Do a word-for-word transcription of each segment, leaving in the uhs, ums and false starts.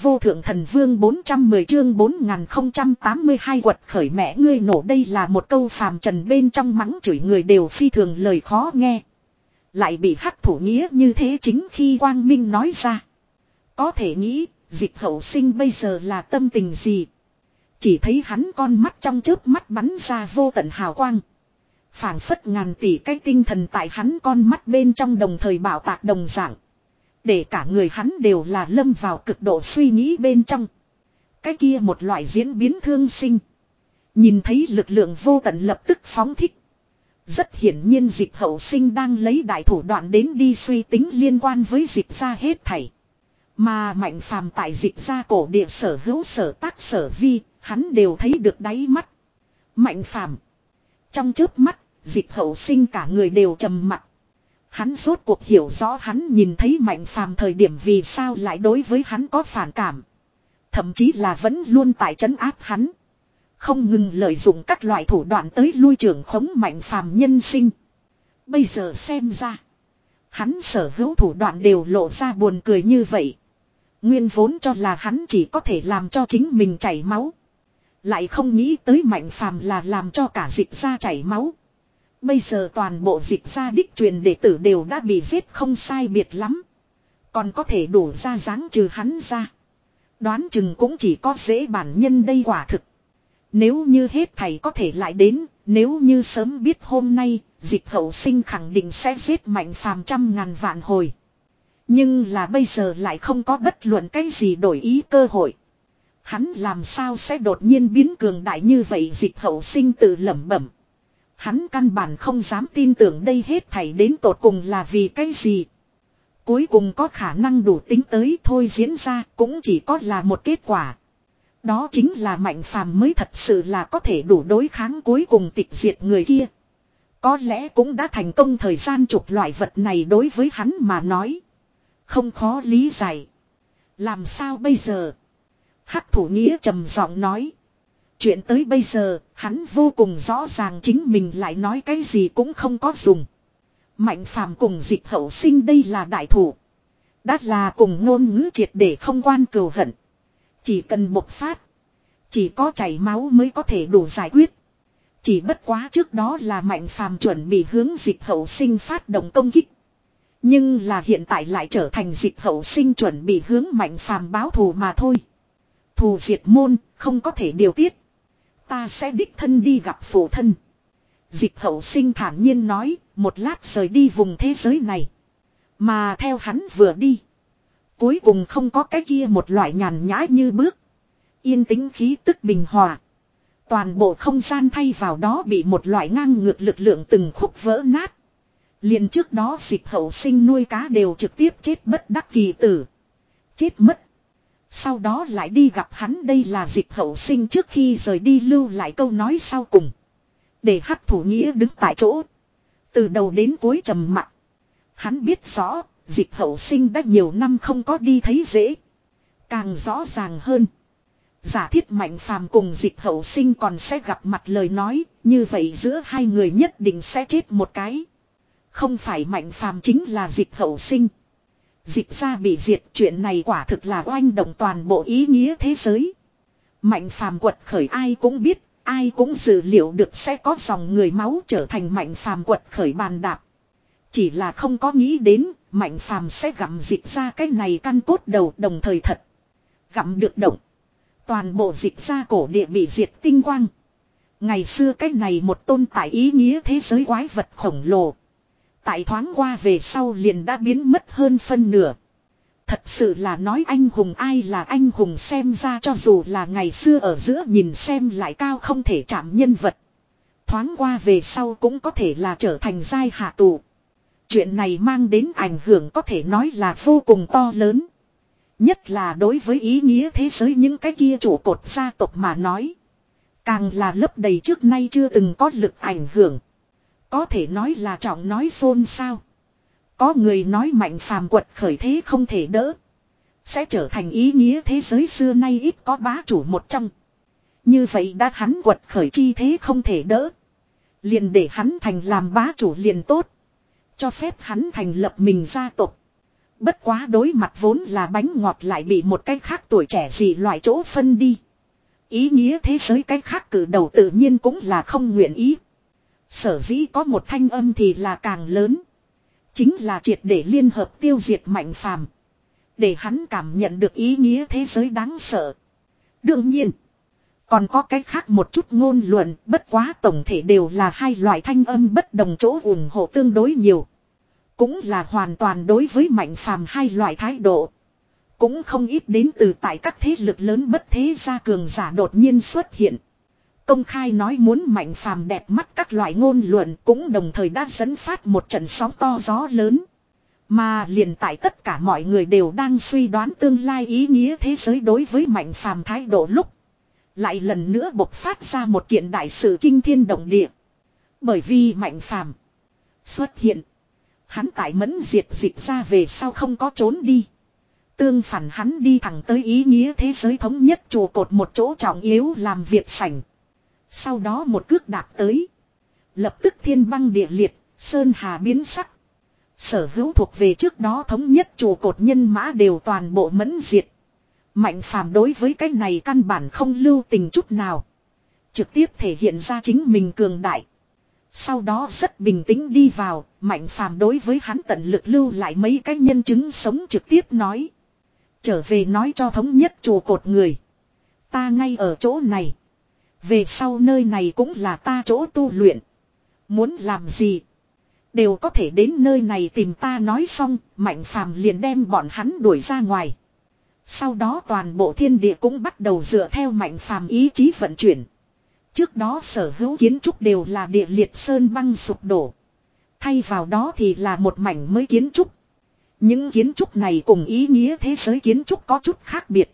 vô thượng thần vương bốn trăm mười chương bốn nghìn không trăm tám mươi hai quật khởi mẹ ngươi nổ. Đây là một câu phàm trần bên trong mắng chửi người đều phi thường lời khó nghe. Lại bị hắc thủ nghĩa như thế chính khi quang minh nói ra. Có thể nghĩ, Dịch Hậu Sinh bây giờ là tâm tình gì? Chỉ thấy hắn con mắt trong chớp mắt bắn ra vô tận hào quang. Phảng phất ngàn tỷ cái tinh thần tại hắn con mắt bên trong đồng thời bảo tạc đồng dạng. Để cả người hắn đều là lâm vào cực độ suy nghĩ bên trong. Cái kia một loại diễn biến thương sinh. Nhìn thấy lực lượng vô tận lập tức phóng thích. Rất hiển nhiên Dịch Hậu Sinh đang lấy đại thủ đoạn đến đi suy tính liên quan với Dịch gia hết thảy. Mà Mạnh Phàm tại Dịch gia cổ địa sở hữu sở tác sở vi, hắn đều thấy được đáy mắt. Mạnh Phàm. Trong chớp mắt, Dịch Hậu Sinh cả người đều trầm mặc. Hắn rốt cuộc hiểu rõ hắn nhìn thấy Mạnh Phàm thời điểm vì sao lại đối với hắn có phản cảm. Thậm chí là vẫn luôn tại trấn áp hắn. Không ngừng lợi dụng các loại thủ đoạn tới lui trưởng khống Mạnh Phàm nhân sinh. Bây giờ xem ra. Hắn sở hữu thủ đoạn đều lộ ra buồn cười như vậy. Nguyên vốn cho là hắn chỉ có thể làm cho chính mình chảy máu. Lại không nghĩ tới Mạnh Phàm là làm cho cả Dịch gia chảy máu. Bây giờ toàn bộ Dịch gia đích truyền đệ tử đều đã bị giết không sai biệt lắm. Còn có thể đủ ra dáng trừ hắn ra. Đoán chừng cũng chỉ có dễ bản nhân đây quả thực. Nếu như hết thầy có thể lại đến, nếu như sớm biết hôm nay, Dịch Hậu Sinh khẳng định sẽ giết Mạnh Phàm trăm ngàn vạn hồi. Nhưng là bây giờ lại không có bất luận cái gì đổi ý cơ hội. Hắn làm sao sẽ đột nhiên biến cường đại như vậy? Dịch Hậu Sinh tự lẩm bẩm. Hắn căn bản không dám tin tưởng đây hết thảy đến tột cùng là vì cái gì. Cuối cùng có khả năng đủ tính tới thôi diễn ra cũng chỉ có là một kết quả. Đó chính là Mạnh Phàm mới thật sự là có thể đủ đối kháng cuối cùng tịch diệt người kia. Có lẽ cũng đã thành công thời gian chụp loại vật này đối với hắn mà nói. Không khó lý giải. Làm sao bây giờ? Hắc thủ nghĩa trầm giọng nói. Chuyện tới bây giờ, hắn vô cùng rõ ràng chính mình lại nói cái gì cũng không có dùng. Mạnh Phàm cùng Dịch Hậu Sinh đây là đại thủ. Đã là cùng ngôn ngữ triệt để không quan cừu hận. Chỉ cần bộc phát. Chỉ có chảy máu mới có thể đủ giải quyết. Chỉ bất quá trước đó là Mạnh Phàm chuẩn bị hướng Dịch Hậu Sinh phát động công kích. Nhưng là hiện tại lại trở thành Dịch Hậu Sinh chuẩn bị hướng Mạnh Phàm báo thù mà thôi. Thù diệt môn, không có thể điều tiết. Ta sẽ đích thân đi gặp phụ thân. Dịch Hậu Sinh thản nhiên nói, một lát rời đi vùng thế giới này. Mà theo hắn vừa đi. Cuối cùng không có cái kia một loại nhàn nhã như bước. Yên tĩnh khí tức bình hòa. Toàn bộ không gian thay vào đó bị một loại ngang ngược lực lượng từng khúc vỡ nát. Liền trước đó Dịch Hậu Sinh nuôi cá đều trực tiếp chết bất đắc kỳ tử. Chết mất. Sau đó lại đi gặp hắn, đây là Dịch Hậu Sinh trước khi rời đi lưu lại câu nói sau cùng. Để hắc thủ nghĩa đứng tại chỗ. Từ đầu đến cuối trầm mặc. Hắn biết rõ, Dịch Hậu Sinh đã nhiều năm không có đi thấy dễ. Càng rõ ràng hơn. Giả thiết Mạnh Phàm cùng Dịch Hậu Sinh còn sẽ gặp mặt lời nói, như vậy giữa hai người nhất định sẽ chết một cái. Không phải Mạnh Phàm chính là Dịch Hậu Sinh. Dịch gia bị diệt, chuyện này quả thực là oanh động toàn bộ ý nghĩa thế giới. Mạnh Phàm quật khởi ai cũng biết, ai cũng dự liệu được sẽ có dòng người máu trở thành Mạnh Phàm quật khởi bàn đạp. Chỉ là không có nghĩ đến, Mạnh Phàm sẽ gặm Dịch gia cái này căn cốt đầu, đồng thời thật. Gặm được động. Toàn bộ Dịch gia cổ địa bị diệt tinh quang. Ngày xưa cái này một tôn tại ý nghĩa thế giới quái vật khổng lồ. Tại thoáng qua về sau liền đã biến mất hơn phân nửa. Thật sự là nói anh hùng ai là anh hùng, xem ra cho dù là ngày xưa ở giữa nhìn xem lại cao không thể chạm nhân vật. Thoáng qua về sau cũng có thể là trở thành giai hạ tù. Chuyện này mang đến ảnh hưởng có thể nói là vô cùng to lớn. Nhất là đối với ý nghĩa thế giới những cái kia trụ cột gia tộc mà nói. Càng là lấp đầy trước nay chưa từng có lực ảnh hưởng. Có thể nói là trọng nói xôn xao. Có người nói Mạnh Phàm quật khởi thế không thể đỡ. Sẽ trở thành ý nghĩa thế giới xưa nay ít có bá chủ một trong. Như vậy đã hắn quật khởi chi thế không thể đỡ. Liền để hắn thành làm bá chủ liền tốt. Cho phép hắn thành lập mình gia tộc. Bất quá đối mặt vốn là bánh ngọt lại bị một cái khác tuổi trẻ gì loại chỗ phân đi. Ý nghĩa thế giới cái khác cử đầu tự nhiên cũng là không nguyện ý. Sở dĩ có một thanh âm thì là càng lớn. Chính là triệt để liên hợp tiêu diệt Mạnh Phàm, để hắn cảm nhận được ý nghĩa thế giới đáng sợ. Đương nhiên, còn có cái khác một chút ngôn luận, bất quá tổng thể đều là hai loại thanh âm bất đồng chỗ ủng hộ tương đối nhiều. Cũng là hoàn toàn đối với Mạnh Phàm hai loại thái độ. Cũng không ít đến từ tại các thế lực lớn bất thế gia cường giả đột nhiên xuất hiện. Công khai nói muốn Mạnh Phàm đẹp mắt các loại ngôn luận cũng đồng thời đã dẫn phát một trận sóng to gió lớn. Mà liền tại tất cả mọi người đều đang suy đoán tương lai ý nghĩa thế giới đối với Mạnh Phàm thái độ lúc. Lại lần nữa bộc phát ra một kiện đại sự kinh thiên động địa. Bởi vì Mạnh Phàm xuất hiện. Hắn tại mẫn diệt dịch ra về sau không có trốn đi. Tương phản hắn đi thẳng tới ý nghĩa thế giới thống nhất trụ cột một chỗ trọng yếu làm việc sảnh. Sau đó một cước đạp tới. Lập tức thiên băng địa liệt, sơn hà biến sắc. Sở hữu thuộc về trước đó thống nhất trụ cột nhân mã đều toàn bộ mẫn diệt. Mạnh Phàm đối với cái này căn bản không lưu tình chút nào. Trực tiếp thể hiện ra chính mình cường đại. Sau đó rất bình tĩnh đi vào, Mạnh Phàm đối với hắn tận lực lưu lại mấy cái nhân chứng sống trực tiếp nói. Trở về nói cho thống nhất trụ cột người. Ta ngay ở chỗ này. Về sau nơi này cũng là ta chỗ tu luyện. Muốn làm gì? Đều có thể đến nơi này tìm ta nói xong, Mạnh Phàm liền đem bọn hắn đuổi ra ngoài. Sau đó toàn bộ thiên địa cũng bắt đầu dựa theo Mạnh Phàm ý chí vận chuyển. Trước đó sở hữu kiến trúc đều là địa liệt sơn băng sụp đổ. Thay vào đó thì là một mảnh mới kiến trúc. Những kiến trúc này cùng ý nghĩa thế giới kiến trúc có chút khác biệt.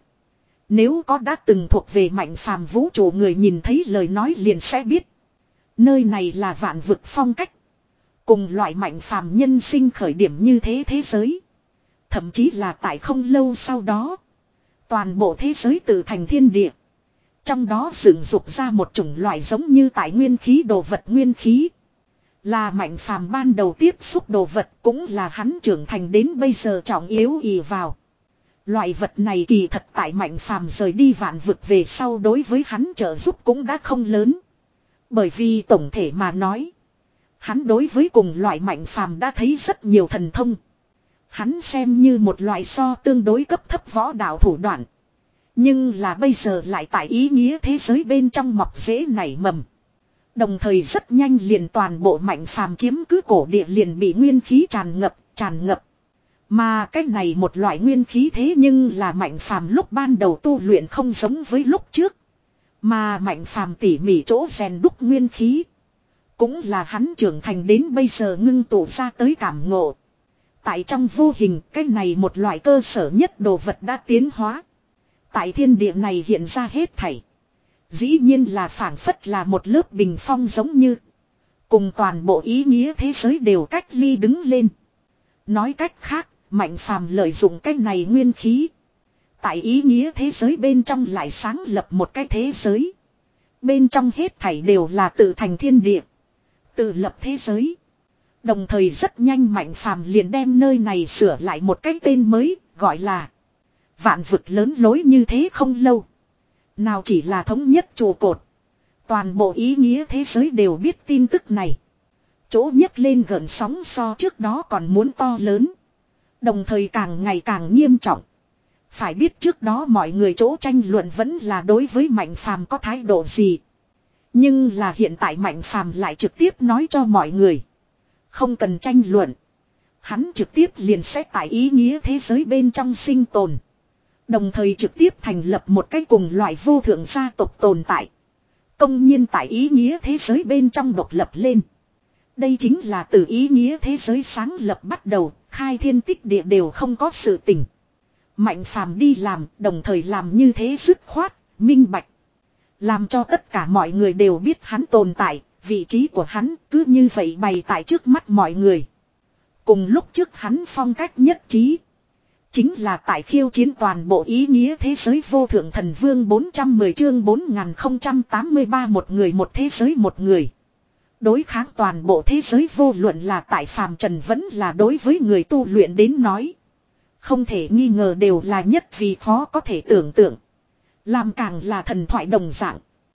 Nếu có đã từng thuộc về Mạnh Phàm vũ trụ người nhìn thấy lời nói liền sẽ biết. Nơi này là vạn vực phong cách. Cùng loại Mạnh Phàm nhân sinh khởi điểm như thế thế giới. Thậm chí là tại không lâu sau đó. Toàn bộ thế giới tự thành thiên địa. Trong đó dựng dục ra một chủng loại giống như tại nguyên khí đồ vật nguyên khí. Là Mạnh Phàm ban đầu tiếp xúc đồ vật cũng là hắn trưởng thành đến bây giờ trọng yếu ỷ vào. Loại vật này kỳ thật tại Mạnh Phàm rời đi vạn vực về sau đối với hắn trợ giúp cũng đã không lớn. Bởi vì tổng thể mà nói. Hắn đối với cùng loại Mạnh Phàm đã thấy rất nhiều thần thông. Hắn xem như một loại so tương đối cấp thấp võ đạo thủ đoạn. Nhưng là bây giờ lại tại ý nghĩa thế giới bên trong mọc rễ nảy mầm. Đồng thời rất nhanh liền toàn bộ Mạnh Phàm chiếm cứ cổ địa liền bị nguyên khí tràn ngập, tràn ngập. Mà cái này một loại nguyên khí thế nhưng là Mạnh Phàm lúc ban đầu tu luyện không giống với lúc trước. Mà Mạnh Phàm tỉ mỉ chỗ rèn đúc nguyên khí. Cũng là hắn trưởng thành đến bây giờ ngưng tụ ra tới cảm ngộ. Tại trong vô hình cái này một loại cơ sở nhất đồ vật đã tiến hóa. Tại thiên địa này hiện ra hết thảy. Dĩ nhiên là phảng phất là một lớp bình phong giống như. Cùng toàn bộ ý nghĩa thế giới đều cách ly đứng lên. Nói cách khác, Mạnh Phàm lợi dụng cái này nguyên khí. Tại ý nghĩa thế giới bên trong lại sáng lập một cái thế giới. Bên trong hết thảy đều là tự thành thiên địa. Tự lập thế giới. Đồng thời rất nhanh Mạnh Phàm liền đem nơi này sửa lại một cái tên mới, gọi là vạn vực lớn lối như thế không lâu. Nào chỉ là thống nhất trụ cột. Toàn bộ ý nghĩa thế giới đều biết tin tức này. Chỗ nhấc lên gợn sóng so trước đó còn muốn to lớn. Đồng thời càng ngày càng nghiêm trọng. Phải biết trước đó mọi người chỗ tranh luận vẫn là đối với Mạnh Phàm có thái độ gì. Nhưng là hiện tại Mạnh Phàm lại trực tiếp nói cho mọi người. Không cần tranh luận. Hắn trực tiếp liền sẽ tại ý nghĩa thế giới bên trong sinh tồn. Đồng thời trực tiếp thành lập một cái cùng loại vô thượng gia tộc tồn tại. Công nhiên tại ý nghĩa thế giới bên trong độc lập lên. Đây chính là từ ý nghĩa thế giới sáng lập bắt đầu, khai thiên tích địa đều không có sự tình. Mạnh Phàm đi làm, đồng thời làm như thế dứt khoát, minh bạch. Làm cho tất cả mọi người đều biết hắn tồn tại, vị trí của hắn cứ như vậy bày tại trước mắt mọi người. Cùng lúc trước hắn phong cách nhất trí. Chính là tại khiêu chiến toàn bộ ý nghĩa thế giới vô thượng thần vương bốn trăm mười chương bốn nghìn không trăm tám mươi ba một người một thế giới một người. Đối kháng toàn bộ thế giới vô luận là tại phàm trần vẫn là đối với người tu luyện đến nói. Không thể nghi ngờ đều là nhất vì khó có thể tưởng tượng. Làm càng là thần thoại đồng dạng.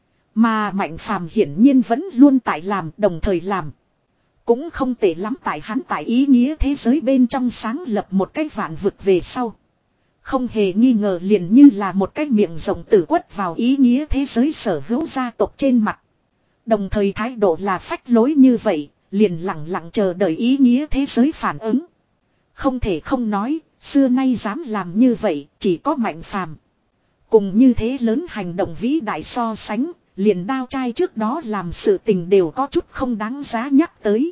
Mà Mạnh Phàm hiển nhiên vẫn luôn tại làm, đồng thời làm. Cũng không tệ lắm, tại hắn tại ý nghĩa thế giới bên trong sáng lập một cái vạn vực về sau. Không hề nghi ngờ liền như là một cái miệng rộng tử quất vào ý nghĩa thế giới sở hữu gia tộc trên mặt. Đồng thời thái độ là phách lối như vậy, liền lặng lặng chờ đợi ý nghĩa thế giới phản ứng. Không thể không nói, xưa nay dám làm như vậy, chỉ có Mạnh Phàm. Cùng như thế lớn hành động vĩ đại so sánh, liền đao trai trước đó làm sự tình đều có chút không đáng giá nhắc tới.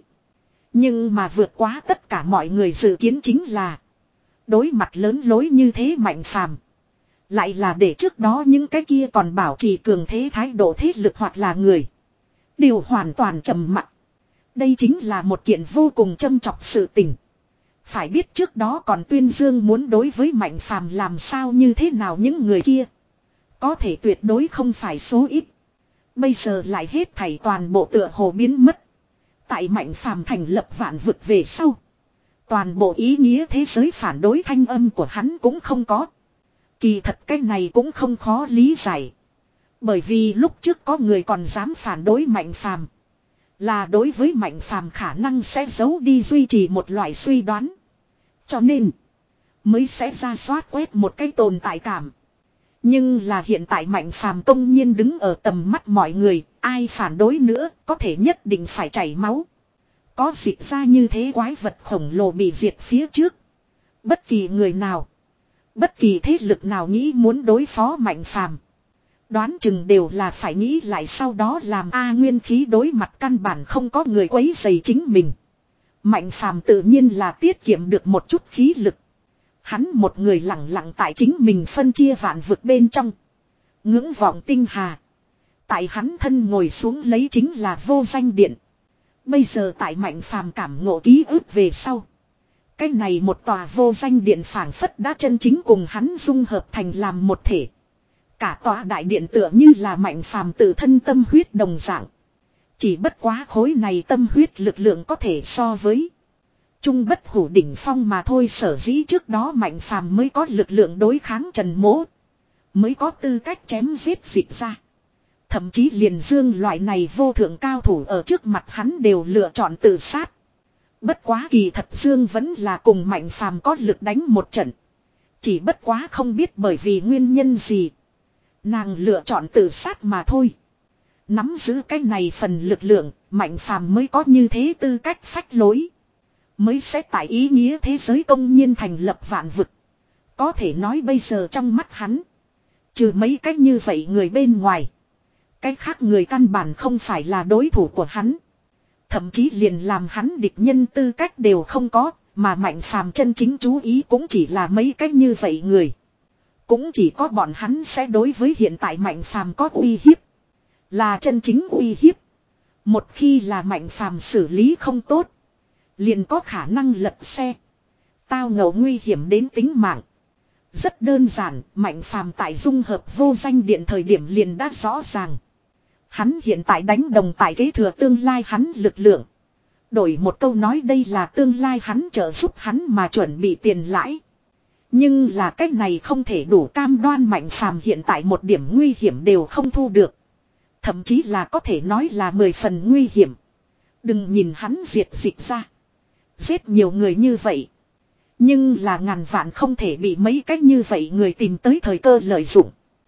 Nhưng mà vượt quá tất cả mọi người dự kiến chính là đối mặt lớn lối như thế Mạnh Phàm, lại là để trước đó những cái kia còn bảo trì cường thế thái độ thế lực hoặc là người đều hoàn toàn trầm mặc. Đây chính là một kiện vô cùng châm chọc sự tình. Phải biết trước đó còn tuyên dương muốn đối với Mạnh Phàm làm sao như thế nào những người kia. Có thể tuyệt đối không phải số ít. Bây giờ lại hết thảy toàn bộ tựa hồ biến mất. Tại Mạnh Phàm thành lập vạn vực về sau. Toàn bộ ý nghĩa thế giới phản đối thanh âm của hắn cũng không có. Kỳ thật cái này cũng không khó lý giải. Bởi vì lúc trước có người còn dám phản đối Mạnh Phàm, là đối với Mạnh Phàm khả năng sẽ giấu đi duy trì một loại suy đoán. Cho nên mới sẽ ra soát quét một cái tồn tại cảm. Nhưng là hiện tại Mạnh Phàm công nhiên đứng ở tầm mắt mọi người, ai phản đối nữa, có thể nhất định phải chảy máu. Có dịch ra như thế quái vật khổng lồ bị diệt phía trước. Bất kỳ người nào, bất kỳ thế lực nào nghĩ muốn đối phó Mạnh Phàm, đoán chừng đều là phải nghĩ lại sau đó làm A nguyên khí đối mặt căn bản không có người quấy rầy chính mình. Mạnh Phàm tự nhiên là tiết kiệm được một chút khí lực. Hắn một người lặng lặng tại chính mình phân chia vạn vực bên trong. Ngưỡng vọng tinh hà. Tại hắn thân ngồi xuống lấy chính là vô danh điện. Bây giờ tại Mạnh Phàm cảm ngộ ký ức về sau. Cái này một tòa vô danh điện phảng phất đã chân chính cùng hắn dung hợp thành làm một thể. Cả tòa đại điện tựa như là Mạnh Phàm tự thân tâm huyết đồng dạng. Chỉ bất quá khối này tâm huyết lực lượng có thể so với Trung bất hủ đỉnh phong mà thôi, sở dĩ trước đó Mạnh Phàm mới có lực lượng đối kháng Trần Mỗ, mới có tư cách chém giết dịch ra. Thậm chí liền Dương loại này vô thượng cao thủ ở trước mặt hắn đều lựa chọn tự sát. Bất quá kỳ thật Dương vẫn là cùng Mạnh Phàm có lực đánh một trận. Chỉ bất quá không biết bởi vì nguyên nhân gì, nàng lựa chọn tự sát mà thôi. Nắm giữ cái này phần lực lượng, Mạnh Phàm mới có như thế tư cách phách lối. Mới sẽ tại ý nghĩa thế giới công nhiên thành lập vạn vực. Có thể nói bây giờ trong mắt hắn, trừ mấy cách như vậy người bên ngoài, cái khác người căn bản không phải là đối thủ của hắn. Thậm chí liền làm hắn địch nhân tư cách đều không có, mà Mạnh Phàm chân chính chú ý cũng chỉ là mấy cách như vậy người. Cũng chỉ có bọn hắn sẽ đối với hiện tại Mạnh Phàm có uy hiếp. Là chân chính uy hiếp. Một khi là Mạnh Phàm xử lý không tốt, liền có khả năng lật xe, tao ngộ nguy hiểm đến tính mạng. Rất đơn giản, Mạnh Phàm tại dung hợp vô danh điện thời điểm liền đã rõ ràng. Hắn hiện tại đánh đồng tại kế thừa tương lai hắn lực lượng. Đổi một câu nói, đây là tương lai hắn trợ giúp hắn mà chuẩn bị tiền lãi. Nhưng là cách này không thể đủ cam đoan Mạnh Phàm hiện tại một điểm nguy hiểm đều không thu được. Thậm chí là có thể nói là mười phần nguy hiểm. Đừng nhìn hắn diệt dịch ra, giết nhiều người như vậy, nhưng là ngàn vạn không thể bị mấy cách như vậy người tìm tới thời cơ lợi dụng.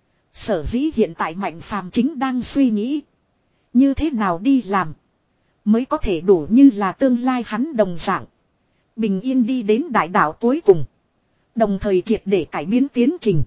Sở dĩ hiện tại Mạnh Phàm chính đang suy nghĩ như thế nào đi làm mới có thể đủ như là tương lai hắn đồng dạng bình yên đi đến đại đạo cuối cùng, đồng thời triệt để cải biến tiến trình,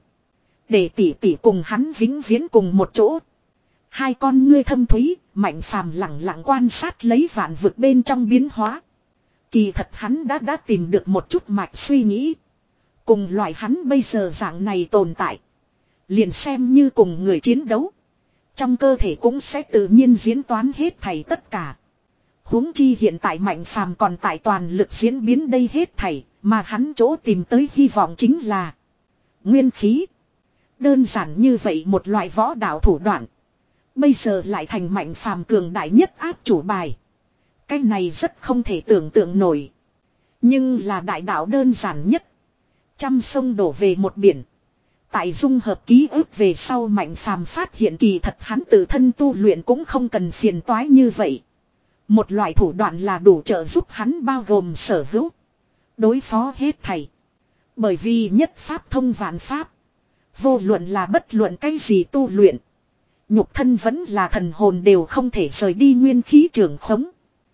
để tỷ tỷ cùng hắn vĩnh viễn cùng một chỗ. Hai con ngươi thâm thúy, Mạnh Phàm lặng lặng quan sát lấy vạn vực bên trong biến hóa. Kỳ thật hắn đã đã tìm được một chút mạch suy nghĩ. Cùng loại hắn bây giờ dạng này tồn tại, liền xem như cùng người chiến đấu, trong cơ thể cũng sẽ tự nhiên diễn toán hết thảy tất cả. Huống chi hiện tại Mạnh Phàm còn tại toàn lực diễn biến đây hết thảy, mà hắn chỗ tìm tới hy vọng chính là nguyên khí. Đơn giản như vậy một loại võ đạo thủ đoạn, bây giờ lại thành Mạnh Phàm cường đại nhất áp chủ bài. Cái này rất không thể tưởng tượng nổi. Nhưng là đại đạo đơn giản nhất, Trăm sông đổ về một biển. Tại dung hợp ký ức về sau Mạnh Phàm phát hiện kỳ thật hắn tự thân tu luyện cũng không cần phiền toái như vậy. Một loại thủ đoạn là đủ trợ giúp hắn bao gồm sở hữu. Đối phó hết thảy. Bởi vì nhất pháp thông vạn pháp. Vô luận là bất luận cái gì tu luyện. Nhục thân vẫn là thần hồn đều không thể rời đi nguyên khí trường khống.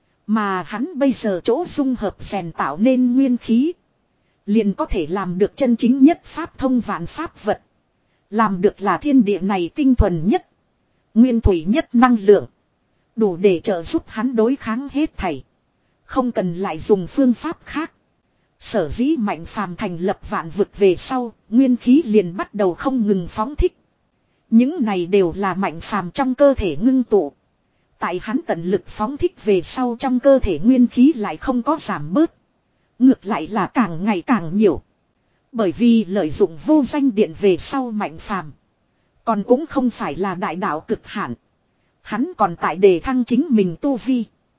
Mà hắn bây giờ chỗ dung hợp rèn tạo nên nguyên khí. Liền có thể làm được chân chính nhất pháp thông vạn pháp vật. Làm được là thiên địa này tinh thuần nhất. Nguyên thủy nhất năng lượng. Đủ để trợ giúp hắn đối kháng hết thảy. Không cần lại dùng phương pháp khác. Sở dĩ Mạnh Phàm thành lập vạn vực về sau, nguyên khí liền bắt đầu không ngừng phóng thích. Những này đều là Mạnh Phàm trong cơ thể ngưng tụ. Tại hắn tận lực phóng thích về sau trong cơ thể nguyên khí lại không có giảm bớt. Ngược lại là càng ngày càng nhiều. Bởi vì lợi dụng vô danh điện về sau Mạnh Phàm còn cũng không phải là đại đạo cực hạn. Hắn còn tại đề thăng chính mình tu vi.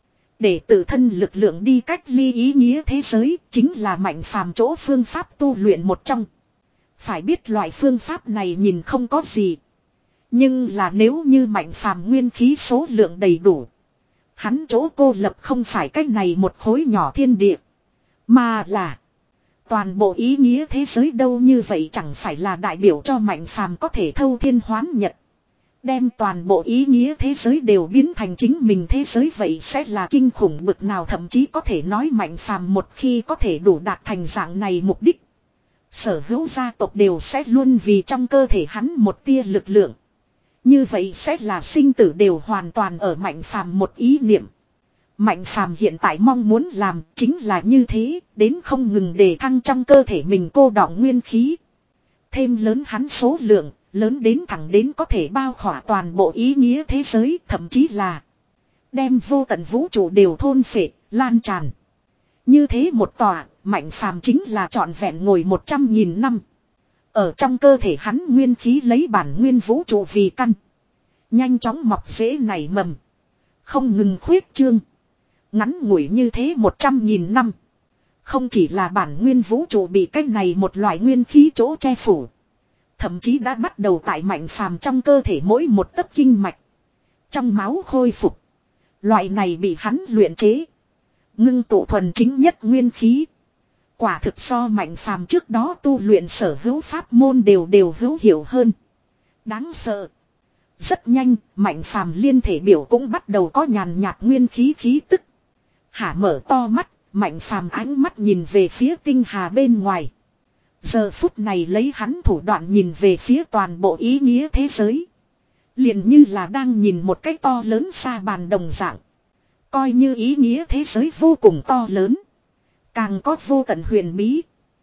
Để tự thân lực lượng đi cách ly ý nghĩa thế giới chính là Mạnh Phàm chỗ phương pháp tu luyện một trong. Phải biết loại phương pháp này nhìn không có gì. Nhưng là nếu như Mạnh Phàm nguyên khí số lượng đầy đủ. Hắn chỗ cô lập không phải cách này một khối nhỏ thiên địa. Mà là toàn bộ ý nghĩa thế giới đâu, như vậy chẳng phải là đại biểu cho Mạnh Phàm có thể thâu thiên hoán nhật. Đem toàn bộ ý nghĩa thế giới đều biến thành chính mình thế giới, vậy sẽ là kinh khủng bực nào. Thậm chí có thể nói Mạnh Phàm một khi có thể đủ đạt thành dạng này mục đích. Sở hữu gia tộc đều sẽ luôn vì trong cơ thể hắn một tia lực lượng. Như vậy sẽ là sinh tử đều hoàn toàn ở Mạnh Phàm một ý niệm. Mạnh Phàm hiện tại mong muốn làm chính là như thế, đến không ngừng đề thăng trong cơ thể mình cô đọng nguyên khí. Thêm lớn hắn số lượng, lớn đến thẳng đến có thể bao khỏa toàn bộ ý nghĩa thế giới, thậm chí là đem vô tận vũ trụ đều thôn phệ, lan tràn. Như thế một tòa, Mạnh Phàm chính là trọn vẹn ngồi một trăm nghìn năm. Ở trong cơ thể hắn nguyên khí lấy bản nguyên vũ trụ vì căn. Nhanh chóng mọc rễ nảy mầm. Không ngừng khuyết trương. Ngắn ngủi như thế một trăm nghìn năm. Không chỉ là bản nguyên vũ trụ bị cái này một loại nguyên khí chỗ che phủ. Thậm chí đã bắt đầu tại Mạnh Phàm trong cơ thể mỗi một tấc kinh mạch. Trong máu khôi phục. Loại này bị hắn luyện chế. Ngưng tụ thuần chính nhất nguyên khí. Quả thực so Mạnh Phàm trước đó tu luyện sở hữu pháp môn đều đều hữu hiệu hơn. Đáng sợ. Rất nhanh, Mạnh Phàm liên thể biểu cũng bắt đầu có nhàn nhạt nguyên khí khí tức. Hả mở to mắt, Mạnh Phàm ánh mắt nhìn về phía tinh hà bên ngoài. Giờ phút này lấy hắn thủ đoạn nhìn về phía toàn bộ ý nghĩa thế giới. Liền như là đang nhìn một cái to lớn sa bàn đồng dạng. Coi như ý nghĩa thế giới vô cùng to lớn. Càng có vô tận huyền bí.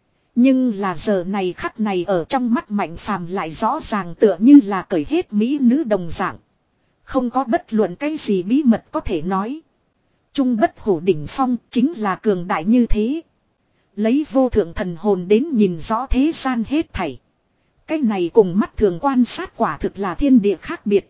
Nhưng là giờ này khắc này ở trong mắt Mạnh Phàm lại rõ ràng tựa như là cởi hết mỹ nữ đồng dạng. Không có bất luận cái gì bí mật có thể nói. Trung bất hủ đỉnh phong chính là cường đại như thế. Lấy vô thượng thần hồn đến nhìn rõ thế gian hết thảy. Cái này cùng mắt thường quan sát quả thực là thiên địa khác biệt.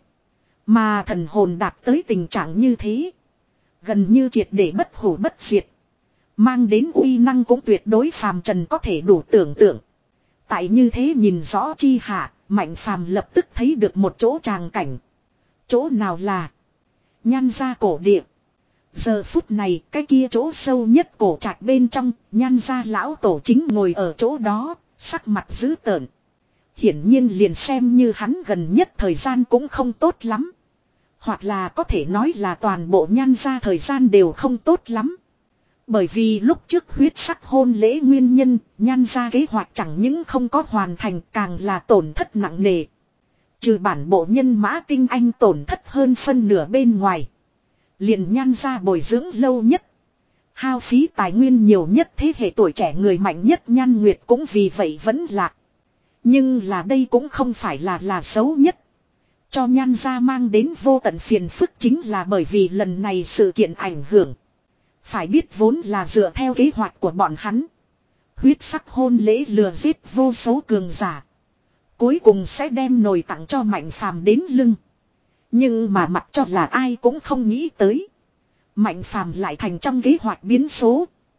Mà thần hồn đạt tới tình trạng như thế. Gần như triệt để bất hủ bất diệt. Mang đến uy năng cũng tuyệt đối phàm trần có thể đủ tưởng tượng. Tại như thế nhìn rõ chi hạ, Mạnh Phàm lập tức thấy được một chỗ tràng cảnh. Chỗ nào là Nhan gia cổ địa. Giờ phút này, cái kia chỗ sâu nhất cổ trạch bên trong, Nhan gia lão tổ chính ngồi ở chỗ đó, sắc mặt dữ tợn. Hiển nhiên liền xem như hắn gần nhất thời gian cũng không tốt lắm. Hoặc là có thể nói là toàn bộ Nhan gia thời gian đều không tốt lắm. Bởi vì lúc trước huyết sắc hôn lễ nguyên nhân, Nhan gia kế hoạch chẳng những không có hoàn thành, càng là tổn thất nặng nề. Trừ bản bộ nhân mã tinh anh tổn thất hơn phân nửa bên ngoài. Liền Nhan gia bồi dưỡng lâu nhất. Hao phí tài nguyên nhiều nhất thế hệ tuổi trẻ người mạnh nhất Nhan Nguyệt cũng vì vậy vẫn lạc. Nhưng là đây cũng không phải là là xấu nhất. Cho Nhan gia mang đến vô tận phiền phức chính là bởi vì lần này sự kiện ảnh hưởng. Phải biết vốn là dựa theo kế hoạch của bọn hắn. Huyết sắc hôn lễ lừa giết vô số cường giả. Cuối cùng sẽ đem nồi tặng cho Mạnh Phàm đến lưng. Nhưng mà mặc cho là ai cũng không nghĩ tới. Mạnh Phàm lại thành trong kế hoạch biến số.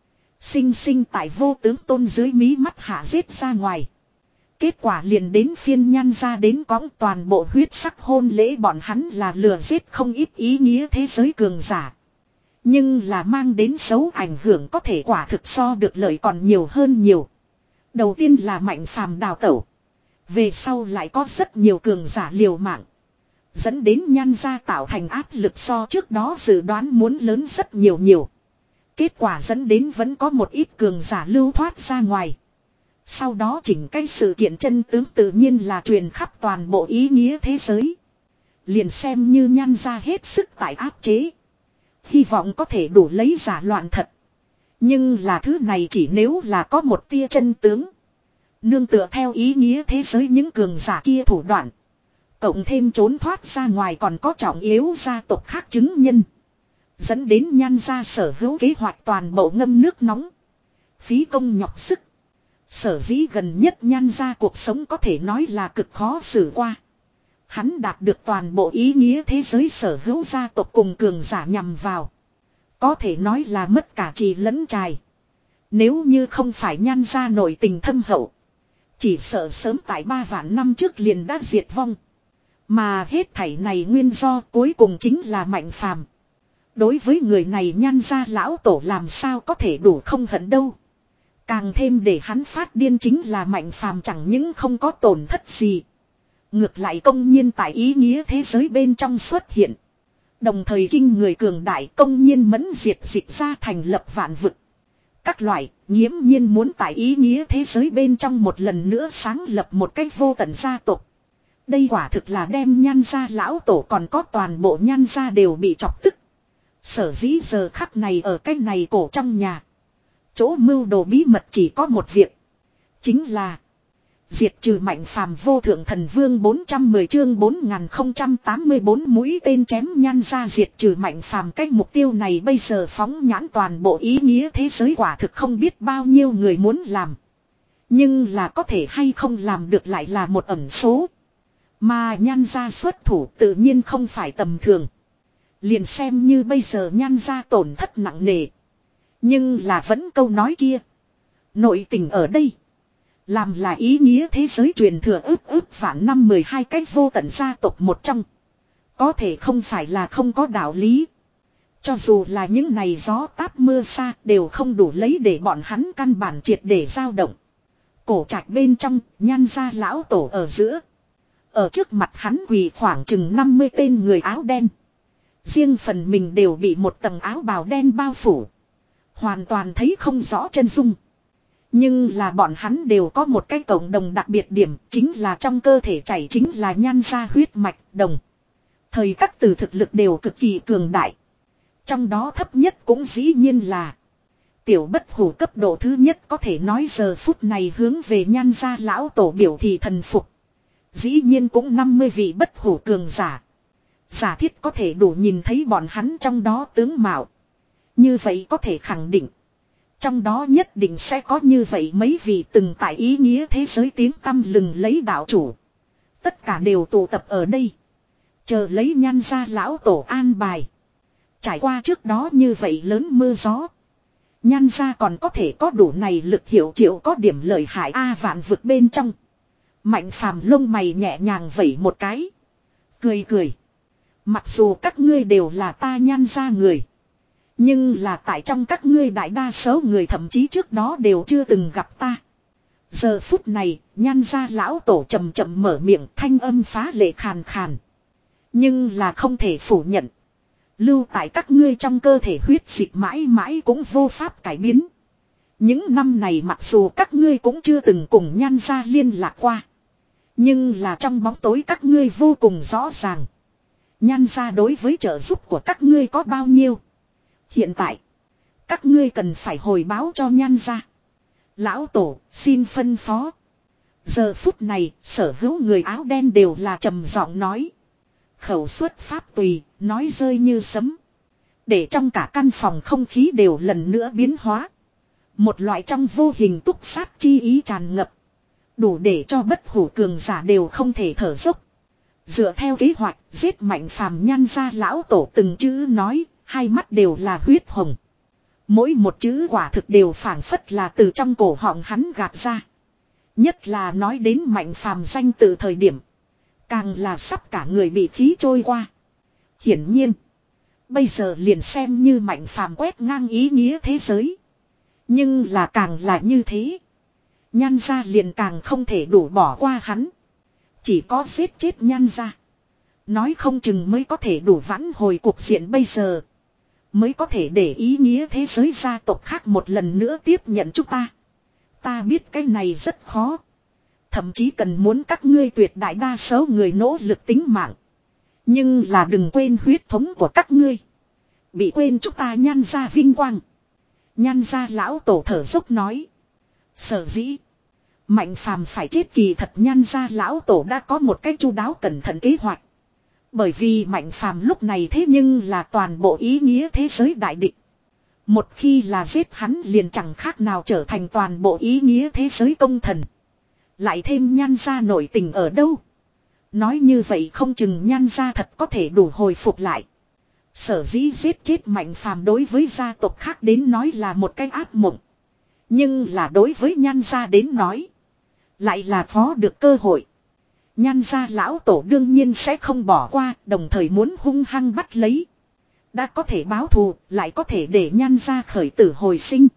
Sinh sinh tại vô tướng tôn dưới mí mắt hạ giết ra ngoài. Kết quả liền đến phiên Nhan gia đến cõng toàn bộ huyết sắc hôn lễ, bọn hắn là lừa giết không ít ý nghĩa thế giới cường giả. Nhưng là mang đến xấu ảnh hưởng có thể quả thực so được lợi còn nhiều hơn nhiều. Đầu tiên là Mạnh Phàm đào tẩu. Về sau lại có rất nhiều cường giả liều mạng. Dẫn đến Nhan gia tạo thành áp lực so trước đó dự đoán muốn lớn rất nhiều nhiều. Kết quả dẫn đến vẫn có một ít cường giả lưu thoát ra ngoài. Sau đó chỉnh cái sự kiện chân tướng tự nhiên là truyền khắp toàn bộ ý nghĩa thế giới. Liền xem như Nhan gia hết sức tại áp chế. Hy vọng có thể đủ lấy giả loạn thật. Nhưng là thứ này chỉ nếu là có một tia chân tướng. Nương tựa theo ý nghĩa thế giới những cường giả kia thủ đoạn. Cộng thêm trốn thoát ra ngoài còn có trọng yếu gia tộc khác chứng nhân. Dẫn đến Nhan gia sở hữu kế hoạch toàn bộ ngâm nước nóng. Phí công nhọc sức. Sở dĩ gần nhất Nhan gia cuộc sống có thể nói là cực khó xử qua. Hắn đạt được toàn bộ ý nghĩa thế giới sở hữu gia tộc cùng cường giả nhằm vào. Có thể nói là mất cả trì lẫn trài. Nếu như không phải Nhan gia nội tình thâm hậu. Chỉ sợ sớm tại ba vạn năm trước liền đã diệt vong. Mà hết thảy này nguyên do cuối cùng chính là Mạnh Phàm. Đối với người này Nhan gia lão tổ làm sao có thể đủ không hận đâu. Càng thêm để hắn phát điên chính là Mạnh Phàm chẳng những không có tổn thất gì. Ngược lại công nhiên tại ý nghĩa thế giới bên trong xuất hiện. Đồng thời kinh người cường đại công nhiên mẫn diệt dịch ra thành lập vạn vực. Các loại nghiễm nhiên muốn tại ý nghĩa thế giới bên trong một lần nữa sáng lập một cách vô tận gia tộc. Đây quả thực là đem Nhan gia lão tổ còn có toàn bộ Nhan gia đều bị chọc tức. Sở dĩ giờ khắc này ở cái này cổ trong nhà. Chỗ mưu đồ bí mật chỉ có một việc. Chính là diệt trừ Mạnh Phàm vô thượng thần vương bốn trăm mười chương bốn nghìn không trăm tám mươi bốn mũi tên chém Nhan gia diệt trừ Mạnh Phàm. Cái mục tiêu này bây giờ phóng nhãn toàn bộ ý nghĩa thế giới quả thực không biết bao nhiêu người muốn làm. Nhưng là có thể hay không làm được lại là một ẩn số. Mà Nhan gia xuất thủ tự nhiên không phải tầm thường. Liền xem như bây giờ Nhan gia tổn thất nặng nề. Nhưng là vẫn câu nói kia. Nội tình ở đây. Làm là ý nghĩa thế giới truyền thừa ước ước vạn năm mười hai cái vô tận gia tộc một trong. Có thể không phải là không có đạo lý. Cho dù là những này gió táp mưa xa đều không đủ lấy để bọn hắn căn bản triệt để dao động. Cổ trạch bên trong, Nhan gia lão tổ ở giữa. Ở trước mặt hắn quỳ khoảng chừng năm mươi tên người áo đen. Riêng phần mình đều bị một tầng áo bào đen bao phủ. Hoàn toàn thấy không rõ chân dung. Nhưng là bọn hắn đều có một cái cộng đồng đặc biệt điểm. Chính là trong cơ thể chảy chính là Nhan gia huyết mạch đồng. Thời các từ thực lực đều cực kỳ cường đại. Trong đó thấp nhất cũng dĩ nhiên là tiểu bất hủ cấp độ thứ nhất, có thể nói giờ phút này hướng về Nhan gia lão tổ biểu thị thần phục. Dĩ nhiên cũng năm mươi vị bất hủ cường giả. Giả thiết có thể đủ nhìn thấy bọn hắn trong đó tướng mạo. Như vậy có thể khẳng định. Trong đó nhất định sẽ có như vậy mấy vị từng tại ý nghĩa thế giới tiếng tăm lừng lấy đạo chủ. Tất cả đều tụ tập ở đây. Chờ lấy Nhan gia lão tổ an bài. Trải qua trước đó như vậy lớn mưa gió. Nhan gia còn có thể có đủ này lực hiệu triệu có điểm lợi hại A vạn vực bên trong. Mạnh Phàm lông mày nhẹ nhàng vẩy một cái. Cười cười. Mặc dù các ngươi đều là ta Nhan gia người. Nhưng là tại trong các ngươi đại đa số người thậm chí trước đó đều chưa từng gặp ta. Giờ phút này, Nhan gia lão tổ chậm chậm mở miệng, thanh âm phá lệ khàn khàn. Nhưng là không thể phủ nhận. Lưu tại các ngươi trong cơ thể huyết dịch mãi mãi cũng vô pháp cải biến. Những năm này mặc dù các ngươi cũng chưa từng cùng Nhan gia liên lạc qua. Nhưng là trong bóng tối các ngươi vô cùng rõ ràng. Nhan gia đối với trợ giúp của các ngươi có bao nhiêu. Hiện tại, các ngươi cần phải hồi báo cho Nhan gia. Lão tổ, xin phân phó. Giờ phút này, sở hữu người áo đen đều là trầm giọng nói. Khẩu xuất pháp tùy, nói rơi như sấm. Để trong cả căn phòng không khí đều lần nữa biến hóa. Một loại trong vô hình túc sát chi ý tràn ngập. Đủ để cho bất hủ cường giả đều không thể thở dốc. Dựa theo kế hoạch, giết Mạnh Phàm Nhan gia lão tổ từng chữ nói, hai mắt đều là huyết hồng. Mỗi một chữ quả thực đều phảng phất là từ trong cổ họng hắn gạt ra. Nhất là nói đến Mạnh Phàm danh tự thời điểm. Càng là sắp cả người bị khí trôi qua. Hiển nhiên. Bây giờ liền xem như Mạnh Phàm quét ngang ý nghĩa thế giới. Nhưng là càng là như thế. Nhan gia liền càng không thể đủ bỏ qua hắn. Chỉ có giết chết Nhan gia. Nói không chừng mới có thể đủ vãn hồi cuộc diện bây giờ. Mới có thể để ý nghĩa thế giới gia tộc khác một lần nữa tiếp nhận chúng ta. Ta biết cái này rất khó. Thậm chí cần muốn các ngươi tuyệt đại đa số người nỗ lực tính mạng. Nhưng là đừng quên huyết thống của các ngươi. Bị quên chúng ta Nhan gia vinh quang. Nhan gia lão tổ thở dốc nói. Sở dĩ. Mạnh Phàm phải chết kỳ thật Nhan gia lão tổ đã có một cách chu đáo cẩn thận kế hoạch. Bởi vì Mạnh Phàm lúc này thế nhưng là toàn bộ ý nghĩa thế giới đại địch. Một khi là giết hắn liền chẳng khác nào trở thành toàn bộ ý nghĩa thế giới công thần. Lại thêm Nhan gia nội tình ở đâu. Nói như vậy không chừng Nhan gia thật có thể đủ hồi phục lại. Sở dĩ giết chết Mạnh Phàm đối với gia tộc khác đến nói là một cái ác mộng. Nhưng là đối với Nhan gia đến nói. Lại là khó được cơ hội. Nhan gia lão tổ đương nhiên sẽ không bỏ qua, đồng thời muốn hung hăng bắt lấy. Đã có thể báo thù, lại có thể để Nhan gia khởi tử hồi sinh.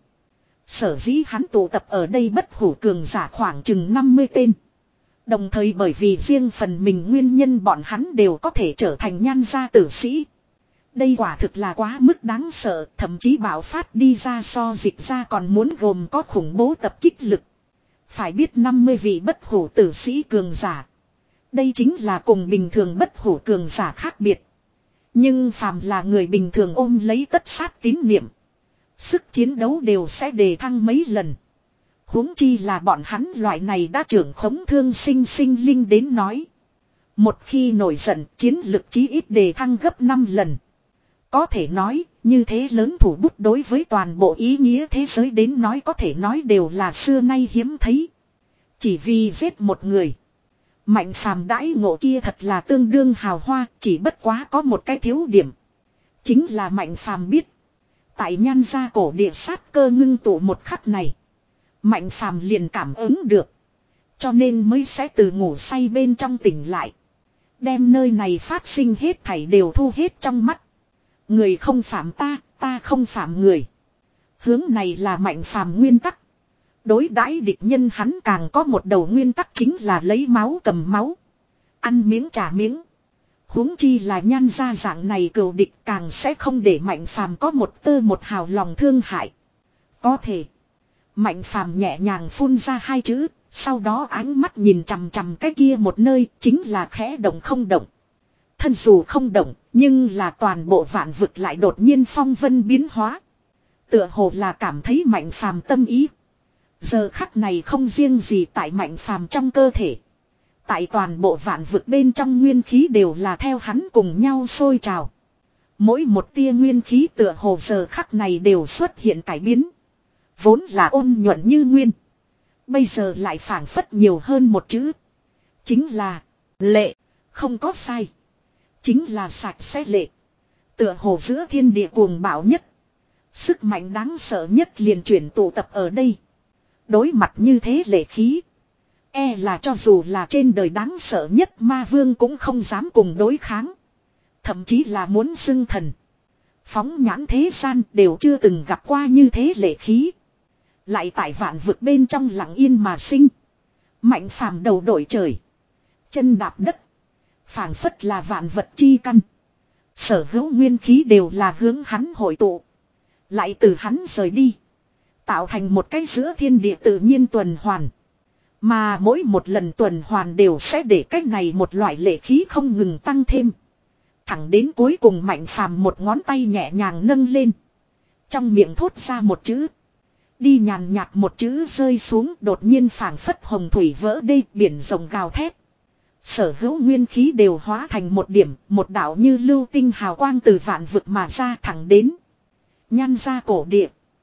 Sở dĩ hắn tụ tập ở đây bất hủ cường giả khoảng chừng năm mươi tên. Đồng thời bởi vì riêng phần mình nguyên nhân bọn hắn đều có thể trở thành Nhan gia tử sĩ. Đây quả thực là quá mức đáng sợ, thậm chí bạo phát đi ra so dịch ra còn muốn gồm có khủng bố tập kích lực. Phải biết năm mươi vị bất hủ tử sĩ cường giả. Đây chính là cùng bình thường bất hủ cường giả khác biệt. Nhưng phàm là người bình thường ôm lấy tất sát tín niệm. Sức chiến đấu đều sẽ đề thăng mấy lần. Huống chi là bọn hắn loại này đã trưởng khống thương sinh sinh linh đến nói. Một khi nổi giận chiến lực chí ít đề thăng gấp năm lần. Có thể nói, như thế lớn thủ bút đối với toàn bộ ý nghĩa thế giới đến nói có thể nói đều là xưa nay hiếm thấy. Chỉ vì giết một người. Mạnh Phàm đãi ngộ kia thật là tương đương hào hoa, chỉ bất quá có một cái thiếu điểm. Chính là Mạnh Phàm biết. Tại Nhan gia cổ địa sát cơ ngưng tụ một khắc này. Mạnh Phàm liền cảm ứng được. Cho nên mới sẽ từ ngủ say bên trong tỉnh lại. Đem nơi này phát sinh hết thảy đều thu hết trong mắt. Người không phạm ta, ta không phạm người. Hướng này là Mạnh Phàm nguyên tắc. Đối đãi địch nhân hắn càng có một đầu nguyên tắc chính là lấy máu cầm máu. Ăn miếng trả miếng. Huống chi là Nhan gia dạng này cừu địch càng sẽ không để Mạnh Phàm có một tơ một hào lòng thương hại. Có thể. Mạnh Phàm nhẹ nhàng phun ra hai chữ, sau đó ánh mắt nhìn chằm chằm cái kia một nơi chính là khẽ động không động. Thân dù không động, nhưng là toàn bộ vạn vực lại đột nhiên phong vân biến hóa. Tựa hồ là cảm thấy Mạnh Phàm tâm ý. Giờ khắc này không riêng gì tại Mạnh Phàm trong cơ thể. Tại toàn bộ vạn vực bên trong nguyên khí đều là theo hắn cùng nhau sôi trào. Mỗi một tia nguyên khí tựa hồ giờ khắc này đều xuất hiện cải biến. Vốn là ôn nhuận như nguyên. Bây giờ lại phảng phất nhiều hơn một chữ. Chính là lệ, không có sai. Chính là sạch sẽ lệ. Tựa hồ giữa thiên địa cuồng bạo nhất. Sức mạnh đáng sợ nhất liền chuyển tụ tập ở đây. Đối mặt như thế lệ khí. E là cho dù là trên đời đáng sợ nhất ma vương cũng không dám cùng đối kháng. Thậm chí là muốn xưng thần. Phóng nhãn thế gian đều chưa từng gặp qua như thế lệ khí. Lại tại vạn vực bên trong lặng yên mà sinh. Mạnh Phàm đầu đổi trời. Chân đạp đất. Phảng phất là vạn vật chi căn. Sở hữu nguyên khí đều là hướng hắn hội tụ. Lại từ hắn rời đi. Tạo thành một cái giữa thiên địa tự nhiên tuần hoàn. Mà mỗi một lần tuần hoàn đều sẽ để cách này một loại lệ khí không ngừng tăng thêm. Thẳng đến cuối cùng Mạnh Phàm một ngón tay nhẹ nhàng nâng lên. Trong miệng thốt ra một chữ. Đi nhàn nhạt một chữ rơi xuống đột nhiên phảng phất hồng thủy vỡ đê biển rồng gào thét. Sở hữu nguyên khí đều hóa thành một điểm, một đạo như lưu tinh hào quang từ vạn vực mà ra thẳng đến. Nhan gia cổ địa.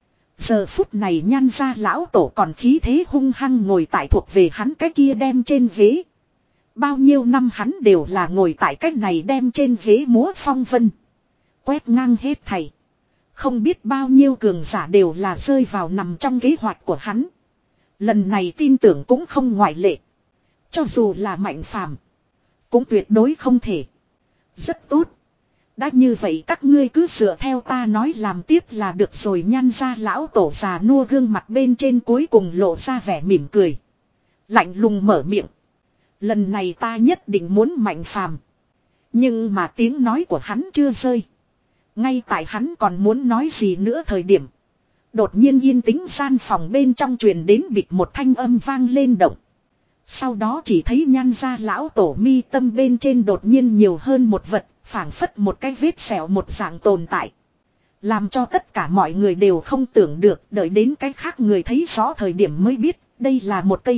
Giờ phút này Nhan gia lão tổ còn khí thế hung hăng ngồi tại thuộc về hắn cái kia đem trên ghế. Bao nhiêu năm hắn đều là ngồi tại cái này đem trên ghế múa phong vân. Quét ngang hết thảy. Không biết bao nhiêu cường giả đều là rơi vào nằm trong kế hoạch của hắn. Lần này tin tưởng cũng không ngoại lệ. Cho dù là Mạnh Phàm cũng tuyệt đối không thể. Rất tốt. Đã như vậy các ngươi cứ dựa theo ta nói làm tiếp là được rồi. Nhan ra lão tổ già nua gương mặt bên trên cuối cùng lộ ra vẻ mỉm cười. Lạnh lùng mở miệng. Lần này ta nhất định muốn Mạnh Phàm. Nhưng mà tiếng nói của hắn chưa rơi. Ngay tại hắn còn muốn nói gì nữa thời điểm. Đột nhiên yên tĩnh gian phòng bên trong truyền đến bịch một thanh âm vang lên động. Sau đó chỉ thấy nhan ra lão tổ mi tâm bên trên đột nhiên nhiều hơn một vật, phảng phất một cái vết sẹo một dạng tồn tại. Làm cho tất cả mọi người đều không tưởng được, đợi đến cái khác người thấy rõ thời điểm mới biết, đây là một cây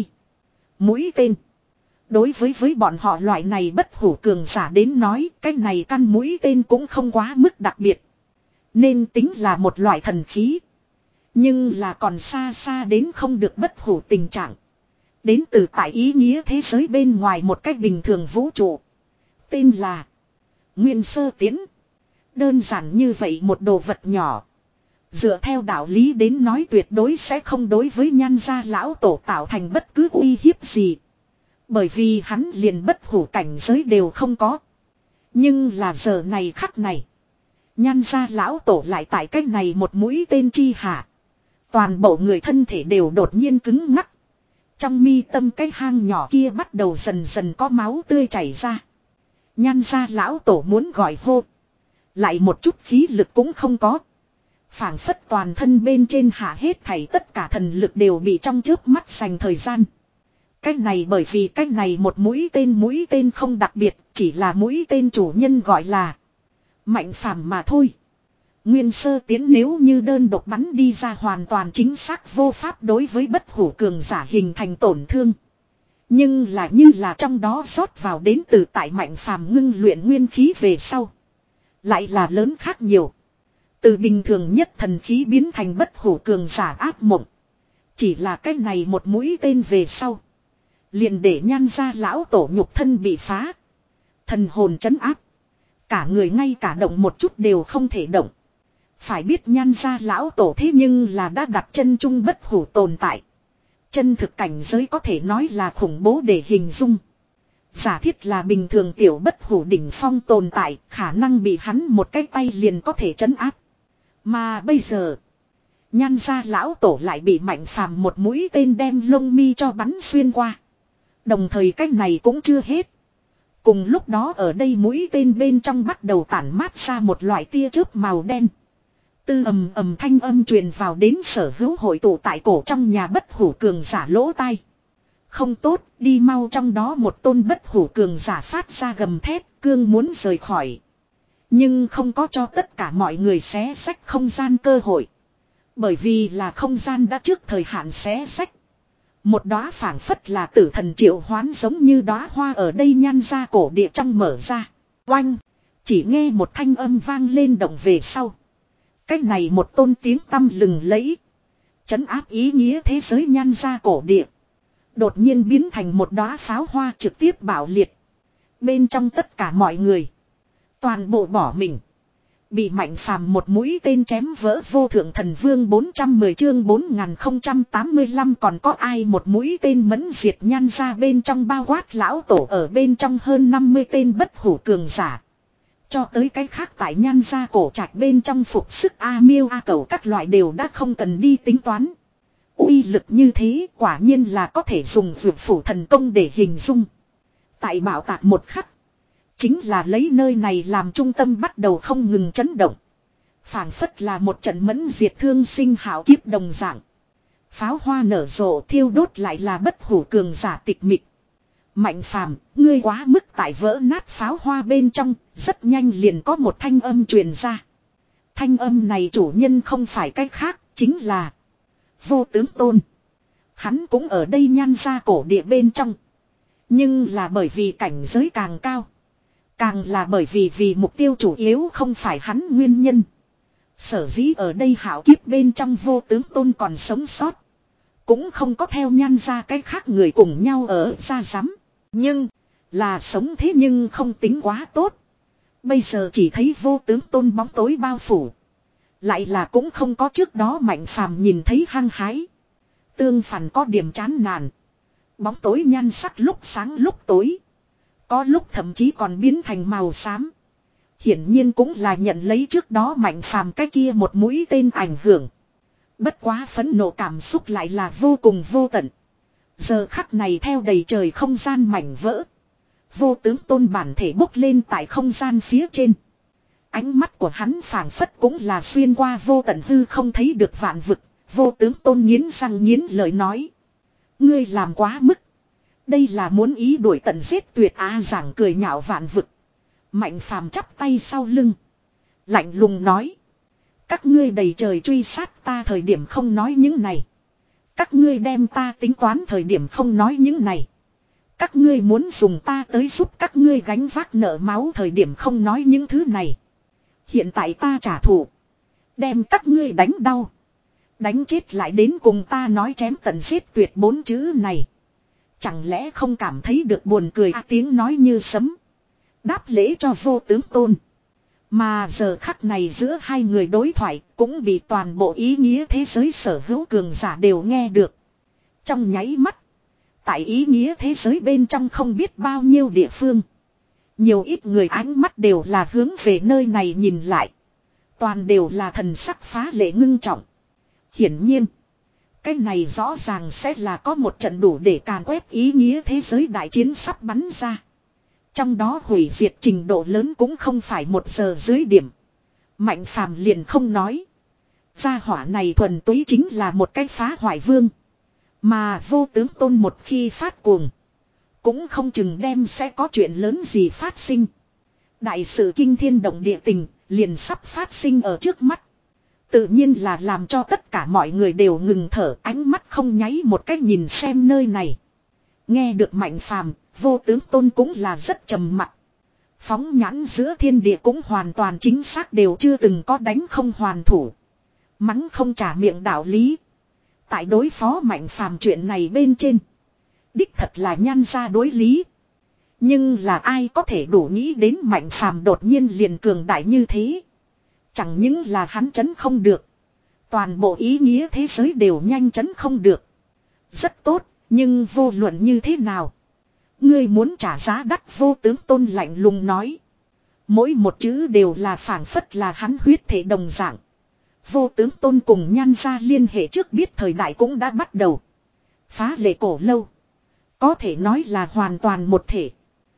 mũi tên. Đối với với bọn họ loại này bất hủ cường giả đến nói, cái này căn mũi tên cũng không quá mức đặc biệt. Nên tính là một loại thần khí. Nhưng là còn xa xa đến không được bất hủ tình trạng. Đến từ tại ý nghĩa thế giới bên ngoài một cách bình thường vũ trụ. Tên là Nguyên Sơ Tiến. Đơn giản như vậy một đồ vật nhỏ. Dựa theo đạo lý đến nói tuyệt đối sẽ không đối với nhan gia lão tổ tạo thành bất cứ uy hiếp gì. Bởi vì hắn liền bất hủ cảnh giới đều không có. Nhưng là giờ này khắc này. Nhan gia lão tổ lại tại cách này một mũi tên chi hạ. Toàn bộ người thân thể đều đột nhiên cứng ngắc. Trong mi tâm cái hang nhỏ kia bắt đầu dần dần có máu tươi chảy ra. Nhan gia lão tổ muốn gọi hô. Lại một chút khí lực cũng không có. Phảng phất toàn thân bên trên hạ hết thảy tất cả thần lực đều bị trong chớp mắt dành thời gian. Cách này bởi vì cách này một mũi tên mũi tên không đặc biệt, chỉ là mũi tên chủ nhân gọi là Mạnh Phàm mà thôi. Nguyên Sơ Tiến nếu như đơn độc bắn đi ra hoàn toàn chính xác vô pháp đối với bất hủ cường giả hình thành tổn thương. Nhưng là như là trong đó rót vào đến từ tại Mạnh Phàm ngưng luyện nguyên khí về sau. Lại là lớn khác nhiều. Từ bình thường nhất thần khí biến thành bất hủ cường giả ác mộng. Chỉ là cái này một mũi tên về sau. Liền để nhan ra lão tổ nhục thân bị phá. Thần hồn trấn áp. Cả người ngay cả động một chút đều không thể động. Phải biết nhan ra lão tổ thế nhưng là đã đặt chân trung bất hủ tồn tại. Chân thực cảnh giới có thể nói là khủng bố để hình dung. Giả thiết là bình thường tiểu bất hủ đỉnh phong tồn tại, khả năng bị hắn một cái tay liền có thể trấn áp. Mà bây giờ, nhan ra lão tổ lại bị Mạnh Phàm một mũi tên đem lông mi cho bắn xuyên qua. Đồng thời cách này cũng chưa hết. Cùng lúc đó ở đây mũi tên bên trong bắt đầu tản mát ra một loại tia chớp màu đen. Tư ầm ầm thanh âm truyền vào đến sở hữu hội tụ tại cổ trong nhà bất hủ cường giả lỗ tai. Không tốt, đi mau, trong đó một tôn bất hủ cường giả phát ra gầm thét, cương muốn rời khỏi. Nhưng không có cho tất cả mọi người xé xách không gian cơ hội. Bởi vì là không gian đã trước thời hạn xé xách. Một đóa phảng phất là tử thần triệu hoán giống như đóa hoa ở đây nhan ra cổ địa trong mở ra. Oanh! Chỉ nghe một thanh âm vang lên động về sau. Cách này một tôn tiếng tăm lừng lẫy. Trấn áp ý nghĩa thế giới nhan ra cổ địa. Đột nhiên biến thành một đóa pháo hoa trực tiếp bạo liệt. Bên trong tất cả mọi người. Toàn bộ bỏ mình. Bị Mạnh Phàm một mũi tên chém vỡ vô thượng thần vương bốn trăm mười chương bốn nghìn không trăm tám mươi lăm còn có ai một mũi tên mẫn diệt nhan ra bên trong bao quát lão tổ ở bên trong hơn năm mươi tên bất hủ cường giả. Cho tới cái khác tại nhan ra cổ trạch bên trong phục sức A miêu A cầu các loại đều đã không cần đi tính toán. Uy lực như thế quả nhiên là có thể dùng vượt phủ thần công để hình dung. Tại bảo tạc một khắc. Chính là lấy nơi này làm trung tâm bắt đầu không ngừng chấn động. Phảng phất là một trận mẫn diệt thương sinh hảo kiếp đồng dạng. Pháo hoa nở rộ thiêu đốt lại là bất hủ cường giả tịch mịch. Mạnh Phàm, ngươi quá mức tại vỡ nát pháo hoa bên trong, rất nhanh liền có một thanh âm truyền ra. Thanh âm này chủ nhân không phải cách khác, chính là Vô Tướng Tôn. Hắn cũng ở đây nhan ra cổ địa bên trong. Nhưng là bởi vì cảnh giới càng cao. Càng là bởi vì vì mục tiêu chủ yếu không phải hắn nguyên nhân. Sở dĩ ở đây hảo kiếp bên trong Vô Tướng Tôn còn sống sót. Cũng không có theo nhan ra cái khác người cùng nhau ở ra rắm. Nhưng là sống thế nhưng không tính quá tốt. Bây giờ chỉ thấy Vô Tướng Tôn bóng tối bao phủ. Lại là cũng không có trước đó Mạnh Phàm nhìn thấy hăng hái. Tương phản có điểm chán nản. Bóng tối nhan sắc lúc sáng lúc tối. Có lúc thậm chí còn biến thành màu xám. Hiển nhiên cũng là nhận lấy trước đó Mạnh Phàm cái kia một mũi tên ảnh hưởng. Bất quá phẫn nộ cảm xúc lại là vô cùng vô tận. Giờ khắc này theo đầy trời không gian mảnh vỡ. Vô tướng tôn bản thể bốc lên tại không gian phía trên. Ánh mắt của hắn phảng phất cũng là xuyên qua vô tận hư không thấy được vạn vực. Vô tướng tôn nghiến răng nghiến lời nói. Ngươi làm quá mức. Đây là muốn ý đuổi tận giết tuyệt á giảng cười nhạo vạn vực. Mạnh Phàm chắp tay sau lưng. Lạnh lùng nói. Các ngươi đầy trời truy sát ta thời điểm không nói những này. Các ngươi đem ta tính toán thời điểm không nói những này. Các ngươi muốn dùng ta tới giúp các ngươi gánh vác nợ máu thời điểm không nói những thứ này. Hiện tại ta trả thù. Đem các ngươi đánh đau. Đánh chết lại đến cùng ta nói chém tận giết tuyệt bốn chữ này. Chẳng lẽ không cảm thấy được buồn cười à, tiếng nói như sấm. Đáp lễ cho vô tướng tôn. Mà giờ khắc này giữa hai người đối thoại cũng bị toàn bộ ý nghĩa thế giới sở hữu cường giả đều nghe được. Trong nháy mắt. Tại ý nghĩa thế giới bên trong không biết bao nhiêu địa phương. Nhiều ít người ánh mắt đều là hướng về nơi này nhìn lại. Toàn đều là thần sắc phá lệ ngưng trọng. Hiển nhiên. Cái này rõ ràng sẽ là có một trận đủ để càn quét ý nghĩa thế giới đại chiến sắp bắn ra. Trong đó hủy diệt trình độ lớn cũng không phải một giờ dưới điểm. Mạnh Phàm liền không nói. Gia hỏa này thuần túy chính là một cái phá hoại vương. Mà vô tướng tôn một khi phát cuồng. Cũng không chừng đem sẽ có chuyện lớn gì phát sinh. Đại sự kinh thiên động địa tình liền sắp phát sinh ở trước mắt. Tự nhiên là làm cho tất cả mọi người đều ngừng thở, ánh mắt không nháy một cách nhìn xem nơi này. Nghe được Mạnh Phàm, vô tướng tôn cũng là rất trầm mặc. Phóng nhãn giữa thiên địa cũng hoàn toàn chính xác đều chưa từng có đánh không hoàn thủ. Mắng không trả miệng đạo lý. Tại đối phó Mạnh Phàm chuyện này bên trên. Đích thật là nhan ra đối lý. Nhưng là ai có thể đủ nghĩ đến Mạnh Phàm đột nhiên liền cường đại như thế. Chẳng những là hắn chấn không được. Toàn bộ ý nghĩa thế giới đều nhanh chấn không được. Rất tốt, nhưng vô luận như thế nào? Ngươi muốn trả giá đắt, vô tướng tôn lạnh lùng nói. Mỗi một chữ đều là phảng phất là hắn huyết thể đồng dạng. Vô tướng tôn cùng nhan ra liên hệ trước biết thời đại cũng đã bắt đầu. Phá lệ cổ lâu. Có thể nói là hoàn toàn một thể.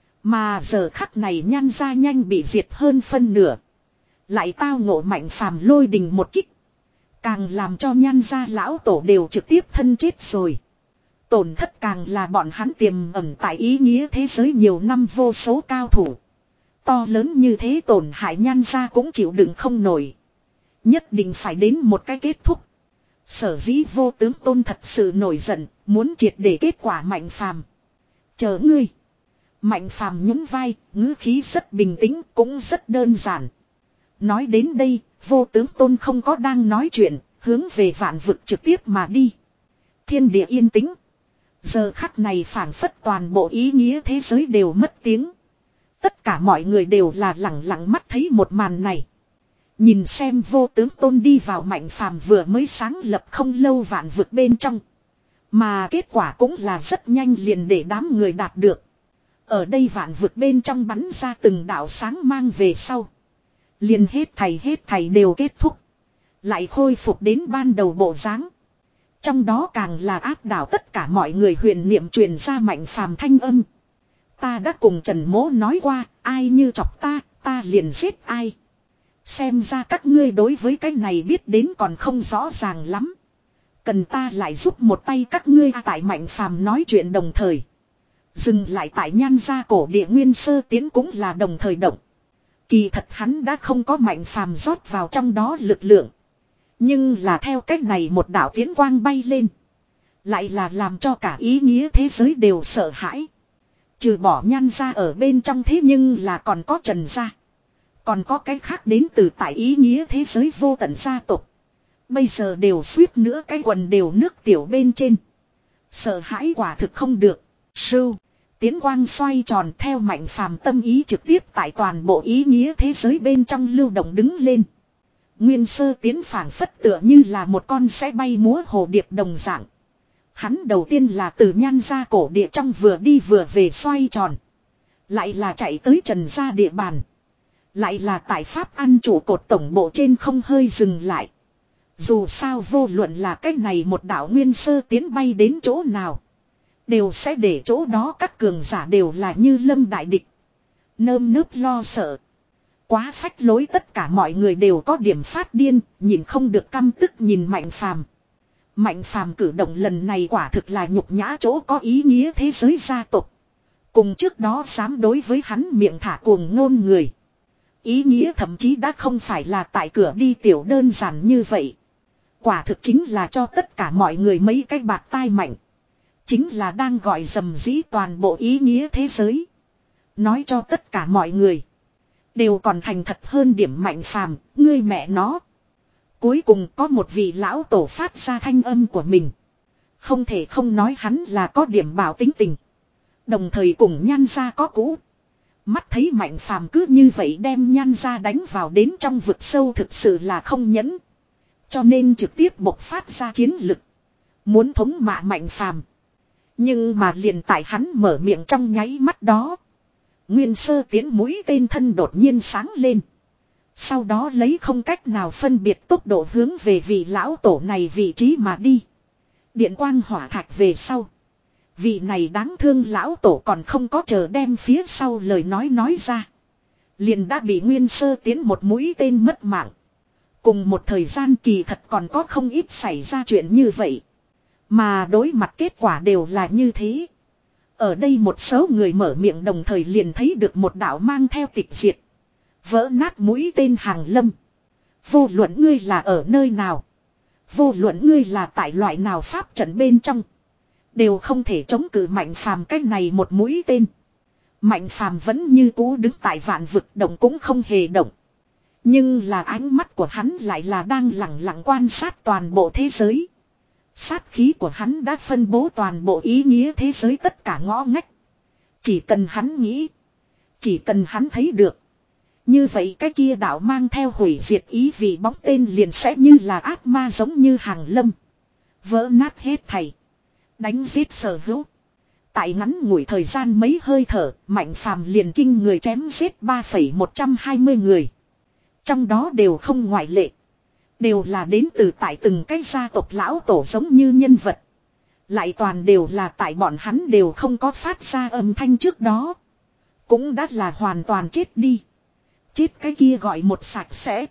Mà giờ khắc này nhan ra nhanh bị diệt hơn phân nửa. Lại tao ngộ Mạnh Phàm lôi đình một kích. Càng làm cho nhan gia lão tổ đều trực tiếp thân chết rồi. Tổn thất càng là bọn hắn tiềm ẩn tại ý nghĩa thế giới nhiều năm vô số cao thủ. To lớn như thế tổn hại nhan gia cũng chịu đựng không nổi. Nhất định phải đến một cái kết thúc. Sở dĩ vô tướng tôn thật sự nổi giận, muốn triệt để kết quả Mạnh Phàm. Chờ ngươi. Mạnh Phàm nhún vai, ngữ khí rất bình tĩnh, cũng rất đơn giản. Nói đến đây, vô tướng tôn không có đang nói chuyện, hướng về vạn vực trực tiếp mà đi. Thiên địa yên tĩnh. Giờ khắc này phảng phất toàn bộ ý nghĩa thế giới đều mất tiếng. Tất cả mọi người đều là lẳng lặng mắt thấy một màn này. Nhìn xem vô tướng tôn đi vào Mạnh Phàm vừa mới sáng lập không lâu vạn vực bên trong. Mà kết quả cũng là rất nhanh liền để đám người đạt được. Ở đây vạn vực bên trong bắn ra từng đạo sáng mang về sau. Liền hết thầy hết thầy đều kết thúc. Lại khôi phục đến ban đầu bộ dáng. Trong đó càng là áp đảo tất cả mọi người huyền niệm truyền ra Mạnh Phàm thanh âm. Ta đã cùng Trần Mỗ nói qua, ai như chọc ta, ta liền giết ai. Xem ra các ngươi đối với cái này biết đến còn không rõ ràng lắm. Cần ta lại giúp một tay các ngươi à, tại Mạnh Phàm nói chuyện đồng thời. Dừng lại tại nhan gia cổ địa nguyên sơ tiến cũng là đồng thời động. Kỳ thật hắn đã không có Mạnh Phàm rót vào trong đó lực lượng. Nhưng là theo cách này một đạo tiến quang bay lên. Lại là làm cho cả ý nghĩa thế giới đều sợ hãi. Trừ bỏ nhan gia ở bên trong thế nhưng là còn có Trần gia. Còn có cái khác đến từ tại ý nghĩa thế giới vô tận gia tộc. Bây giờ đều suýt nữa cái quần đều nước tiểu bên trên. Sợ hãi quả thực không được. Sưu. Tiến quang xoay tròn theo Mạnh Phàm tâm ý trực tiếp tại toàn bộ ý nghĩa thế giới bên trong lưu động đứng lên. Nguyên Sơ Tiến phảng phất tựa như là một con sẽ bay múa hồ điệp đồng dạng. Hắn đầu tiên là từ Nhan gia cổ địa trong vừa đi vừa về xoay tròn. Lại là chạy tới Trần gia địa bàn. Lại là tại Pháp ăn chủ cột tổng bộ trên không hơi dừng lại. Dù sao vô luận là cách này một đạo Nguyên Sơ Tiến bay đến chỗ nào. Đều sẽ để chỗ đó các cường giả đều là như lâm đại địch. Nơm nớp lo sợ. Quá phách lối, tất cả mọi người đều có điểm phát điên, nhìn không được căm tức nhìn Mạnh Phàm. Mạnh Phàm cử động lần này quả thực là nhục nhã chỗ có ý nghĩa thế giới gia tộc. Cùng trước đó dám đối với hắn miệng thả cuồng ngôn người. Ý nghĩa thậm chí đã không phải là tại cửa đi tiểu đơn giản như vậy. Quả thực chính là cho tất cả mọi người mấy cái bạt tai mạnh. Chính là đang gọi dầm dĩ toàn bộ ý nghĩa thế giới. Nói cho tất cả mọi người. Đều còn thành thật hơn điểm Mạnh Phàm, ngươi mẹ nó. Cuối cùng có một vị lão tổ phát ra thanh âm của mình. Không thể không nói hắn là có điểm bảo tính tình. Đồng thời cùng Nhan gia có cũ. Mắt thấy Mạnh Phàm cứ như vậy đem Nhan gia đánh vào đến trong vực sâu thực sự là không nhẫn. Cho nên trực tiếp bộc phát ra chiến lực. Muốn thống mạ Mạnh Phàm. Nhưng mà liền tại hắn mở miệng trong nháy mắt đó. Nguyên Sơ Tiến mũi tên thân đột nhiên sáng lên. Sau đó lấy không cách nào phân biệt tốc độ hướng về vị lão tổ này vị trí mà đi. Điện quang hỏa thạch về sau. Vị này đáng thương lão tổ còn không có chờ đem phía sau lời nói nói ra. Liền đã bị Nguyên Sơ Tiến một mũi tên mất mạng. Cùng một thời gian kỳ thật còn có không ít xảy ra chuyện như vậy. Mà đối mặt kết quả đều là như thế. Ở đây một số người mở miệng đồng thời liền thấy được một đạo mang theo tịch diệt. Vỡ nát mũi tên hàng lâm. Vô luận ngươi là ở nơi nào. Vô luận ngươi là tại loại nào pháp trận bên trong. Đều không thể chống cự Mạnh Phàm cách này một mũi tên. Mạnh Phàm vẫn như cũ đứng tại vạn vực động cũng không hề động. Nhưng là ánh mắt của hắn lại là đang lặng lặng quan sát toàn bộ thế giới. Sát khí của hắn đã phân bố toàn bộ ý nghĩa thế giới tất cả ngõ ngách. Chỉ cần hắn nghĩ. Chỉ cần hắn thấy được. Như vậy cái kia đạo mang theo hủy diệt ý vì bóng tên liền sẽ như là ác ma giống như hàng lâm. Vỡ nát hết thảy. Đánh giết sở hữu. Tại ngắn ngủi thời gian mấy hơi thở, Mạnh Phàm liền kinh người chém giết ba phẩy một trăm hai mươi người. Trong đó đều không ngoại lệ. Đều là đến từ tại từng cái gia tộc lão tổ giống như nhân vật. Lại toàn đều là tại bọn hắn đều không có phát ra âm thanh trước đó. Cũng đã là hoàn toàn chết đi. Chết cái kia gọi một sạch sẽ.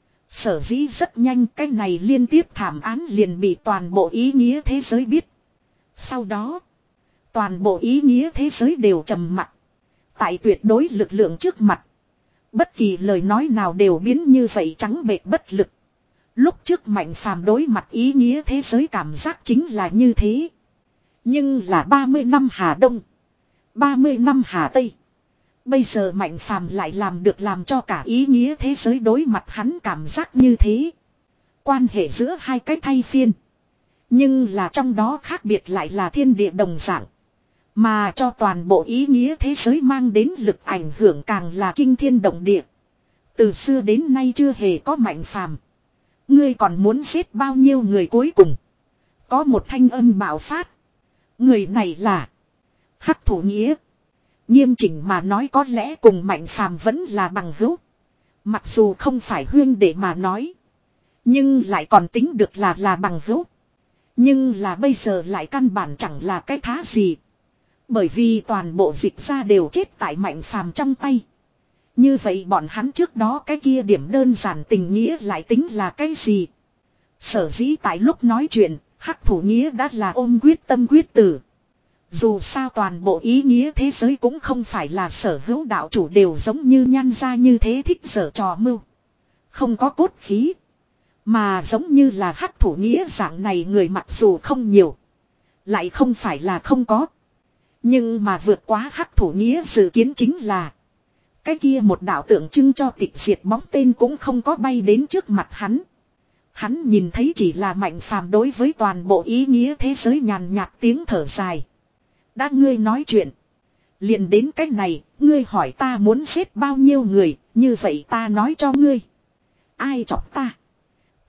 Sở dĩ rất nhanh cái này liên tiếp thảm án liền bị toàn bộ ý nghĩa thế giới biết. Sau đó, toàn bộ ý nghĩa thế giới đều trầm mặc. Tại tuyệt đối lực lượng trước mặt. Bất kỳ lời nói nào đều biến như vậy trắng bệch bất lực. Lúc trước Mạnh Phàm đối mặt ý nghĩa thế giới cảm giác chính là như thế. Nhưng là ba mươi năm Hà Đông. ba mươi năm Hà Tây. Bây giờ Mạnh Phàm lại làm được làm cho cả ý nghĩa thế giới đối mặt hắn cảm giác như thế. Quan hệ giữa hai cái thay phiên. Nhưng là trong đó khác biệt lại là thiên địa đồng dạng. Mà cho toàn bộ ý nghĩa thế giới mang đến lực ảnh hưởng càng là kinh thiên động địa. Từ xưa đến nay chưa hề có Mạnh Phàm. Ngươi còn muốn giết bao nhiêu người cuối cùng. Có một thanh âm bạo phát. Người này là Hắc Thủ Nghĩa. Nghiêm chỉnh mà nói có lẽ cùng Mạnh Phàm vẫn là bằng hữu. Mặc dù không phải huyên để mà nói. Nhưng lại còn tính được là là bằng hữu. Nhưng là bây giờ lại căn bản chẳng là cái thá gì. Bởi vì toàn bộ dịch ra đều chết tại Mạnh Phàm trong tay. Như vậy bọn hắn trước đó cái kia điểm đơn giản tình nghĩa lại tính là cái gì? Sở dĩ tại lúc nói chuyện, Hắc Thủ Nghĩa đã là ôm quyết tâm quyết tử. Dù sao toàn bộ ý nghĩa thế giới cũng không phải là sở hữu đạo chủ đều giống như Nhan gia như thế thích giở trò mưu. Không có cốt khí. Mà giống như là Hắc Thủ Nghĩa dạng này người mặc dù không nhiều. Lại không phải là không có. Nhưng mà vượt quá Hắc Thủ Nghĩa dự kiến chính là. Cái kia một đạo tượng trưng cho tịch diệt bóng tên cũng không có bay đến trước mặt hắn. Hắn nhìn thấy chỉ là Mạnh Phàm đối với toàn bộ ý nghĩa thế giới nhàn nhạt tiếng thở dài. Đã ngươi nói chuyện. Liền đến cách này, ngươi hỏi ta muốn giết bao nhiêu người, như vậy ta nói cho ngươi. Ai chọc ta?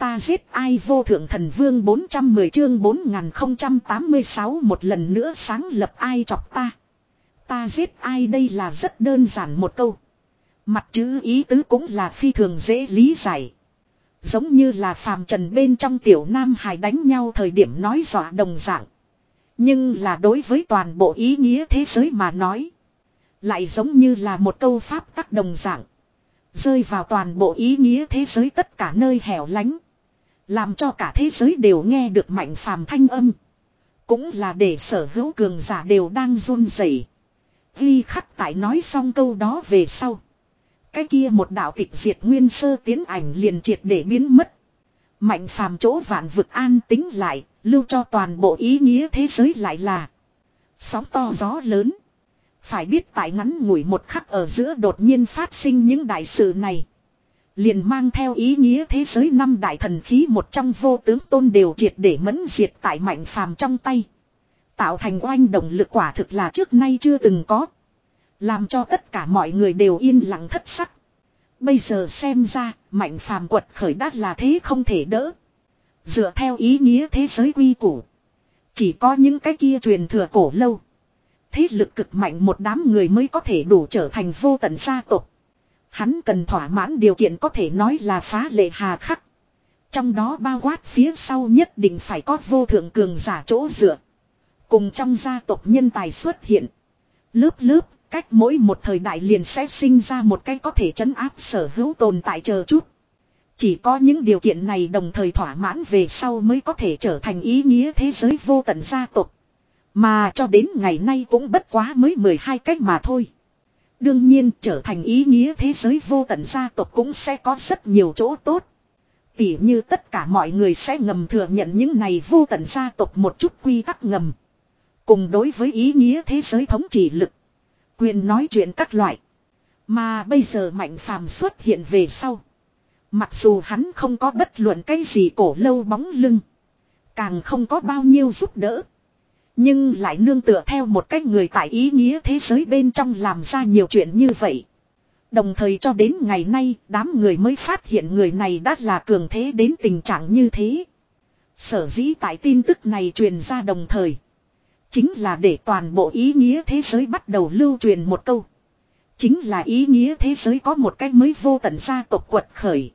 Ta giết ai vô thượng thần vương bốn trăm mười chương bốn nghìn không trăm tám mươi sáu một lần nữa sáng lập ai chọc ta. Ta giết ai đây là rất đơn giản một câu. Mặt chữ ý tứ cũng là phi thường dễ lý giải. Giống như là phàm trần bên trong tiểu nam hài đánh nhau thời điểm nói dọa đồng dạng. Nhưng là đối với toàn bộ ý nghĩa thế giới mà nói. Lại giống như là một câu pháp tắc đồng dạng. Rơi vào toàn bộ ý nghĩa thế giới tất cả nơi hẻo lánh. Làm cho cả thế giới đều nghe được mạnh phàm thanh âm. Cũng là để sở hữu cường giả đều đang run rẩy. Ghi khắc tại nói xong câu đó về sau. Cái kia một đạo tịch diệt nguyên sơ tiến ảnh liền triệt để biến mất. Mạnh phàm chỗ vạn vực an tính lại, lưu cho toàn bộ ý nghĩa thế giới lại là sóng to gió lớn. Phải biết tại ngắn ngủi một khắc ở giữa đột nhiên phát sinh những đại sự này. Liền mang theo ý nghĩa thế giới năm đại thần khí một trong vô tướng tôn đều triệt để mẫn diệt tại mạnh phàm trong tay. Tạo thành oanh động lực quả thực là trước nay chưa từng có. Làm cho tất cả mọi người đều yên lặng thất sắc. Bây giờ xem ra, mạnh phàm quật khởi đát là thế không thể đỡ. Dựa theo ý nghĩa thế giới quy củ. Chỉ có những cái kia truyền thừa cổ lâu. Thế lực cực mạnh một đám người mới có thể đủ trở thành vô tận gia tộc. Hắn cần thỏa mãn điều kiện có thể nói là phá lệ hà khắc. Trong đó bao quát phía sau nhất định phải có vô thượng cường giả chỗ dựa. Cùng trong gia tộc nhân tài xuất hiện. Lớp lớp, cách mỗi một thời đại liền sẽ sinh ra một cái có thể trấn áp sở hữu tồn tại chờ chút. Chỉ có những điều kiện này đồng thời thỏa mãn về sau mới có thể trở thành ý nghĩa thế giới vô tận gia tộc. Mà cho đến ngày nay cũng bất quá mới mười hai cách mà thôi. Đương nhiên trở thành ý nghĩa thế giới vô tận gia tộc cũng sẽ có rất nhiều chỗ tốt. Tỉ như tất cả mọi người sẽ ngầm thừa nhận những này vô tận gia tộc một chút quy tắc ngầm. Cùng đối với ý nghĩa thế giới thống trị lực. Quyền nói chuyện các loại. Mà bây giờ mạnh phàm xuất hiện về sau. Mặc dù hắn không có bất luận cái gì cổ lâu bóng lưng. Càng không có bao nhiêu giúp đỡ. Nhưng lại nương tựa theo một cách người tại ý nghĩa thế giới bên trong làm ra nhiều chuyện như vậy. Đồng thời cho đến ngày nay đám người mới phát hiện người này đã là cường thế đến tình trạng như thế. Sở dĩ tại tin tức này truyền ra đồng thời. Chính là để toàn bộ ý nghĩa thế giới bắt đầu lưu truyền một câu. Chính là ý nghĩa thế giới có một cách mới vô tận gia tộc quật khởi.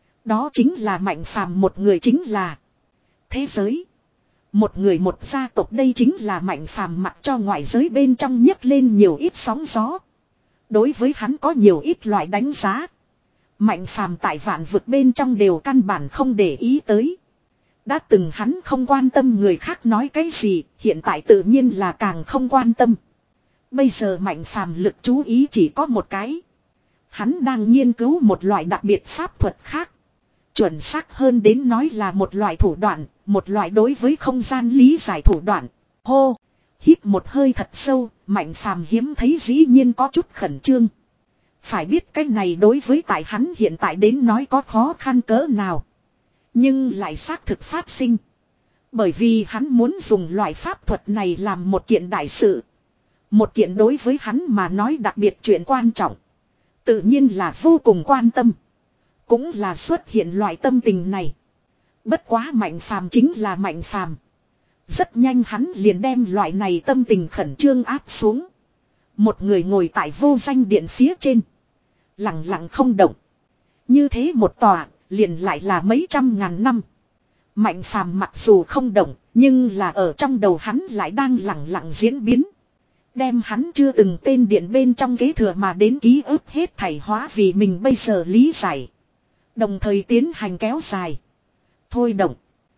Đó chính là mạnh phàm một người chính là thế giới. Một người một gia tộc đây chính là mạnh phàm mặc cho ngoại giới bên trong nhấc lên nhiều ít sóng gió. Đối với hắn có nhiều ít loại đánh giá. Mạnh phàm tại vạn vực bên trong đều căn bản không để ý tới. Đã từng hắn không quan tâm người khác nói cái gì, hiện tại tự nhiên là càng không quan tâm. Bây giờ mạnh phàm lực chú ý chỉ có một cái. Hắn đang nghiên cứu một loại đặc biệt pháp thuật khác. Chuẩn xác hơn đến nói là một loại thủ đoạn, một loại đối với không gian lý giải thủ đoạn. Hô! Hít một hơi thật sâu, mạnh phàm hiếm thấy dĩ nhiên có chút khẩn trương. Phải biết cái này đối với tại hắn hiện tại đến nói có khó khăn cỡ nào. Nhưng lại xác thực phát sinh. Bởi vì hắn muốn dùng loại pháp thuật này làm một kiện đại sự. Một kiện đối với hắn mà nói đặc biệt chuyện quan trọng. Tự nhiên là vô cùng quan tâm. Cũng là xuất hiện loại tâm tình này. Bất quá mạnh phàm chính là mạnh phàm. Rất nhanh hắn liền đem loại này tâm tình khẩn trương áp xuống. Một người ngồi tại vô danh điện phía trên. Lặng lặng không động. Như thế một tòa liền lại là mấy trăm ngàn năm. Mạnh phàm mặc dù không động, nhưng là ở trong đầu hắn lại đang lặng lặng diễn biến. Đem hắn chưa từng tên điện bên trong kế thừa mà đến ký ức hết thảy hóa vì mình bây giờ lý giải. Đồng thời tiến hành kéo dài. Thôi động.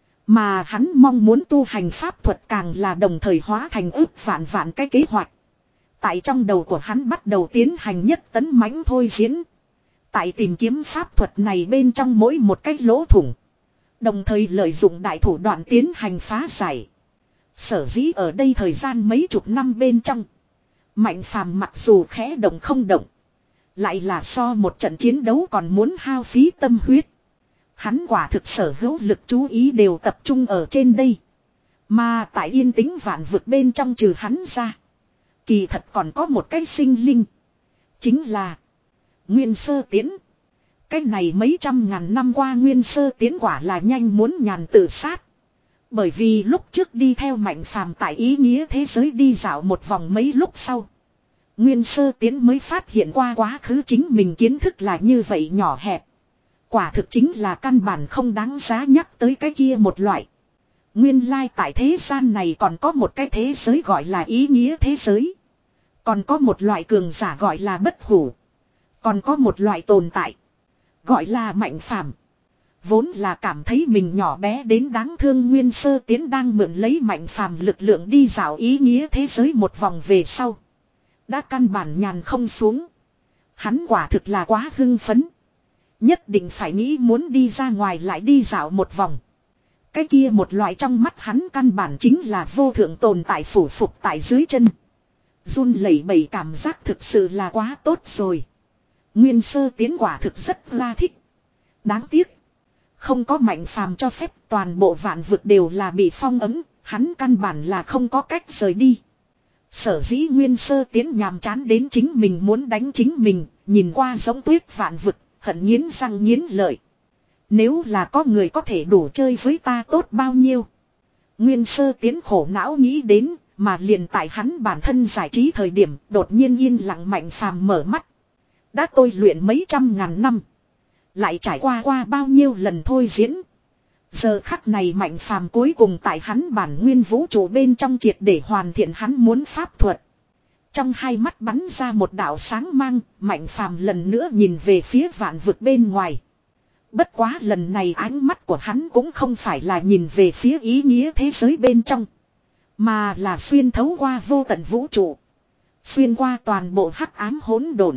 Mà hắn mong muốn tu hành pháp thuật càng là đồng thời hóa thành ức vạn vạn cái kế hoạch. Tại trong đầu của hắn bắt đầu tiến hành nhất tấn mãnh thôi diễn. Tại tìm kiếm pháp thuật này bên trong mỗi một cái lỗ thủng. Đồng thời lợi dụng đại thủ đoạn tiến hành phá giải. Sở dĩ ở đây thời gian mấy chục năm bên trong. Mạnh phàm mặc dù khẽ động không động. Lại là so một trận chiến đấu còn muốn hao phí tâm huyết. Hắn quả thực sở hữu lực chú ý đều tập trung ở trên đây. Mà tại yên tĩnh vạn vực bên trong trừ hắn ra. Kỳ thật còn có một cái sinh linh. Chính là Nguyên Sơ Tiễn. Cái này mấy trăm ngàn năm qua Nguyên Sơ Tiến quả là nhanh muốn nhàn tự sát. Bởi vì lúc trước đi theo Mạnh Phàm tại ý nghĩa thế giới đi dạo một vòng mấy lúc sau. Nguyên Sơ Tiến mới phát hiện qua quá khứ chính mình kiến thức là như vậy nhỏ hẹp. Quả thực chính là căn bản không đáng giá nhắc tới cái kia một loại. Nguyên lai tại thế gian này còn có một cái thế giới gọi là ý nghĩa thế giới. Còn có một loại cường giả gọi là bất hủ. Còn có một loại tồn tại gọi là Mạnh Phàm. Vốn là cảm thấy mình nhỏ bé đến đáng thương Nguyên Sơ Tiến đang mượn lấy Mạnh Phàm lực lượng đi dạo ý nghĩa thế giới một vòng về sau. Đã căn bản nhàn không xuống. Hắn quả thực là quá hưng phấn. Nhất định phải nghĩ muốn đi ra ngoài lại đi dạo một vòng. Cái kia một loại trong mắt hắn căn bản chính là vô thượng tồn tại phủ phục tại dưới chân. Run lẩy bẩy cảm giác thực sự là quá tốt rồi. Nguyên Sơ Tiến quả thực rất la thích. Đáng tiếc. Không có Mạnh Phàm cho phép toàn bộ vạn vực đều là bị phong ấn. Hắn căn bản là không có cách rời đi. Sở dĩ Nguyên Sơ Tiến nhàm chán đến chính mình muốn đánh chính mình. Nhìn qua giống tuyết vạn vực. Hận nghiến răng nghiến lợi. Nếu là có người có thể đủ chơi với ta tốt bao nhiêu. Nguyên Sơ Tiến khổ não nghĩ đến. Mà liền tại hắn bản thân giải trí thời điểm. Đột nhiên yên lặng Mạnh Phàm mở mắt. Đã tôi luyện mấy trăm ngàn năm. Lại trải qua qua bao nhiêu lần thôi diễn. Giờ khắc này Mạnh Phàm cuối cùng tại hắn bản nguyên vũ trụ bên trong triệt để hoàn thiện hắn muốn pháp thuật. Trong hai mắt bắn ra một đạo sáng mang, Mạnh Phàm lần nữa nhìn về phía vạn vực bên ngoài. Bất quá lần này ánh mắt của hắn cũng không phải là nhìn về phía ý nghĩa thế giới bên trong. Mà là xuyên thấu qua vô tận vũ trụ. Xuyên qua toàn bộ hắc ám hỗn độn.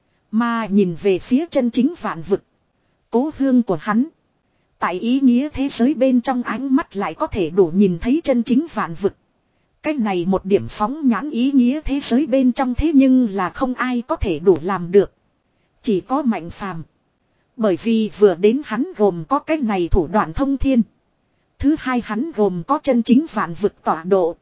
Mà nhìn về phía chân chính vạn vực. Cố hương của hắn. Tại ý nghĩa thế giới bên trong ánh mắt lại có thể đủ nhìn thấy chân chính vạn vực. Cái này một điểm phóng nhãn ý nghĩa thế giới bên trong thế nhưng là không ai có thể đủ làm được. Chỉ có Mạnh Phàm. Bởi vì vừa đến hắn gồm có cái này thủ đoạn thông thiên. Thứ hai hắn gồm có chân chính vạn vực tọa độ.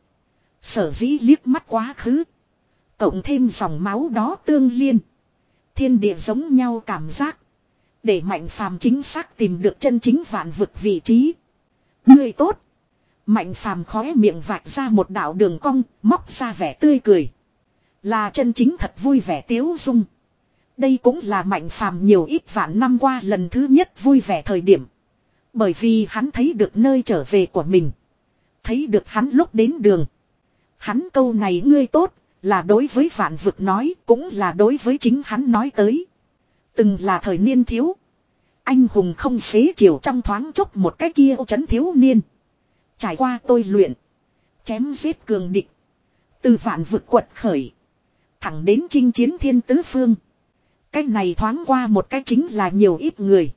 Sở dĩ liếc mắt quá khứ. Cộng thêm dòng máu đó tương liên. Thiên địa giống nhau cảm giác. Để Mạnh Phàm chính xác tìm được chân chính vạn vực vị trí. Người tốt. Mạnh Phàm khóe miệng vạch ra một đạo đường cong, móc ra vẻ tươi cười. Là chân chính thật vui vẻ tiếu dung. Đây cũng là Mạnh Phàm nhiều ít vạn năm qua lần thứ nhất vui vẻ thời điểm. Bởi vì hắn thấy được nơi trở về của mình. Thấy được hắn lúc đến đường. Hắn câu này ngươi tốt, là đối với vạn vực nói, cũng là đối với chính hắn nói tới. Từng là thời niên thiếu. Anh hùng không xế chiều trong thoáng chốc một cái kia ô trấn thiếu niên. Trải qua tôi luyện. Chém giết cường địch. Từ vạn vực quật khởi. Thẳng đến chinh chiến thiên tứ phương. Cái này thoáng qua một cái chính là nhiều ít người.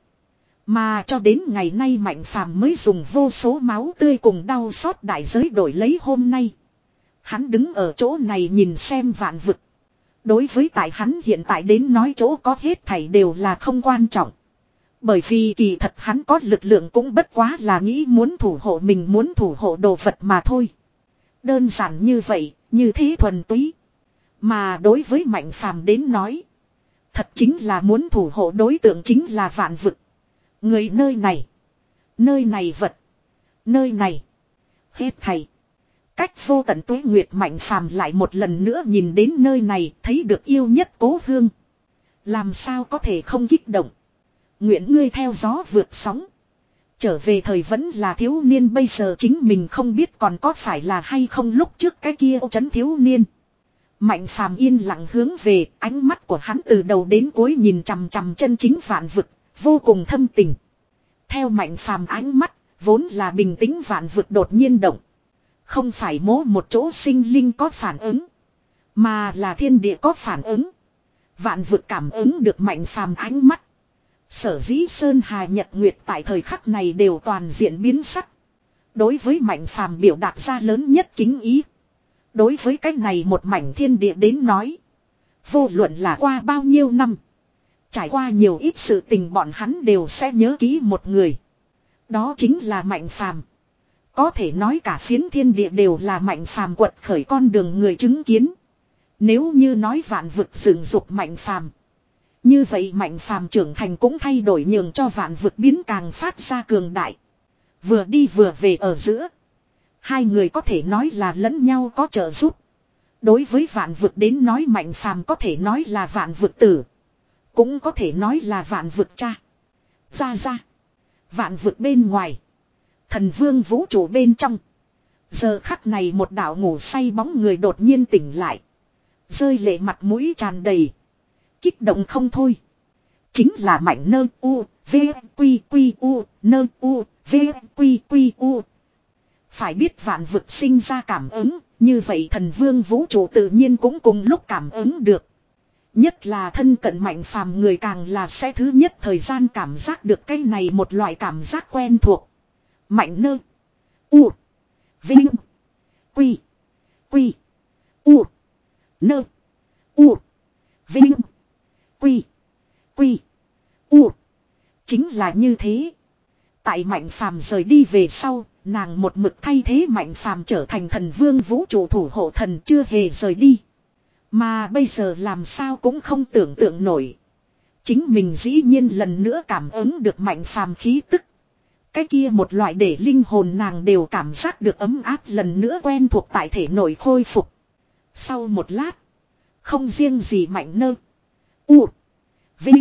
Mà cho đến ngày nay Mạnh Phàm mới dùng vô số máu tươi cùng đau xót đại giới đổi lấy hôm nay. Hắn đứng ở chỗ này nhìn xem vạn vực. Đối với tại hắn hiện tại đến nói chỗ có hết thảy đều là không quan trọng. Bởi vì kỳ thật hắn có lực lượng cũng bất quá là nghĩ muốn thủ hộ mình muốn thủ hộ đồ vật mà thôi. Đơn giản như vậy, như thế thuần túy. Mà đối với Mạnh Phàm đến nói. Thật chính là muốn thủ hộ đối tượng chính là vạn vực. Người nơi này. Nơi này vật. Nơi này. Hết thảy. Cách vô tận tuế nguyệt Mạnh Phàm lại một lần nữa nhìn đến nơi này thấy được yêu nhất cố hương. Làm sao có thể không kích động. Nguyện ngươi theo gió vượt sóng. Trở về thời vẫn là thiếu niên bây giờ chính mình không biết còn có phải là hay không lúc trước cái kia ô trấn thiếu niên. Mạnh Phàm yên lặng hướng về ánh mắt của hắn từ đầu đến cuối nhìn chằm chằm chân chính vạn vực, vô cùng thâm tình. Theo Mạnh Phàm ánh mắt, vốn là bình tĩnh vạn vực đột nhiên động. Không phải mố một chỗ sinh linh có phản ứng. Mà là thiên địa có phản ứng. Vạn vực cảm ứng được Mạnh Phàm ánh mắt. Sở dĩ Sơn Hà Nhật Nguyệt tại thời khắc này đều toàn diện biến sắc. Đối với Mạnh Phàm biểu đạt ra lớn nhất kính ý. Đối với cái này một mảnh thiên địa đến nói. Vô luận là qua bao nhiêu năm. Trải qua nhiều ít sự tình bọn hắn đều sẽ nhớ kỹ một người. Đó chính là Mạnh Phàm. Có thể nói cả phiến thiên địa đều là Mạnh Phàm quật khởi con đường người chứng kiến. Nếu như nói vạn vực dựng dục Mạnh Phàm. Như vậy Mạnh Phàm trưởng thành cũng thay đổi nhường cho vạn vực biến càng phát ra cường đại. Vừa đi vừa về ở giữa. Hai người có thể nói là lẫn nhau có trợ giúp. Đối với vạn vực đến nói Mạnh Phàm có thể nói là vạn vực tử. Cũng có thể nói là vạn vực cha. Ra ra. Vạn vực bên ngoài. Thần vương vũ trụ bên trong. Giờ khắc này một đạo ngủ say bóng người đột nhiên tỉnh lại. Rơi lệ mặt mũi tràn đầy. Kích động không thôi. Chính là Mạnh nơ u, v, quy quy u, nơ u, v, quy quy u. Phải biết vạn vực sinh ra cảm ứng, như vậy thần vương vũ trụ tự nhiên cũng cùng lúc cảm ứng được. Nhất là thân cận Mạnh Phàm người càng là sẽ thứ nhất thời gian cảm giác được cái này một loại cảm giác quen thuộc. Mạnh nơ. U. Vinh. Quy. Quy. U. Nơ. U. Vinh. Quy. Quy. U. Chính là như thế. Tại Mạnh Phàm rời đi về sau, nàng một mực thay thế Mạnh Phàm trở thành thần vương vũ trụ thủ hộ thần chưa hề rời đi. Mà bây giờ làm sao cũng không tưởng tượng nổi. Chính mình dĩ nhiên lần nữa cảm ứng được Mạnh Phàm khí tức. Cái kia một loại để linh hồn nàng đều cảm giác được ấm áp lần nữa quen thuộc tại thể nội khôi phục. Sau một lát, không riêng gì Mạnh nơ. U. Vinh.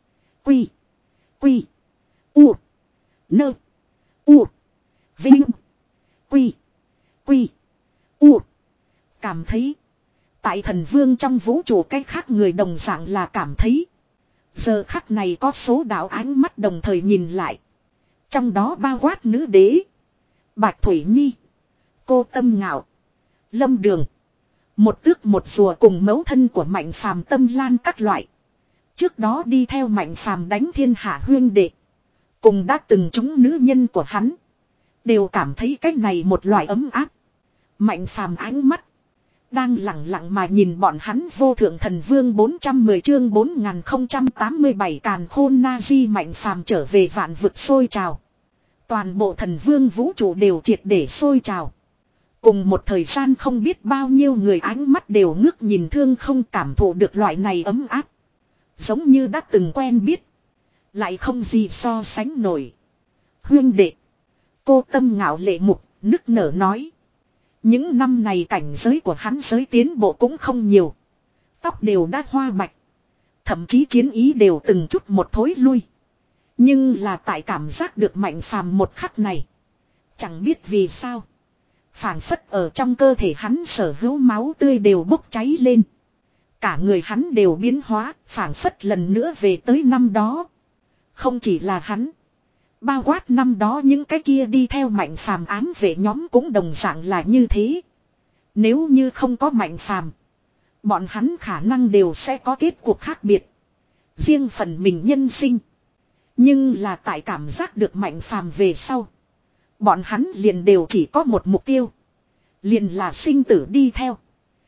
Quy. Quy. U. Nơ. U. Vinh. Quy. Quy. U. Cảm thấy. Tại thần vương trong vũ trụ cách khác người đồng dạng là cảm thấy. Giờ khắc này có số đạo ánh mắt đồng thời nhìn lại. Trong đó bao quát nữ đế. Bạch Thủy Nhi. Cô Tâm Ngạo. Lâm Đường. Một tước một rùa cùng mẫu thân của Mạnh Phàm Tâm Lan các loại. Trước đó đi theo Mạnh Phàm đánh thiên hạ huyên đệ. Cùng đã từng chúng nữ nhân của hắn. Đều cảm thấy cái này một loại ấm áp. Mạnh Phàm ánh mắt. Đang lặng lặng mà nhìn bọn hắn vô thượng thần vương bốn trăm mười chương bốn nghìn không trăm tám mươi bảy càn khôn na di Mạnh Phàm trở về vạn vực sôi trào. Toàn bộ thần vương vũ trụ đều triệt để sôi trào. Cùng một thời gian không biết bao nhiêu người ánh mắt đều ngước nhìn thương không cảm thụ được loại này ấm áp. Giống như đã từng quen biết. Lại không gì so sánh nổi. Huyên đệ. Cô Tâm Ngạo lệ mục, nức nở nói. Những năm này cảnh giới của hắn giới tiến bộ cũng không nhiều. Tóc đều đã hoa bạch. Thậm chí chiến ý đều từng chút một thối lui. Nhưng là tại cảm giác được Mạnh Phàm một khắc này. Chẳng biết vì sao. Phảng phất ở trong cơ thể hắn sở hữu máu tươi đều bốc cháy lên. Cả người hắn đều biến hóa, phảng phất lần nữa về tới năm đó. Không chỉ là hắn. Bao quát năm đó những cái kia đi theo Mạnh Phàm ám vệ nhóm cũng đồng dạng là như thế. Nếu như không có Mạnh Phàm, bọn hắn khả năng đều sẽ có kết cuộc khác biệt. Riêng phần mình nhân sinh. Nhưng là tại cảm giác được Mạnh Phàm về sau. Bọn hắn liền đều chỉ có một mục tiêu. Liền là sinh tử đi theo.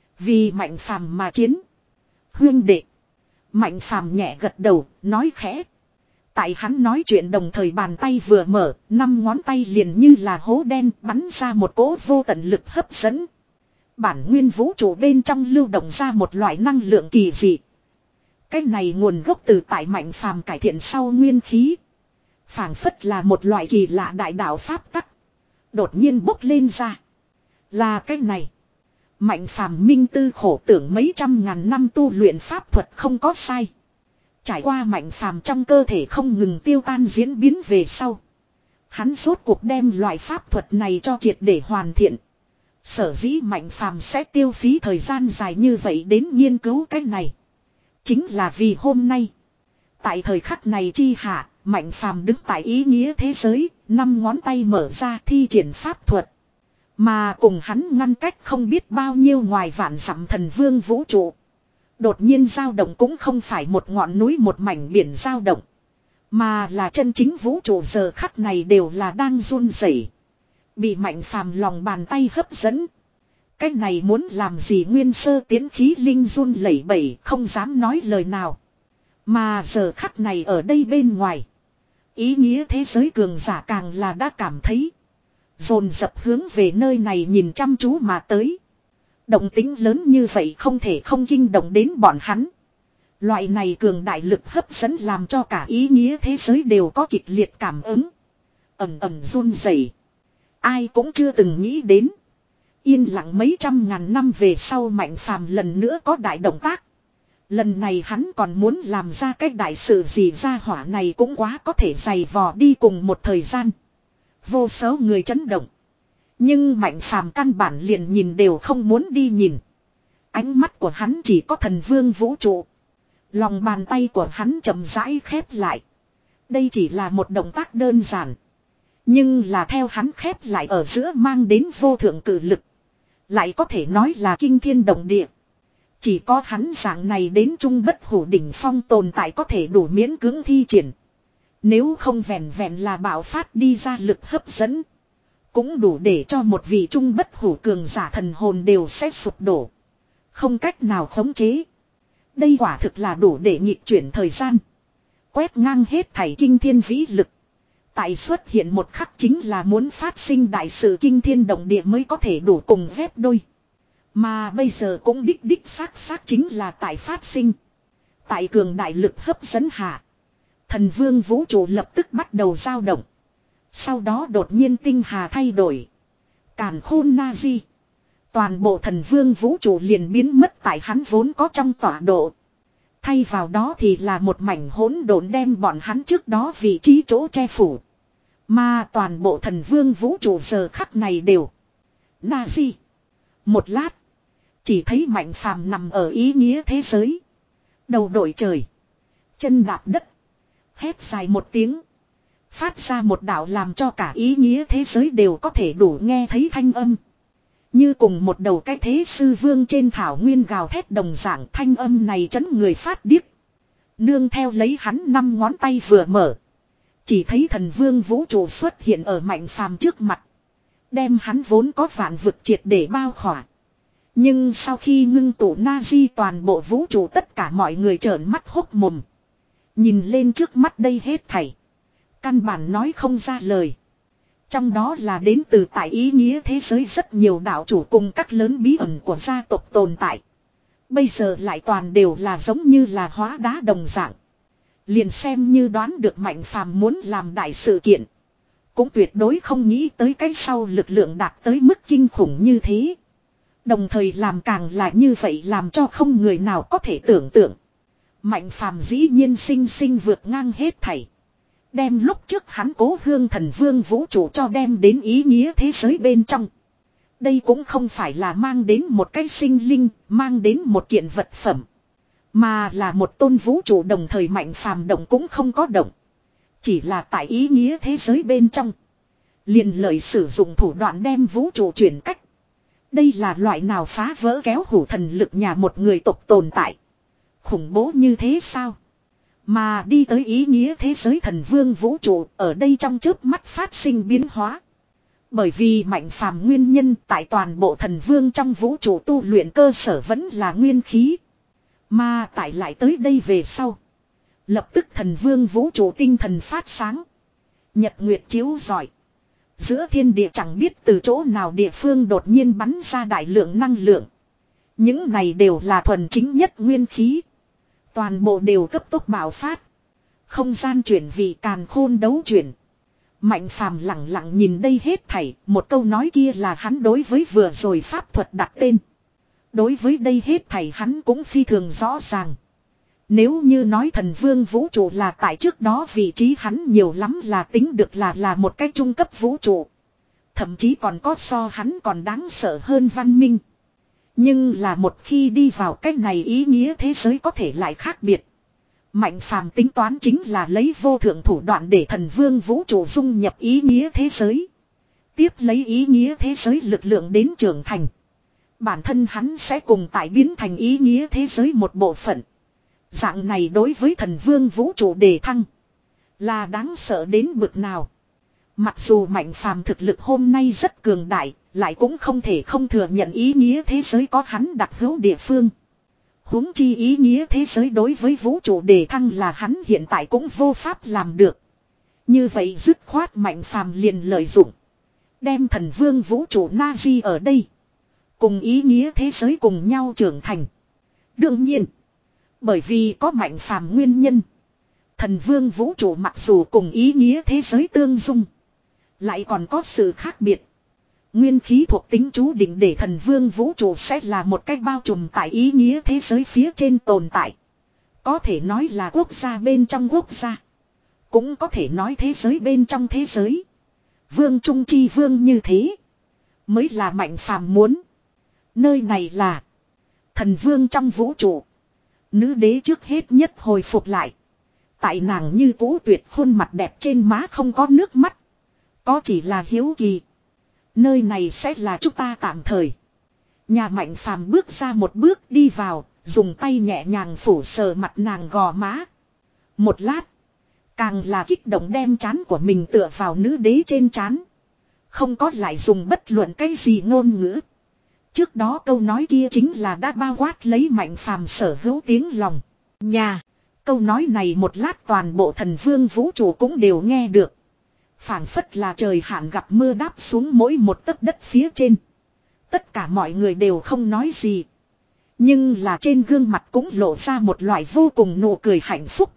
Vì Mạnh Phàm mà chiến. Huyên đệ. Mạnh Phàm nhẹ gật đầu, nói khẽ. Tại hắn nói chuyện đồng thời bàn tay vừa mở, năm ngón tay liền như là hố đen bắn ra một cỗ vô tận lực hấp dẫn. Bản nguyên vũ trụ bên trong lưu động ra một loại năng lượng kỳ dị. Cái này nguồn gốc từ tại Mạnh Phàm cải thiện sau nguyên khí. Phảng phất là một loại kỳ lạ đại đạo pháp tắc. Đột nhiên bốc lên ra. Là cái này. Mạnh Phàm minh tư khổ tưởng mấy trăm ngàn năm tu luyện pháp thuật không có sai. Trải qua Mạnh Phàm trong cơ thể không ngừng tiêu tan diễn biến về sau. Hắn rốt cuộc đem loại pháp thuật này cho triệt để hoàn thiện. Sở dĩ Mạnh Phàm sẽ tiêu phí thời gian dài như vậy đến nghiên cứu cái này. Chính là vì hôm nay. Tại thời khắc này chi hạ, Mạnh Phàm đứng tại ý nghĩa thế giới, năm ngón tay mở ra thi triển pháp thuật. Mà cùng hắn ngăn cách không biết bao nhiêu ngoài vạn dặm thần vương vũ trụ. Đột nhiên dao động cũng không phải một ngọn núi một mảnh biển dao động. Mà là chân chính vũ trụ giờ khắc này đều là đang run rẩy. Bị Mạnh Phàm lòng bàn tay hấp dẫn. Cái này muốn làm gì nguyên sơ tiến khí linh run lẩy bẩy không dám nói lời nào. Mà giờ khắc này ở đây bên ngoài. Ý nghĩa thế giới cường giả càng là đã cảm thấy. Dồn dập hướng về nơi này nhìn chăm chú mà tới. Động tính lớn như vậy không thể không kinh động đến bọn hắn. Loại này cường đại lực hấp dẫn làm cho cả ý nghĩa thế giới đều có kịch liệt cảm ứng. Ẩm ẩm run rẩy. Ai cũng chưa từng nghĩ đến. Yên lặng mấy trăm ngàn năm về sau Mạnh Phàm lần nữa có đại động tác. Lần này hắn còn muốn làm ra cái đại sự gì ra hỏa này cũng quá có thể giày vò đi cùng một thời gian. Vô số người chấn động. Nhưng Mạnh Phàm căn bản liền nhìn đều không muốn đi nhìn. Ánh mắt của hắn chỉ có thần vương vũ trụ. Lòng bàn tay của hắn chậm rãi khép lại. Đây chỉ là một động tác đơn giản. Nhưng là theo hắn khép lại ở giữa mang đến vô thượng cử lực. Lại có thể nói là kinh thiên động địa. Chỉ có hắn dạng này đến trung bất hủ đỉnh phong tồn tại có thể đủ miễn cưỡng thi triển. Nếu không vẹn vẹn là bạo phát đi ra lực hấp dẫn. Cũng đủ để cho một vị trung bất hủ cường giả thần hồn đều sẽ sụp đổ. Không cách nào khống chế. Đây quả thực là đủ để nghịch chuyển thời gian. Quét ngang hết thảy kinh thiên vĩ lực. Tại xuất hiện một khắc chính là muốn phát sinh đại sự kinh thiên động địa mới có thể đủ cùng ghép đôi. Mà bây giờ cũng đích đích xác xác chính là tại phát sinh. Tại cường đại lực hấp dẫn hạ. Thần vương vũ trụ lập tức bắt đầu dao động. Sau đó đột nhiên tinh hà thay đổi. Càn khôn na di. Toàn bộ thần vương vũ trụ liền biến mất tại hắn vốn có trong tọa độ. Thay vào đó thì là một mảnh hỗn độn đem bọn hắn trước đó vị trí chỗ che phủ. Mà toàn bộ thần vương vũ trụ giờ khắc này đều. Na di. Một lát. Chỉ thấy Mạnh Phàm nằm ở ý nghĩa thế giới. Đầu đội trời. Chân đạp đất. Hét dài một tiếng. Phát ra một đạo làm cho cả ý nghĩa thế giới đều có thể đủ nghe thấy thanh âm. Như cùng một đầu cái thế sư vương trên thảo nguyên gào thét đồng dạng thanh âm này chấn người phát điếc. Nương theo lấy hắn năm ngón tay vừa mở. Chỉ thấy thần vương vũ trụ xuất hiện ở Mạnh Phàm trước mặt. Đem hắn vốn có vạn vực triệt để bao khỏa. Nhưng sau khi ngưng tụ na di toàn bộ vũ trụ tất cả mọi người trợn mắt hốc mồm. Nhìn lên trước mắt đây hết thảy. Căn bản nói không ra lời. Trong đó là đến từ tại ý nghĩa thế giới rất nhiều đạo chủ cùng các lớn bí ẩn của gia tộc tồn tại. Bây giờ lại toàn đều là giống như là hóa đá đồng dạng. Liền xem như đoán được Mạnh Phàm muốn làm đại sự kiện. Cũng tuyệt đối không nghĩ tới cái sau lực lượng đạt tới mức kinh khủng như thế. Đồng thời làm càng là như vậy làm cho không người nào có thể tưởng tượng. Mạnh Phàm dĩ nhiên sinh sinh vượt ngang hết thảy. Đem lúc trước hắn cố hương thần vương vũ trụ cho đem đến ý nghĩa thế giới bên trong. Đây cũng không phải là mang đến một cái sinh linh, mang đến một kiện vật phẩm. Mà là một tôn vũ trụ đồng thời Mạnh Phàm động cũng không có động. Chỉ là tại ý nghĩa thế giới bên trong. Liền lợi sử dụng thủ đoạn đem vũ trụ chuyển cách. Đây là loại nào phá vỡ kéo hủ thần lực nhà một người tộc tồn tại. Khủng bố như thế sao? Mà đi tới ý nghĩa thế giới thần vương vũ trụ ở đây trong chớp mắt phát sinh biến hóa. Bởi vì Mạnh Phàm nguyên nhân tại toàn bộ thần vương trong vũ trụ tu luyện cơ sở vẫn là nguyên khí. Mà tại lại tới đây về sau. Lập tức thần vương vũ trụ tinh thần phát sáng. Nhật nguyệt chiếu rọi. Giữa thiên địa chẳng biết từ chỗ nào địa phương đột nhiên bắn ra đại lượng năng lượng. Những này đều là thuần chính nhất nguyên khí. Toàn bộ đều cấp tốc bạo phát. Không gian chuyển vì càn khôn đấu chuyển. Mạnh Phàm lặng lặng nhìn đây hết thảy. Một câu nói kia là hắn đối với vừa rồi pháp thuật đặt tên. Đối với đây hết thảy hắn cũng phi thường rõ ràng. Nếu như nói thần vương vũ trụ là tại trước đó vị trí hắn nhiều lắm là tính được là là một cái trung cấp vũ trụ. Thậm chí còn có so hắn còn đáng sợ hơn văn minh. Nhưng là một khi đi vào cái này ý nghĩa thế giới có thể lại khác biệt. Mạnh Phàm tính toán chính là lấy vô thượng thủ đoạn để thần vương vũ trụ dung nhập ý nghĩa thế giới. Tiếp lấy ý nghĩa thế giới lực lượng đến trưởng thành. Bản thân hắn sẽ cùng tại biến thành ý nghĩa thế giới một bộ phận. Dạng này đối với thần vương vũ trụ đề thăng. Là đáng sợ đến bực nào. Mặc dù Mạnh Phàm thực lực hôm nay rất cường đại. Lại cũng không thể không thừa nhận ý nghĩa thế giới có hắn đặc hữu địa phương. Huống chi ý nghĩa thế giới đối với vũ trụ đề thăng là hắn hiện tại cũng vô pháp làm được. Như vậy dứt khoát Mạnh Phàm liền lợi dụng. Đem thần vương vũ trụ Na-di ở đây. Cùng ý nghĩa thế giới cùng nhau trưởng thành. Đương nhiên. Bởi vì có mạnh phàm nguyên nhân. Thần vương vũ trụ mặc dù cùng ý nghĩa thế giới tương dung. Lại còn có sự khác biệt. Nguyên khí thuộc tính chú định để thần vương vũ trụ sẽ là một cách bao trùm tại ý nghĩa thế giới phía trên tồn tại. Có thể nói là quốc gia bên trong quốc gia. Cũng có thể nói thế giới bên trong thế giới. Vương trung chi vương như thế. Mới là mạnh phàm muốn. Nơi này là thần vương trong vũ trụ. Nữ đế trước hết nhất hồi phục lại. Tại nàng như cũ tuyệt khuôn mặt đẹp trên má không có nước mắt. Có chỉ là hiếu kỳ. Nơi này sẽ là chúng ta tạm thời. Nhà mạnh phàm bước ra một bước đi vào. Dùng tay nhẹ nhàng phủ sờ mặt nàng gò má. Một lát. Càng là kích động đem trán của mình tựa vào nữ đế trên trán. Không có lại dùng bất luận cái gì ngôn ngữ. Trước đó câu nói kia chính là đã bao quát lấy mạnh phàm sở hữu tiếng lòng. Nhà. Câu nói này một lát toàn bộ thần vương vũ trụ cũng đều nghe được. Phảng phất là trời hạn gặp mưa đáp xuống mỗi một tấc đất phía trên. Tất cả mọi người đều không nói gì. Nhưng là trên gương mặt cũng lộ ra một loại vô cùng nụ cười hạnh phúc.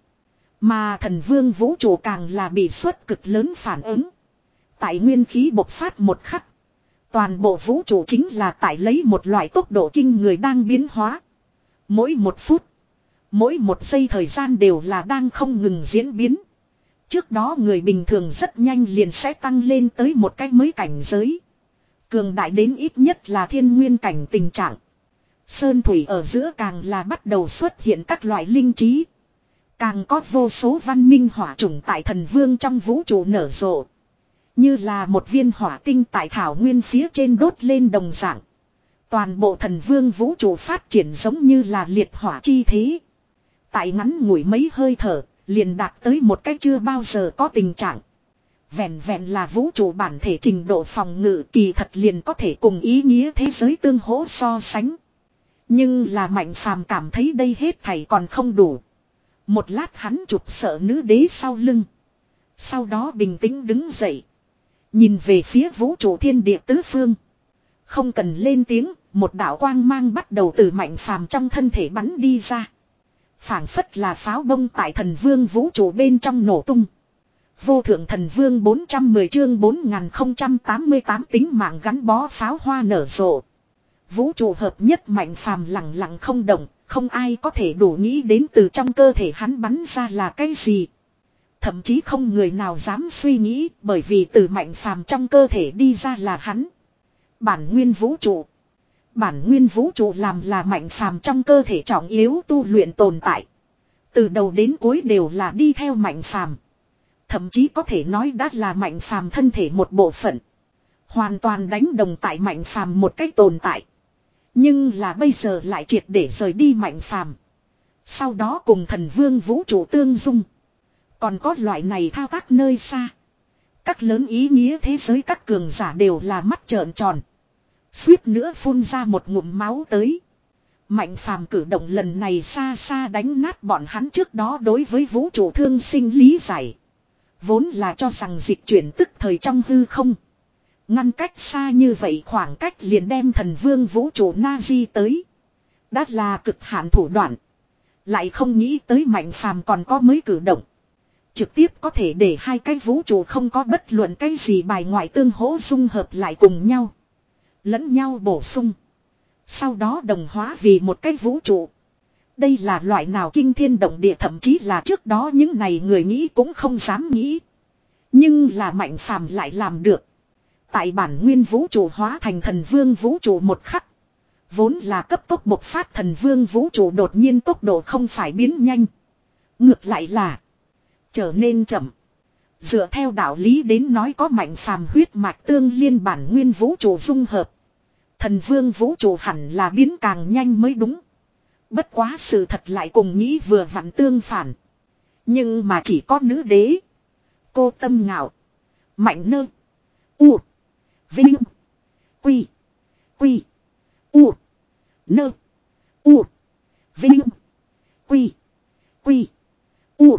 Mà thần vương vũ trụ càng là bị suất cực lớn phản ứng. Tại nguyên khí bộc phát một khắc. Toàn bộ vũ trụ chính là tại lấy một loại tốc độ kinh người đang biến hóa. Mỗi một phút. Mỗi một giây thời gian đều là đang không ngừng diễn biến. Trước đó người bình thường rất nhanh liền sẽ tăng lên tới một cái mới cảnh giới. Cường đại đến ít nhất là thiên nguyên cảnh tình trạng. Sơn thủy ở giữa càng là bắt đầu xuất hiện các loại linh trí. Càng có vô số văn minh hỏa chủng tại thần vương trong vũ trụ nở rộ. Như là một viên hỏa tinh tại thảo nguyên phía trên đốt lên đồng dạng. Toàn bộ thần vương vũ trụ phát triển giống như là liệt hỏa chi thế. Tại ngắn ngủi mấy hơi thở, liền đạt tới một cách chưa bao giờ có tình trạng. Vẹn vẹn là vũ trụ bản thể trình độ phòng ngự kỳ thật liền có thể cùng ý nghĩa thế giới tương hỗ so sánh. Nhưng là mạnh phàm cảm thấy đây hết thảy còn không đủ. Một lát hắn chụp sợ nữ đế sau lưng. Sau đó bình tĩnh đứng dậy. Nhìn về phía vũ trụ thiên địa tứ phương. Không cần lên tiếng, một đạo quang mang bắt đầu từ mạnh phàm trong thân thể bắn đi ra. Phảng phất là pháo bông tại thần vương vũ trụ bên trong nổ tung. Vô thượng thần vương bốn trăm mười chương bốn nghìn không trăm tám mươi tám tính mạng gắn bó pháo hoa nở rộ. Vũ trụ hợp nhất mạnh phàm lặng lặng không động, không ai có thể đủ nghĩ đến từ trong cơ thể hắn bắn ra là cái gì. Thậm chí không người nào dám suy nghĩ, bởi vì từ mạnh phàm trong cơ thể đi ra là hắn. Bản nguyên vũ trụ. Bản nguyên vũ trụ làm là mạnh phàm trong cơ thể trọng yếu tu luyện tồn tại. Từ đầu đến cuối đều là đi theo mạnh phàm. Thậm chí có thể nói đã là mạnh phàm thân thể một bộ phận. Hoàn toàn đánh đồng tại mạnh phàm một cách tồn tại. Nhưng là bây giờ lại triệt để rời đi mạnh phàm. Sau đó cùng thần vương vũ trụ tương dung. Còn có loại này thao tác nơi xa. Các lớn ý nghĩa thế giới các cường giả đều là mắt trợn tròn. Suýt nữa phun ra một ngụm máu tới. Mạnh phàm cử động lần này xa xa đánh nát bọn hắn trước đó đối với vũ trụ thương sinh lý giải. Vốn là cho rằng dịch chuyển tức thời trong hư không. Ngăn cách xa như vậy khoảng cách liền đem thần vương vũ trụ Nazi tới. Đã là cực hạn thủ đoạn. Lại không nghĩ tới mạnh phàm còn có mới cử động. Trực tiếp có thể để hai cái vũ trụ không có bất luận cái gì bài ngoại tương hỗ dung hợp lại cùng nhau. Lẫn nhau bổ sung. Sau đó đồng hóa vì một cái vũ trụ. Đây là loại nào kinh thiên động địa, thậm chí là trước đó những này người nghĩ cũng không dám nghĩ. Nhưng là mạnh phàm lại làm được. Tại bản nguyên vũ trụ hóa thành thần vương vũ trụ một khắc. Vốn là cấp tốc bộc phát thần vương vũ trụ đột nhiên tốc độ không phải biến nhanh. Ngược lại là trở nên chậm. Dựa theo đạo lý đến nói có mạnh phàm huyết mạch tương liên bản nguyên vũ trụ dung hợp. Thần vương vũ trụ hẳn là biến càng nhanh mới đúng. Bất quá sự thật lại cùng nghĩ vừa vặn tương phản. Nhưng mà chỉ có nữ đế. Cô Tâm Ngạo. Mạnh Nơ. U. Vinh. Quy. Quy. U. Nơ. U. Vinh. Quy. Quy. U.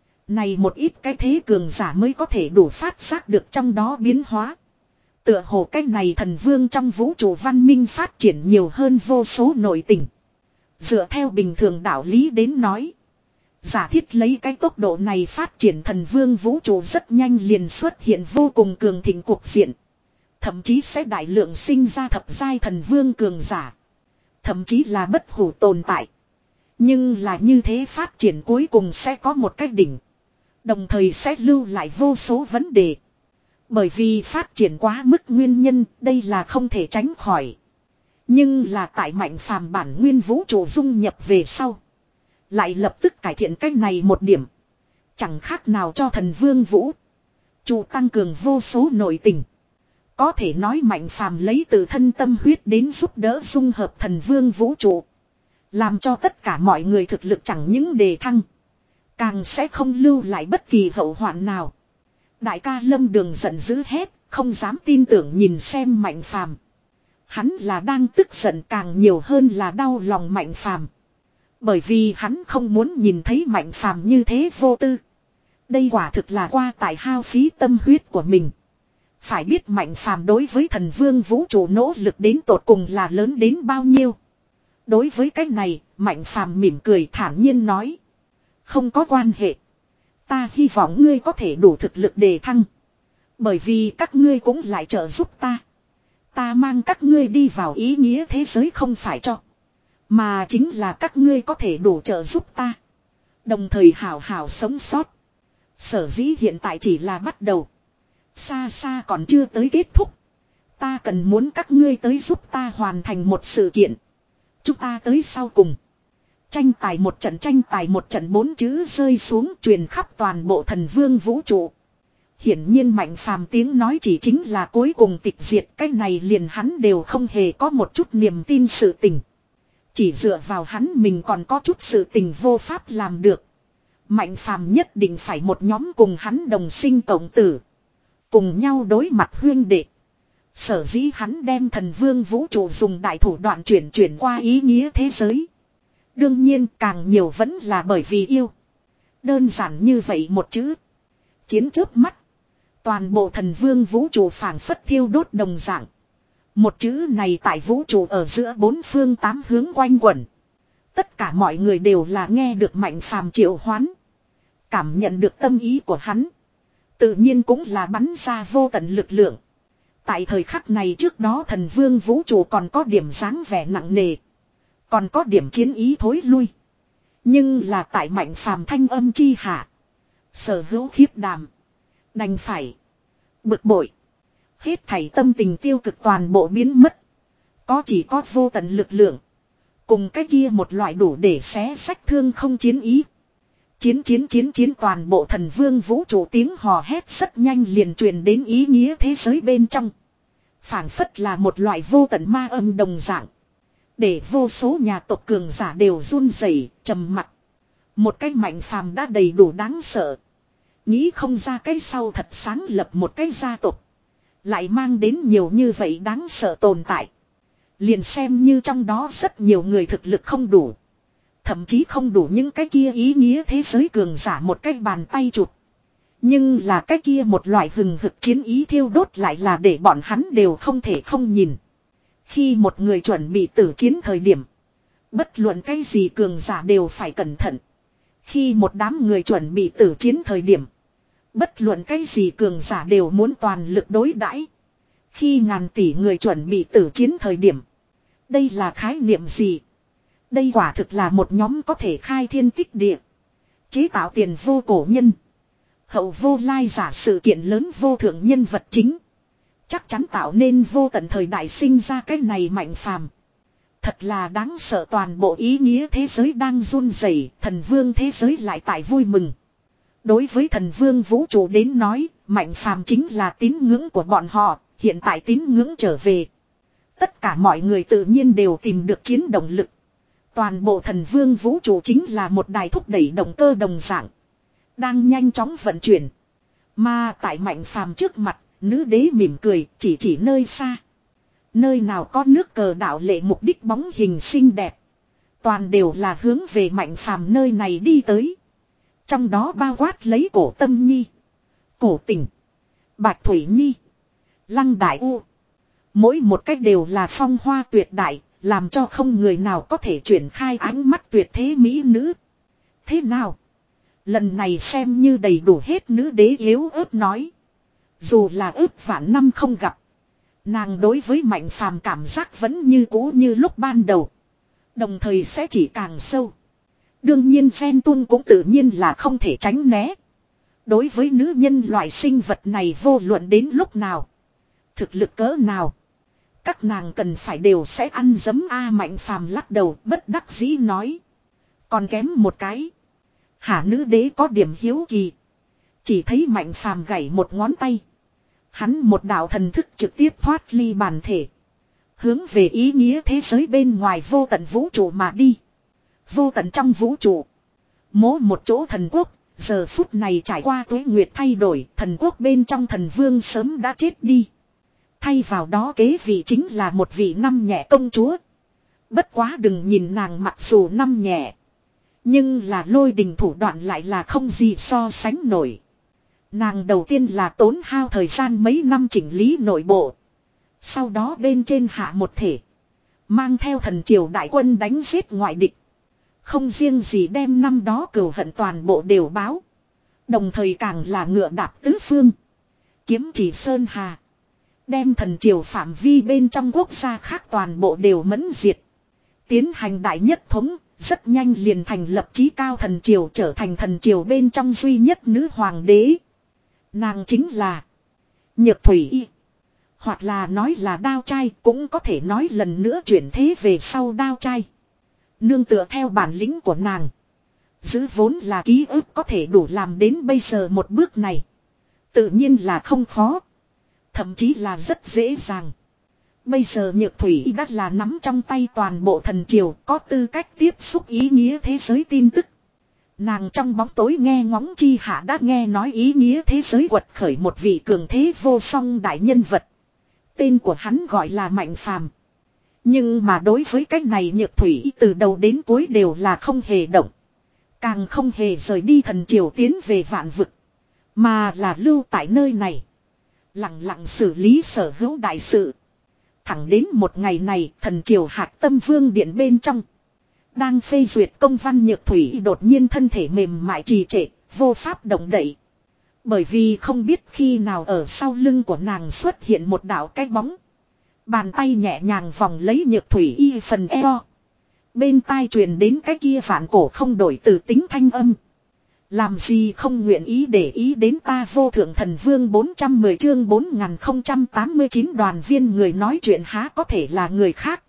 Này một ít cái thế cường giả mới có thể đủ phát giác được trong đó biến hóa. Tựa hồ cái này thần vương trong vũ trụ văn minh phát triển nhiều hơn vô số nội tình. Dựa theo bình thường đạo lý đến nói. Giả thiết lấy cái tốc độ này phát triển thần vương vũ trụ rất nhanh liền xuất hiện vô cùng cường thịnh cuộc diện. Thậm chí sẽ đại lượng sinh ra thập giai thần vương cường giả. Thậm chí là bất hủ tồn tại. Nhưng là như thế phát triển cuối cùng sẽ có một cái đỉnh. Đồng thời sẽ lưu lại vô số vấn đề. Bởi vì phát triển quá mức nguyên nhân đây là không thể tránh khỏi. Nhưng là tại mạnh phàm bản nguyên vũ trụ dung nhập về sau. Lại lập tức cải thiện cách này một điểm. Chẳng khác nào cho thần vương vũ trụ tăng cường vô số nội tình. Có thể nói mạnh phàm lấy từ thân tâm huyết đến giúp đỡ dung hợp thần vương vũ trụ. Làm cho tất cả mọi người thực lực chẳng những đề thăng. Càng sẽ không lưu lại bất kỳ hậu hoạn nào. Đại ca Lâm Đường giận dữ hét, không dám tin tưởng nhìn xem mạnh phàm. Hắn là đang tức giận càng nhiều hơn là đau lòng mạnh phàm. Bởi vì hắn không muốn nhìn thấy mạnh phàm như thế vô tư. Đây quả thực là qua tại hao phí tâm huyết của mình. Phải biết mạnh phàm đối với thần vương vũ trụ nỗ lực đến tột cùng là lớn đến bao nhiêu. Đối với cái này, mạnh phàm mỉm cười thản nhiên nói. Không có quan hệ. Ta hy vọng ngươi có thể đủ thực lực đề thăng. Bởi vì các ngươi cũng lại trợ giúp ta. Ta mang các ngươi đi vào ý nghĩa thế giới không phải cho. Mà chính là các ngươi có thể đủ trợ giúp ta. Đồng thời hảo hảo sống sót. Sở dĩ hiện tại chỉ là bắt đầu. Xa xa còn chưa tới kết thúc. Ta cần muốn các ngươi tới giúp ta hoàn thành một sự kiện. Chúng ta tới sau cùng. Tranh tài một trận tranh tài một trận bốn chữ rơi xuống truyền khắp toàn bộ thần vương vũ trụ. Hiển nhiên mạnh phàm tiếng nói chỉ chính là cuối cùng tịch diệt. Cái này liền hắn đều không hề có một chút niềm tin sự tình. Chỉ dựa vào hắn mình còn có chút sự tình vô pháp làm được. Mạnh phàm nhất định phải một nhóm cùng hắn đồng sinh cộng tử. Cùng nhau đối mặt huyên đệ. Sở dĩ hắn đem thần vương vũ trụ dùng đại thủ đoạn chuyển chuyển qua ý nghĩa thế giới. Đương nhiên càng nhiều vẫn là bởi vì yêu. Đơn giản như vậy một chữ. Chiến chớp mắt. Toàn bộ thần vương vũ trụ phảng phất thiêu đốt đồng dạng. Một chữ này tại vũ trụ ở giữa bốn phương tám hướng quanh quẩn. Tất cả mọi người đều là nghe được mạnh phàm triệu hoán. Cảm nhận được tâm ý của hắn. Tự nhiên cũng là bắn ra vô tận lực lượng. Tại thời khắc này trước đó thần vương vũ trụ còn có điểm dáng vẻ nặng nề. Còn có điểm chiến ý thối lui. Nhưng là tại mạnh phàm thanh âm chi hạ. Sở hữu khiếp đảm. Đành phải. Bực bội. Hết thảy tâm tình tiêu cực toàn bộ biến mất. Có chỉ có vô tận lực lượng. Cùng cái kia một loại đủ để xé sách thương không chiến ý. Chiến chiến chiến chiến toàn bộ thần vương vũ trụ tiếng hò hét rất nhanh liền truyền đến ý nghĩa thế giới bên trong. Phảng phất là một loại vô tận ma âm đồng dạng. Để vô số nhà tộc cường giả đều run rẩy, trầm mặc. Một cái mạnh phàm đã đầy đủ đáng sợ. Nghĩ không ra cái sau thật sáng lập một cái gia tộc. Lại mang đến nhiều như vậy đáng sợ tồn tại. Liền xem như trong đó rất nhiều người thực lực không đủ. Thậm chí không đủ những cái kia ý nghĩa thế giới cường giả một cái bàn tay chụp. Nhưng là cái kia một loại hừng hực chiến ý thiêu đốt lại là để bọn hắn đều không thể không nhìn. Khi một người chuẩn bị tử chiến thời điểm. Bất luận cái gì cường giả đều phải cẩn thận. Khi một đám người chuẩn bị tử chiến thời điểm. Bất luận cái gì cường giả đều muốn toàn lực đối đãi. Khi ngàn tỷ người chuẩn bị tử chiến thời điểm. Đây là khái niệm gì? Đây quả thực là một nhóm có thể khai thiên tích địa. Chế tạo tiền vô cổ nhân. Hậu vô lai giả sự kiện lớn vô thượng nhân vật chính. Chắc chắn tạo nên vô tận thời đại sinh ra cái này mạnh phàm. Thật là đáng sợ toàn bộ ý nghĩa thế giới đang run rẩy, thần vương thế giới lại tại vui mừng. Đối với thần vương vũ trụ đến nói, mạnh phàm chính là tín ngưỡng của bọn họ, hiện tại tín ngưỡng trở về. Tất cả mọi người tự nhiên đều tìm được chiến động lực. Toàn bộ thần vương vũ trụ chính là một đài thúc đẩy động cơ đồng dạng. Đang nhanh chóng vận chuyển. Mà tại mạnh phàm trước mặt, nữ đế mỉm cười chỉ chỉ nơi xa. Nơi nào có nước cờ đạo lệ mục đích bóng hình xinh đẹp. Toàn đều là hướng về mạnh phàm nơi này đi tới. Trong đó bao quát lấy cổ tâm nhi. Cổ tình. Bạch Thủy Nhi. Lăng Đại U. Mỗi một cách đều là phong hoa tuyệt đại, làm cho không người nào có thể triển khai ánh mắt tuyệt thế mỹ nữ. Thế nào? Lần này xem như đầy đủ hết, nữ đế yếu ớt nói. Dù là ước vạn năm không gặp, nàng đối với Mạnh Phàm cảm giác vẫn như cũ như lúc ban đầu. Đồng thời sẽ chỉ càng sâu. Đương nhiên ghen tuông cũng tự nhiên là không thể tránh né. Đối với nữ nhân loại sinh vật này, vô luận đến lúc nào, thực lực cỡ nào, các nàng cần phải đều sẽ ăn dấm a. Mạnh Phàm lắc đầu bất đắc dĩ nói. Còn kém một cái. Hả? Nữ đế có điểm hiếu kỳ. Chỉ thấy Mạnh Phàm gảy một ngón tay. Hắn một đạo thần thức trực tiếp thoát ly bản thể, hướng về ý nghĩa thế giới bên ngoài vô tận vũ trụ mà đi. Vô tận trong vũ trụ, mố một chỗ thần quốc, giờ phút này trải qua tuế nguyệt thay đổi, thần quốc bên trong thần vương sớm đã chết đi. Thay vào đó kế vị chính là một vị năm nhẹ công chúa. Bất quá đừng nhìn nàng mặc dù năm nhẹ, nhưng là lôi đình thủ đoạn lại là không gì so sánh nổi. Nàng đầu tiên là tốn hao thời gian mấy năm chỉnh lý nội bộ. Sau đó bên trên hạ một thể, mang theo thần triều đại quân đánh giết ngoại địch. Không riêng gì đem năm đó cừu hận toàn bộ đều báo. Đồng thời càng là ngựa đạp tứ phương, kiếm chỉ sơn hà. Đem thần triều phạm vi bên trong quốc gia khác toàn bộ đều mẫn diệt. Tiến hành đại nhất thống, rất nhanh liền thành lập chí cao thần triều, trở thành thần triều bên trong duy nhất nữ hoàng đế. Nàng chính là Nhược Thủy Y. Hoặc là nói là Đao Trai, cũng có thể nói lần nữa chuyển thế về sau Đao Trai. Nương tựa theo bản lĩnh của nàng, giữ vốn là ký ức có thể đủ làm đến bây giờ một bước này, tự nhiên là không khó. Thậm chí là rất dễ dàng. Bây giờ Nhược Thủy Y đã là nắm trong tay toàn bộ thần triều, có tư cách tiếp xúc ý nghĩa thế giới tin tức. Nàng trong bóng tối nghe ngóng chi hạ đã nghe nói ý nghĩa thế giới quật khởi một vị cường thế vô song đại nhân vật. Tên của hắn gọi là Mạnh Phàm. Nhưng mà đối với cách này Nhược Thủy Y từ đầu đến cuối đều là không hề động. Càng không hề rời đi thần triều tiến về vạn vực, mà là lưu tại nơi này, lặng lặng xử lý sở hữu đại sự. Thẳng đến một ngày này, thần triều Hạc Tâm Vương điện bên trong, đang phê duyệt công văn Nhược Thủy Y đột nhiên thân thể mềm mại trì trệ, vô pháp động đậy. Bởi vì không biết khi nào ở sau lưng của nàng xuất hiện một đạo cái bóng. Bàn tay nhẹ nhàng vòng lấy Nhược Thủy Y phần eo. Bên tai truyền đến cái kia vạn cổ không đổi từ tính thanh âm. Làm gì không nguyện ý để ý đến ta vô thượng thần vương. Bốn trăm mười chương bốn nghìn không trăm tám mươi chín đoàn viên người nói chuyện há có thể là người khác.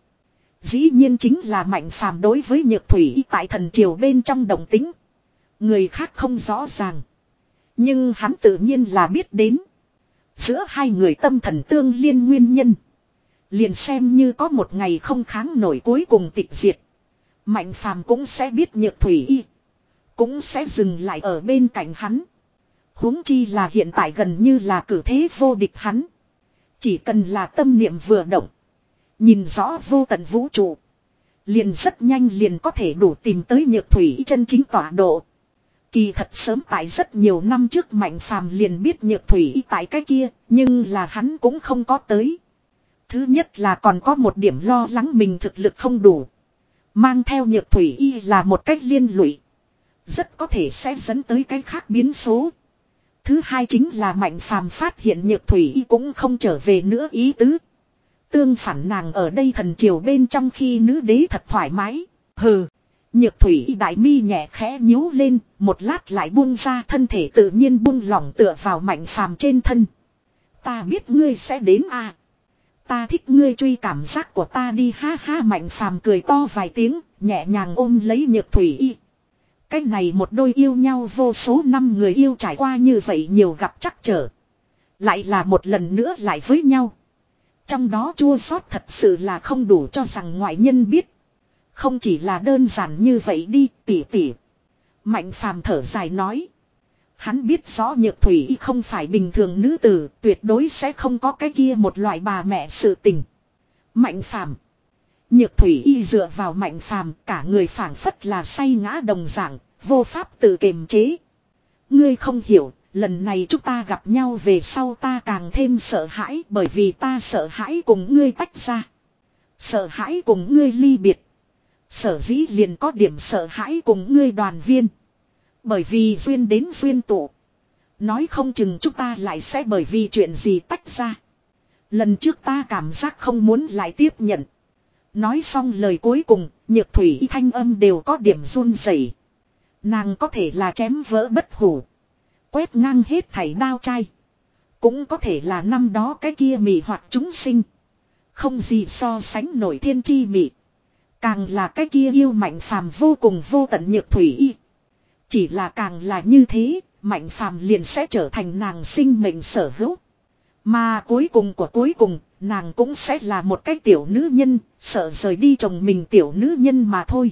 Dĩ nhiên chính là Mạnh Phàm. Đối với Nhược Thủy Y tại thần triều bên trong đồng tính, người khác không rõ ràng, nhưng hắn tự nhiên là biết đến. Giữa hai người tâm thần tương liên nguyên nhân, liền xem như có một ngày không kháng nổi cuối cùng tịch diệt, Mạnh Phàm cũng sẽ biết Nhược Thủy Y, cũng sẽ dừng lại ở bên cạnh hắn. Huống chi là hiện tại gần như là cử thế vô địch hắn. Chỉ cần là tâm niệm vừa động, nhìn rõ vô tận vũ trụ, liền rất nhanh liền có thể đủ tìm tới Nhược Thủy Y chân chính tọa độ. Kỳ thật sớm tại rất nhiều năm trước Mạnh Phàm liền biết Nhược Thủy Y tại cái kia, nhưng là hắn cũng không có tới. Thứ nhất là còn có một điểm lo lắng mình thực lực không đủ. Mang theo Nhược Thủy Y là một cách liên lụy, rất có thể sẽ dẫn tới cái khác biến số. Thứ hai chính là Mạnh Phàm phát hiện Nhược Thủy Y cũng không trở về nữa ý tứ. Tương phản nàng ở đây thần triều bên trong khi nữ đế thật thoải mái. Hừ. Nhược Thủy Y đại mi nhẹ khẽ nhíu lên, một lát lại buông ra, thân thể tự nhiên buông lỏng tựa vào Mạnh Phàm trên thân. Ta biết ngươi sẽ đến à. Ta thích ngươi truy cảm giác của ta đi ha ha. Mạnh Phàm cười to vài tiếng, nhẹ nhàng ôm lấy Nhược Thủy Y. Cái này một đôi yêu nhau vô số năm người yêu trải qua như vậy nhiều gặp trắc trở, lại là một lần nữa lại với nhau. Trong đó chua xót thật sự là không đủ cho rằng ngoại nhân biết. Không chỉ là đơn giản như vậy đi tỉ tỉ. Mạnh Phàm thở dài nói. Hắn biết rõ Nhược Thủy Y không phải bình thường nữ tử, tuyệt đối sẽ không có cái kia một loại bà mẹ sự tình. Mạnh Phàm. Nhược Thủy Y dựa vào Mạnh Phàm, cả người phảng phất là say ngã đồng dạng, vô pháp tự kiềm chế. Ngươi không hiểu, lần này chúng ta gặp nhau về sau ta càng thêm sợ hãi, bởi vì ta sợ hãi cùng ngươi tách ra. Sợ hãi cùng ngươi ly biệt. Sở dĩ liền có điểm sợ hãi cùng ngươi đoàn viên. Bởi vì duyên đến duyên tụ. Nói không chừng chúng ta lại sẽ bởi vì chuyện gì tách ra. Lần trước ta cảm giác không muốn lại tiếp nhận. Nói xong lời cuối cùng, Nhược Thủy thanh âm đều có điểm run rẩy. Nàng có thể là chém vỡ bất hủ. Quét ngang hết thảy đao chai. Cũng có thể là năm đó cái kia mị hoặc chúng sinh. Không gì so sánh nổi thiên chi mị. Càng là cái kia yêu Mạnh Phàm vô cùng vô tận Nhược Thủy. Chỉ là càng là như thế, Mạnh Phàm liền sẽ trở thành nàng sinh mệnh sở hữu. Mà cuối cùng của cuối cùng, nàng cũng sẽ là một cái tiểu nữ nhân, sợ rời đi chồng mình tiểu nữ nhân mà thôi.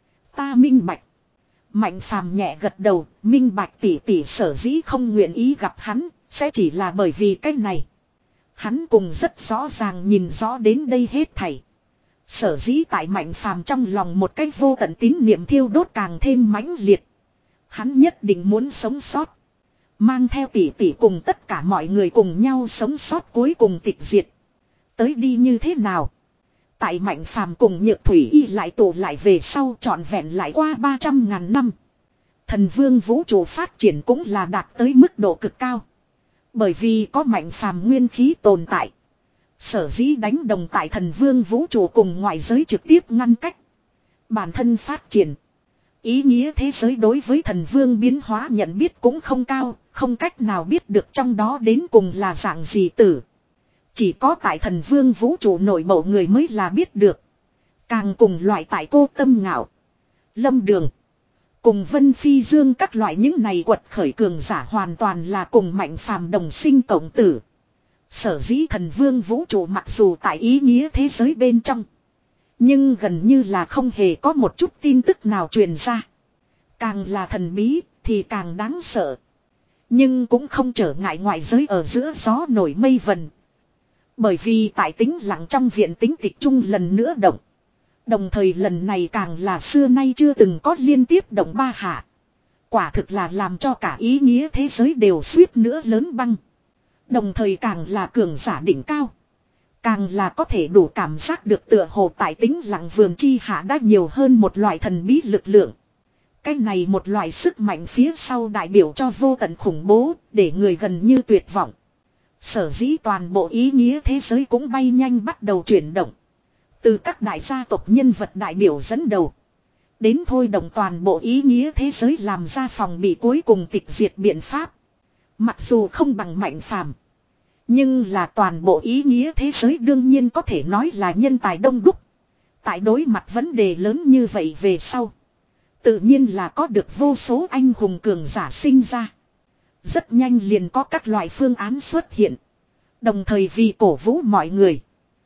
Ta minh bạch. Mạnh Phàm nhẹ gật đầu, minh bạch tỷ tỷ sở dĩ không nguyện ý gặp hắn, sẽ chỉ là bởi vì cái này. Hắn cùng rất rõ ràng nhìn rõ đến đây hết thảy. Sở dĩ tại Mạnh Phàm trong lòng một cái vô tận tín niệm thiêu đốt càng thêm mãnh liệt. Hắn nhất định muốn sống sót. Mang theo tỷ tỷ cùng tất cả mọi người cùng nhau sống sót cuối cùng tịch diệt. Tới đi như thế nào? Tại Mạnh Phàm cùng Nhược Thủy y lại tụ lại về sau trọn vẹn lại qua ba trăm ngàn năm. Thần vương vũ trụ phát triển cũng là đạt tới mức độ cực cao. Bởi vì có Mạnh Phàm nguyên khí tồn tại. Sở dĩ đánh đồng tại thần vương vũ trụ cùng ngoại giới trực tiếp ngăn cách. Bản thân phát triển. Ý nghĩa thế giới đối với thần vương biến hóa nhận biết cũng không cao, không cách nào biết được trong đó đến cùng là dạng gì tử. Chỉ có tại thần vương vũ trụ nội bộ người mới là biết được. Càng cùng loại tại cô Tâm Ngạo, Lâm Đường, cùng Vân Phi Dương các loại những này quật khởi cường giả hoàn toàn là cùng Mạnh Phàm đồng sinh cộng tử. Sở dĩ thần vương vũ trụ mặc dù tại ý nghĩa thế giới bên trong. Nhưng gần như là không hề có một chút tin tức nào truyền ra. Càng là thần bí thì càng đáng sợ. Nhưng cũng không trở ngại ngoại giới ở giữa gió nổi mây vần. Bởi vì tại tĩnh lặng trong viện tĩnh tịch trung lần nữa động. Đồng thời lần này càng là xưa nay chưa từng có liên tiếp động ba hạ. Quả thực là làm cho cả ý nghĩa thế giới đều suýt nữa lớn băng. Đồng thời càng là cường giả đỉnh cao. Càng là có thể đủ cảm giác được tựa hồ tại tĩnh lặng vườn chi hạ đã nhiều hơn một loại thần bí lực lượng. Cái này một loại sức mạnh phía sau đại biểu cho vô tận khủng bố, để người gần như tuyệt vọng. Sở dĩ toàn bộ ý nghĩa thế giới cũng bay nhanh bắt đầu chuyển động. Từ các đại gia tộc nhân vật đại biểu dẫn đầu. Đến thôi động toàn bộ ý nghĩa thế giới làm ra phòng bị cuối cùng tịch diệt biện pháp. Mặc dù không bằng Mạnh Phàm, nhưng là toàn bộ ý nghĩa thế giới đương nhiên có thể nói là nhân tài đông đúc. Tại đối mặt vấn đề lớn như vậy về sau. Tự nhiên là có được vô số anh hùng cường giả sinh ra. Rất nhanh liền có các loại phương án xuất hiện. Đồng thời vì cổ vũ mọi người.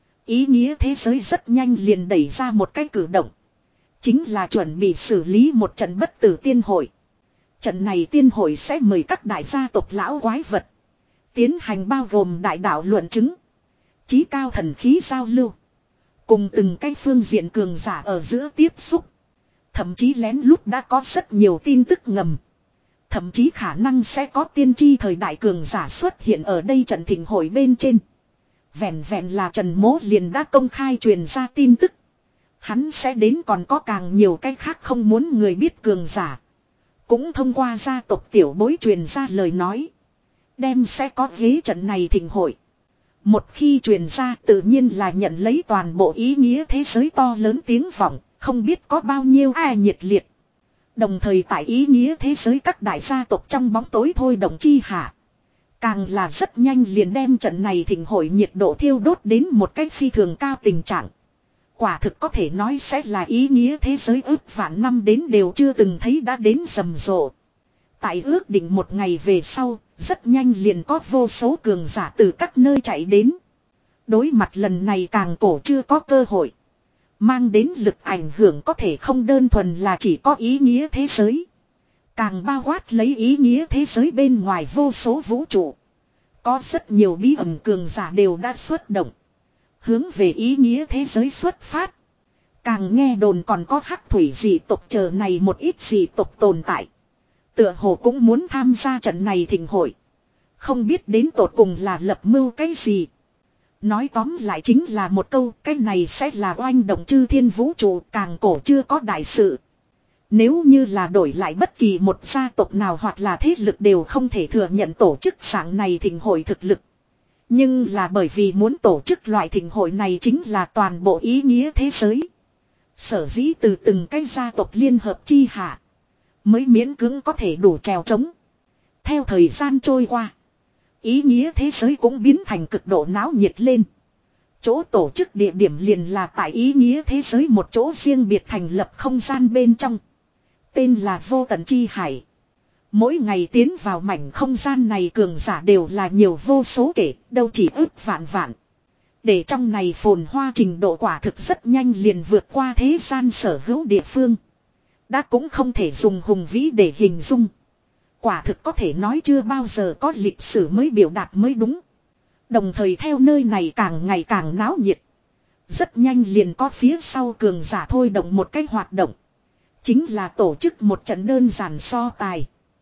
Ý nghĩa thế giới rất nhanh liền đẩy ra một cái cử động. Chính là chuẩn bị xử lý một trận bất tử tiên hội. Trận này tiên hội sẽ mời các đại gia tộc lão quái vật. Tiến hành bao gồm đại đạo luận chứng. Chí cao thần khí giao lưu. Cùng từng cái phương diện cường giả ở giữa tiếp xúc. Thậm chí lén lút đã có rất nhiều tin tức ngầm. Thậm chí khả năng sẽ có tiên tri thời đại cường giả xuất hiện ở đây trận thịnh hội bên trên. Vẹn vẹn là Trần Mỗ liền đã công khai truyền ra tin tức. Hắn sẽ đến còn có càng nhiều cái khác không muốn người biết cường giả. Cũng thông qua gia tộc tiểu bối truyền ra lời nói. Đem sẽ có ghế trận này thịnh hội. Một khi truyền ra tự nhiên là nhận lấy toàn bộ ý nghĩa thế giới to lớn tiếng vọng. Không biết có bao nhiêu ai nhiệt liệt. Đồng thời tại ý nghĩa thế giới các đại gia tộc trong bóng tối thôi động chi hạ. Càng là rất nhanh liền đem trận này thịnh hội nhiệt độ thiêu đốt đến một cách phi thường cao tình trạng. Quả thực có thể nói sẽ là ý nghĩa thế giới ước vạn năm đến đều chưa từng thấy đã đến rầm rộ. Tại ước định một ngày về sau, rất nhanh liền có vô số cường giả từ các nơi chạy đến. Đối mặt lần này càng cổ chưa có cơ hội. Mang đến lực ảnh hưởng có thể không đơn thuần là chỉ có ý nghĩa thế giới. Càng bao quát lấy ý nghĩa thế giới bên ngoài vô số vũ trụ. Có rất nhiều bí ẩn cường giả đều đã xuất động. Hướng về ý nghĩa thế giới xuất phát. Càng nghe đồn còn có hắc thủy dị tộc chờ này một ít dị tộc tồn tại. Tựa hồ cũng muốn tham gia trận này thịnh hội. Không biết đến tột cùng là lập mưu cái gì. Nói tóm lại chính là một câu, cái này sẽ là oanh động chư thiên vũ trụ, càng cổ chưa có đại sự. Nếu như là đổi lại bất kỳ một gia tộc nào hoặc là thế lực đều không thể thừa nhận tổ chức dạng này thịnh hội thực lực. Nhưng là bởi vì muốn tổ chức loại thịnh hội này chính là toàn bộ ý nghĩa thế giới. Sở dĩ từ từng cái gia tộc liên hợp chi hạ mới miễn cưỡng có thể đủ trèo trống. Theo thời gian trôi qua, ý nghĩa thế giới cũng biến thành cực độ náo nhiệt lên. Chỗ tổ chức địa điểm liền là tại ý nghĩa thế giới một chỗ riêng biệt thành lập không gian bên trong. Tên là Vô Tận Chi Hải. Mỗi ngày tiến vào mảnh không gian này cường giả đều là nhiều vô số kể, đâu chỉ ước vạn vạn. Để trong này phồn hoa trình độ quả thực rất nhanh liền vượt qua thế gian sở hữu địa phương. Đã cũng không thể dùng hùng vĩ để hình dung. Quả thực có thể nói chưa bao giờ có lịch sử mới biểu đạt mới đúng. Đồng thời theo nơi này càng ngày càng náo nhiệt. Rất nhanh liền có phía sau cường giả thôi động một cái hoạt động. Chính là tổ chức một trận đơn giản so tài.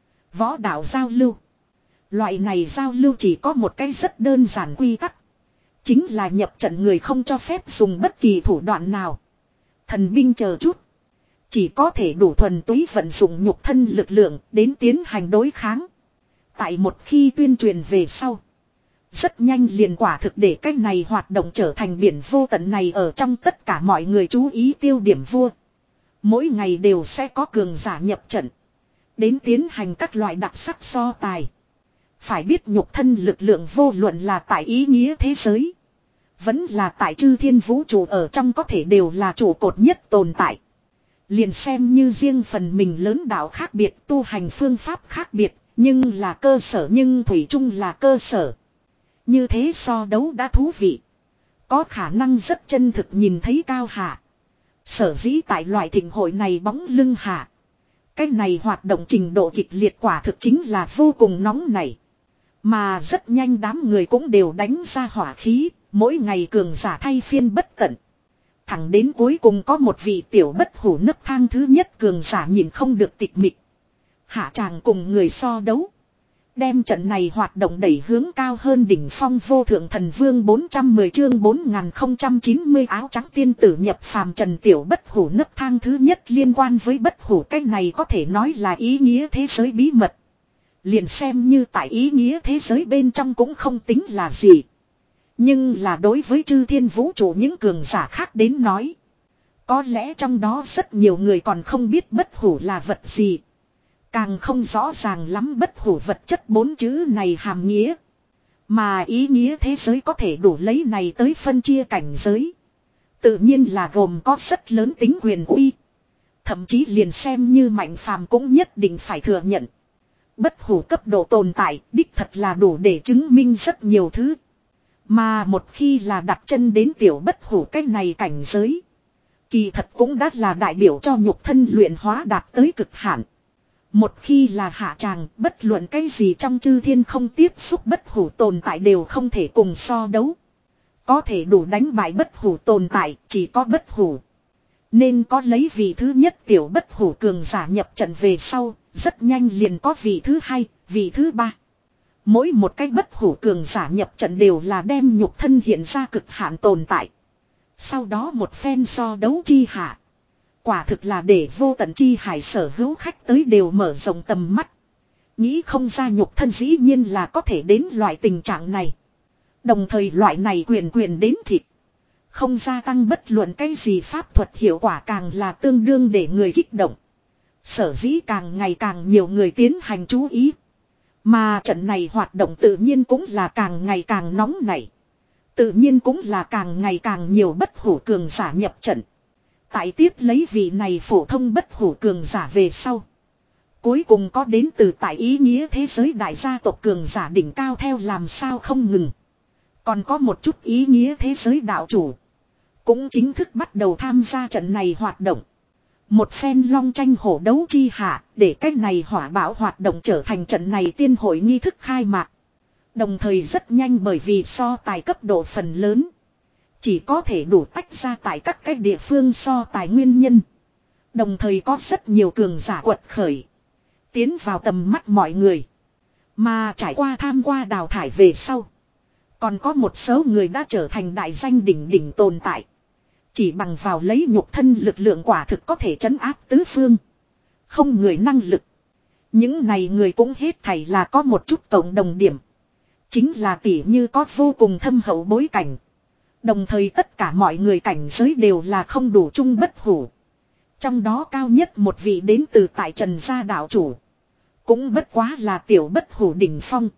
Võ đạo giao lưu. Loại này giao lưu chỉ có một cái rất đơn giản quy tắc. Chính là nhập trận người không cho phép dùng bất kỳ thủ đoạn nào. Thần binh chờ chút. Chỉ có thể đủ thuần túy vận dụng nhục thân lực lượng đến tiến hành đối kháng. Tại một khi tuyên truyền về sau. Rất nhanh liền quả thực để cái này hoạt động trở thành biển vô tận này ở trong tất cả mọi người chú ý tiêu điểm vua. Mỗi ngày đều sẽ có cường giả nhập trận. Đến tiến hành các loại đặc sắc so tài. Phải biết nhục thân lực lượng vô luận là tại ý nghĩa thế giới. Vẫn là tại chư thiên vũ trụ ở trong có thể đều là trụ cột nhất tồn tại. Liền xem như riêng phần mình lớn đạo khác biệt, tu hành phương pháp khác biệt, nhưng là cơ sở nhưng thủy chung là cơ sở. Như thế so đấu đã thú vị. Có khả năng rất chân thực nhìn thấy cao hạ. Sở dĩ tại loại thịnh hội này bóng lưng hạ. Cái này hoạt động trình độ kịch liệt quả thực chính là vô cùng nóng nảy. Mà rất nhanh đám người cũng đều đánh ra hỏa khí, mỗi ngày cường giả thay phiên bất tận. Thẳng đến cuối cùng có một vị tiểu bất hủ nấc thang thứ nhất cường giả nhìn không được tịch mịch. Hạ tràng cùng người so đấu. Đem trận này hoạt động đẩy hướng cao hơn đỉnh phong vô thượng thần vương bốn trăm mười chương bốn nghìn không trăm chín mươi áo trắng tiên tử nhập phàm trần tiểu bất hủ nấc thang thứ nhất liên quan với bất hủ cái này có thể nói là ý nghĩa thế giới bí mật. Liền xem như tại ý nghĩa thế giới bên trong cũng không tính là gì. Nhưng là đối với chư thiên vũ trụ những cường giả khác đến nói. Có lẽ trong đó rất nhiều người còn không biết bất hủ là vật gì. Càng không rõ ràng lắm bất hủ vật chất bốn chữ này hàm nghĩa. Mà ý nghĩa thế giới có thể đủ lấy này tới phân chia cảnh giới. Tự nhiên là gồm có rất lớn tính quyền uy. Thậm chí liền xem như mạnh phàm cũng nhất định phải thừa nhận. Bất hủ cấp độ tồn tại đích thật là đủ để chứng minh rất nhiều thứ. Mà một khi là đặt chân đến tiểu bất hủ cái này cảnh giới. Kỳ thật cũng đã là đại biểu cho nhục thân luyện hóa đạt tới cực hạn. Một khi là hạ tràng, bất luận cái gì trong chư thiên không tiếp xúc bất hủ tồn tại đều không thể cùng so đấu. Có thể đủ đánh bại bất hủ tồn tại, chỉ có bất hủ. Nên có lấy vị thứ nhất tiểu bất hủ cường giả nhập trận về sau, rất nhanh liền có vị thứ hai, vị thứ ba. Mỗi một cái bất hủ cường giả nhập trận đều là đem nhục thân hiện ra cực hạn tồn tại. Sau đó một phen so đấu chi hạ. Quả thực là để vô tận chi hải sở hữu khách tới đều mở rộng tầm mắt. Nghĩ không ra nhục thân dĩ nhiên là có thể đến loại tình trạng này. Đồng thời loại này quyền quyền đến thịt. Không gia tăng bất luận cái gì pháp thuật hiệu quả càng là tương đương để người kích động. Sở dĩ càng ngày càng nhiều người tiến hành chú ý. Mà trận này hoạt động tự nhiên cũng là càng ngày càng nóng nảy. Tự nhiên cũng là càng ngày càng nhiều bất hủ cường giả nhập trận. Tại tiếp lấy vị này phổ thông bất hủ cường giả về sau. Cuối cùng có đến từ tại ý nghĩa thế giới đại gia tộc cường giả đỉnh cao theo làm sao không ngừng. Còn có một chút ý nghĩa thế giới đạo chủ. Cũng chính thức bắt đầu tham gia trận này hoạt động. Một phen long tranh hổ đấu chi hạ để cách này hỏa bão hoạt động trở thành trận này tiên hội nghi thức khai mạc. Đồng thời rất nhanh bởi vì so tài cấp độ phần lớn. Chỉ có thể đủ tách ra tại các cái địa phương so tài nguyên nhân. Đồng thời có rất nhiều cường giả quật khởi. Tiến vào tầm mắt mọi người. Mà trải qua tham qua đào thải về sau. Còn có một số người đã trở thành đại danh đỉnh đỉnh tồn tại. Chỉ bằng vào lấy nhục thân lực lượng quả thực có thể trấn áp tứ phương. Không người năng lực. Những này người cũng hết thảy là có một chút cộng đồng điểm. Chính là tỉ như có vô cùng thâm hậu bối cảnh. Đồng thời tất cả mọi người cảnh giới đều là không đủ chung bất hủ. Trong đó cao nhất một vị đến từ tại Trần gia đạo chủ. Cũng bất quá là tiểu bất hủ đỉnh phong.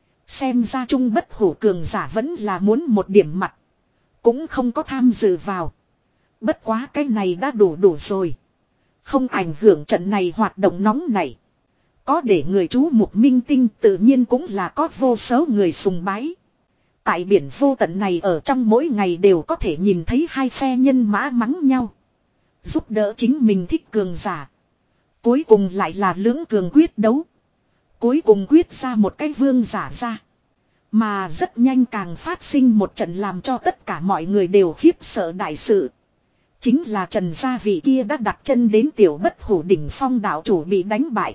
Xem ra trung bất hủ cường giả vẫn là muốn một điểm mặt. Cũng không có tham dự vào. Bất quá cái này đã đủ đủ rồi. Không ảnh hưởng trận này hoạt động nóng này. Có để người chú mục minh tinh tự nhiên cũng là có vô số người sùng bái. Tại biển vô tận này ở trong mỗi ngày đều có thể nhìn thấy hai phe nhân mã mắng nhau. Giúp đỡ chính mình thích cường giả. Cuối cùng lại là lưỡng cường quyết đấu. Cuối cùng quyết ra một cái vương giả ra. Mà rất nhanh càng phát sinh một trận làm cho tất cả mọi người đều khiếp sợ đại sự. Chính là Trần gia vị kia đã đặt chân đến tiểu bất hủ đỉnh phong đạo chủ bị đánh bại.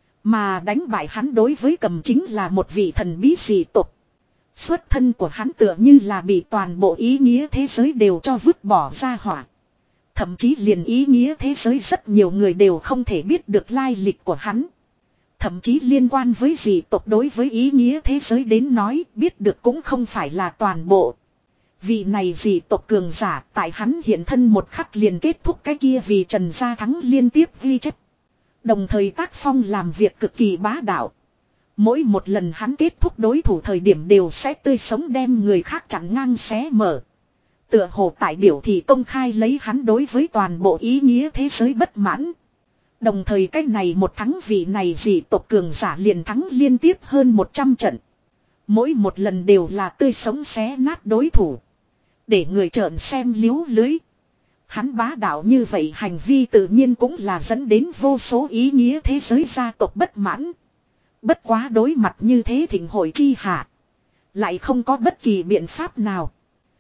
Mà đánh bại hắn đối với cầm chính là một vị thần bí dị tộc. Xuất thân của hắn tựa như là bị toàn bộ ý nghĩa thế giới đều cho vứt bỏ ra hỏa. Thậm chí liền ý nghĩa thế giới rất nhiều người đều không thể biết được lai lịch của hắn. Thậm chí liên quan với dị tộc đối với ý nghĩa thế giới đến nói biết được cũng không phải là toàn bộ. Vị này dị tộc cường giả tại hắn hiện thân một khắc liền kết thúc cái kia vì Trần gia thắng liên tiếp ghi chép. Đồng thời tác phong làm việc cực kỳ bá đạo. Mỗi một lần hắn kết thúc đối thủ thời điểm đều sẽ tươi sống đem người khác chặn ngang xé mở. Tựa hồ tại biểu thì công khai lấy hắn đối với toàn bộ ý nghĩa thế giới bất mãn. Đồng thời cách này một thắng vị này dị tộc cường giả liền thắng liên tiếp hơn một trăm trận. Mỗi một lần đều là tươi sống xé nát đối thủ. Để người trợn xem liếu lưới. Hắn bá đạo như vậy hành vi tự nhiên cũng là dẫn đến vô số ý nghĩa thế giới gia tộc bất mãn. Bất quá đối mặt như thế thịnh hội chi hạ. Lại không có bất kỳ biện pháp nào.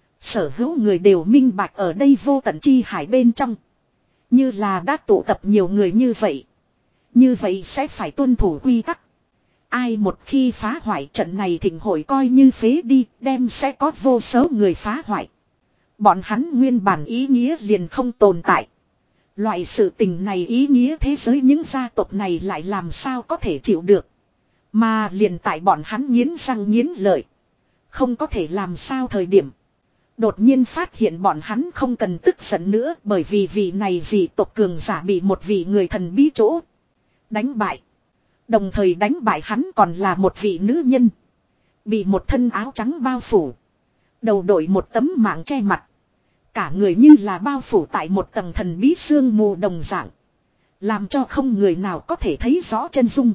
Sở hữu người đều minh bạch ở đây vô tận chi hải bên trong. Như là đã tụ tập nhiều người như vậy. Như vậy sẽ phải tuân thủ quy tắc. Ai một khi phá hoại trận này thịnh hội coi như phế đi, đem sẽ có vô số người phá hoại. Bọn hắn nguyên bản ý nghĩa liền không tồn tại. Loại sự tình này ý nghĩa thế giới những gia tộc này lại làm sao có thể chịu được. Mà liền tại bọn hắn nghiến răng nghiến lợi. Không có thể làm sao thời điểm. Đột nhiên phát hiện bọn hắn không cần tức giận nữa bởi vì vị này dị tộc cường giả bị một vị người thần bí chỗ đánh bại. Đồng thời đánh bại hắn còn là một vị nữ nhân. Bị một thân áo trắng bao phủ. Đầu đội một tấm mạng che mặt. Cả người như là bao phủ tại một tầng thần bí sương mù đồng dạng. Làm cho không người nào có thể thấy rõ chân dung.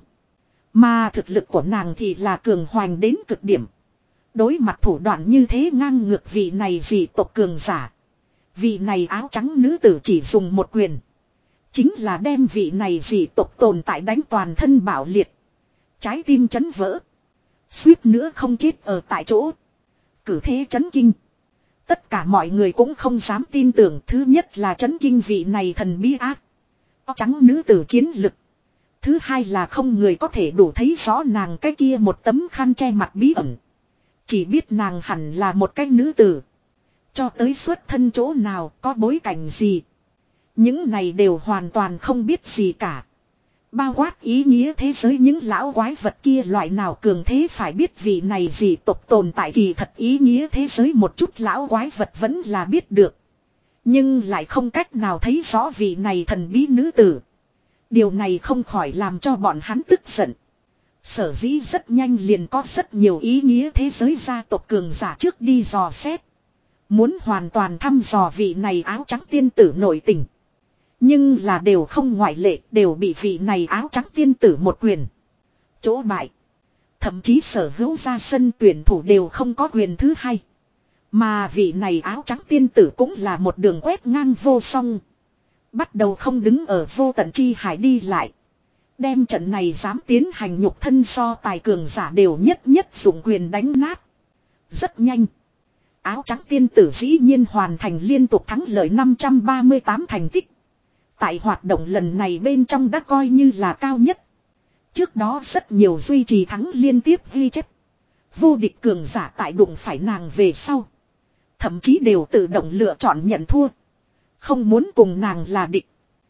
Mà thực lực của nàng thì là cường hoành đến cực điểm. Đối mặt thủ đoạn như thế ngang ngược vị này dị tộc cường giả. Vị này áo trắng nữ tử chỉ dùng một quyền. Chính là đem vị này dị tộc tồn tại đánh toàn thân bạo liệt. Trái tim chấn vỡ. Suýt nữa không chết ở tại chỗ. Cử thế chấn kinh. Tất cả mọi người cũng không dám tin tưởng. Thứ nhất là chấn kinh vị này thần bí ác. Áo trắng nữ tử chiến lực. Thứ hai là không người có thể đủ thấy rõ nàng cái kia một tấm khăn che mặt bí ẩn. Chỉ biết nàng hẳn là một cái nữ tử. Cho tới xuất thân chỗ nào có bối cảnh gì. Những này đều hoàn toàn không biết gì cả. Bao quát ý nghĩa thế giới những lão quái vật kia loại nào cường thế phải biết vị này gì tộc tồn tại kỳ thật ý nghĩa thế giới một chút lão quái vật vẫn là biết được. Nhưng lại không cách nào thấy rõ vị này thần bí nữ tử. Điều này không khỏi làm cho bọn hắn tức giận. Sở dĩ rất nhanh liền có rất nhiều ý nghĩa thế giới gia tộc cường giả trước đi dò xét. Muốn hoàn toàn thăm dò vị này áo trắng tiên tử nội tình. Nhưng là đều không ngoại lệ đều bị vị này áo trắng tiên tử một quyền. Chỗ bại. Thậm chí sở hữu ra sân tuyển thủ đều không có quyền thứ hai. Mà vị này áo trắng tiên tử cũng là một đường quét ngang vô song. Bắt đầu không đứng ở vô tận chi hải đi lại. Đem trận này dám tiến hành nhục thân so tài cường giả đều nhất nhất dụng quyền đánh nát. Rất nhanh. Áo trắng tiên tử dĩ nhiên hoàn thành liên tục thắng lợi năm trăm ba mươi tám thành tích. Tại hoạt động lần này bên trong đã coi như là cao nhất. Trước đó rất nhiều duy trì thắng liên tiếp ghi chép. Vô địch cường giả tại đụng phải nàng về sau. Thậm chí đều tự động lựa chọn nhận thua. Không muốn cùng nàng là địch.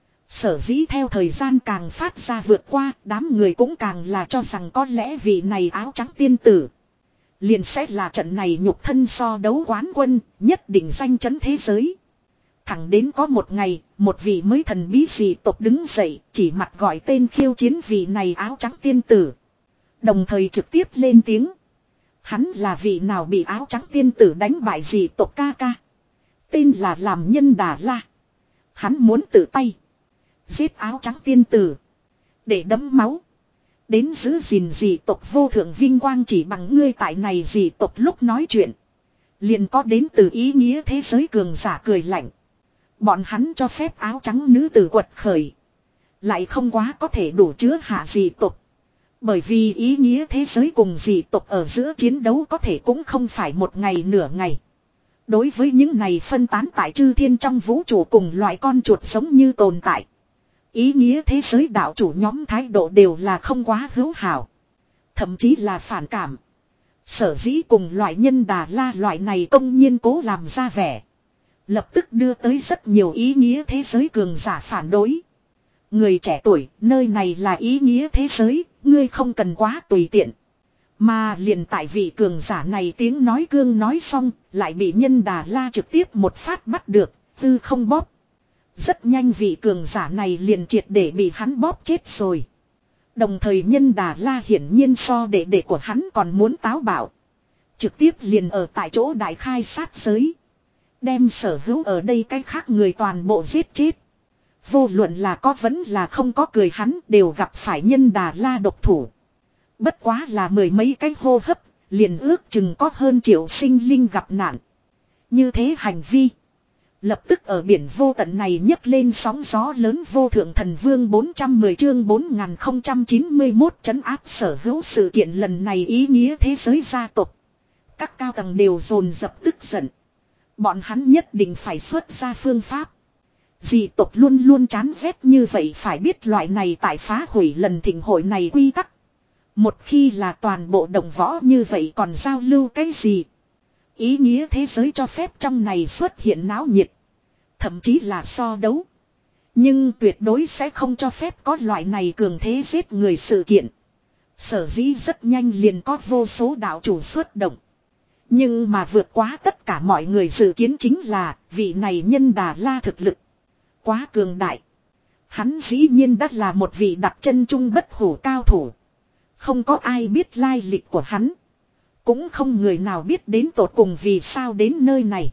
Sở dĩ theo thời gian càng phát ra vượt qua, đám người cũng càng là cho rằng có lẽ vị này áo trắng tiên tử liền sẽ là trận này nhục thân so đấu quán quân, nhất định danh chấn thế giới. Thẳng đến có một ngày, một vị mới thần bí dị tộc đứng dậy, chỉ mặt gọi tên khiêu chiến vị này áo trắng tiên tử. Đồng thời trực tiếp lên tiếng. Hắn là vị nào bị áo trắng tiên tử đánh bại dị tộc ca ca. Tên là Làm Nhân Đà La. Hắn muốn tự tay giết áo trắng tiên tử, để đẫm máu, đến giữ gìn dị tộc vô thượng vinh quang. Chỉ bằng ngươi tại này dị tộc lúc nói chuyện, liền có đến từ ý nghĩa thế giới cường giả cười lạnh. Bọn hắn cho phép áo trắng nữ tử quật khởi, lại không quá có thể đủ chứa hạ dị tộc. Bởi vì ý nghĩa thế giới cùng dị tộc ở giữa chiến đấu có thể cũng không phải một ngày nửa ngày. Đối với những này phân tán tại chư thiên trong vũ trụ cùng loại con chuột giống như tồn tại, ý nghĩa thế giới đạo chủ nhóm thái độ đều là không quá hữu hảo, thậm chí là phản cảm. Sở dĩ cùng loại Nhân Đà La loại này công nhiên cố làm ra vẻ, lập tức đưa tới rất nhiều ý nghĩa thế giới cường giả phản đối. Người trẻ tuổi, nơi này là ý nghĩa thế giới, ngươi không cần quá tùy tiện. Mà liền tại vị cường giả này tiếng nói cương nói xong, lại bị Nhân Đà La trực tiếp một phát bắt được, tư không bóp. Rất nhanh vị cường giả này liền triệt để bị hắn bóp chết rồi. Đồng thời Nhân Đà La hiển nhiên so đệ đệ của hắn còn muốn táo bạo. Trực tiếp liền ở tại chỗ đại khai sát giới. Đem sở hữu ở đây cái khác người toàn bộ giết chết. Vô luận là có vẫn là không có cười, hắn đều gặp phải Nhân Đà La độc thủ. Bất quá là mười mấy cái hô hấp, liền ước chừng có hơn triệu sinh linh gặp nạn. Như thế hành vi, lập tức ở biển vô tận này nhấc lên sóng gió lớn. Vô thượng thần vương bốn trăm mười chương bốn nghìn không trăm chín mươi mốt trấn áp sở hữu. Sự kiện lần này ý nghĩa thế giới gia tộc, các cao tầng đều dồn dập tức giận. Bọn hắn nhất định phải xuất ra phương pháp. Dị tộc luôn luôn chán ghét như vậy, phải biết loại này tại phá hủy lần thịnh hội này quy tắc. Một khi là toàn bộ đồng võ như vậy còn giao lưu cái gì? Ý nghĩa thế giới cho phép trong này xuất hiện náo nhiệt, thậm chí là so đấu. Nhưng tuyệt đối sẽ không cho phép có loại này cường thế giết người sự kiện. Sở dĩ rất nhanh liền có vô số đạo chủ xuất động. Nhưng mà vượt quá tất cả mọi người dự kiến chính là vị này Nhân Đà La thực lực quá cường đại. Hắn dĩ nhiên đã là một vị đặt chân trung bất hủ cao thủ. Không có ai biết lai lịch của hắn, cũng không người nào biết đến tột cùng vì sao đến nơi này.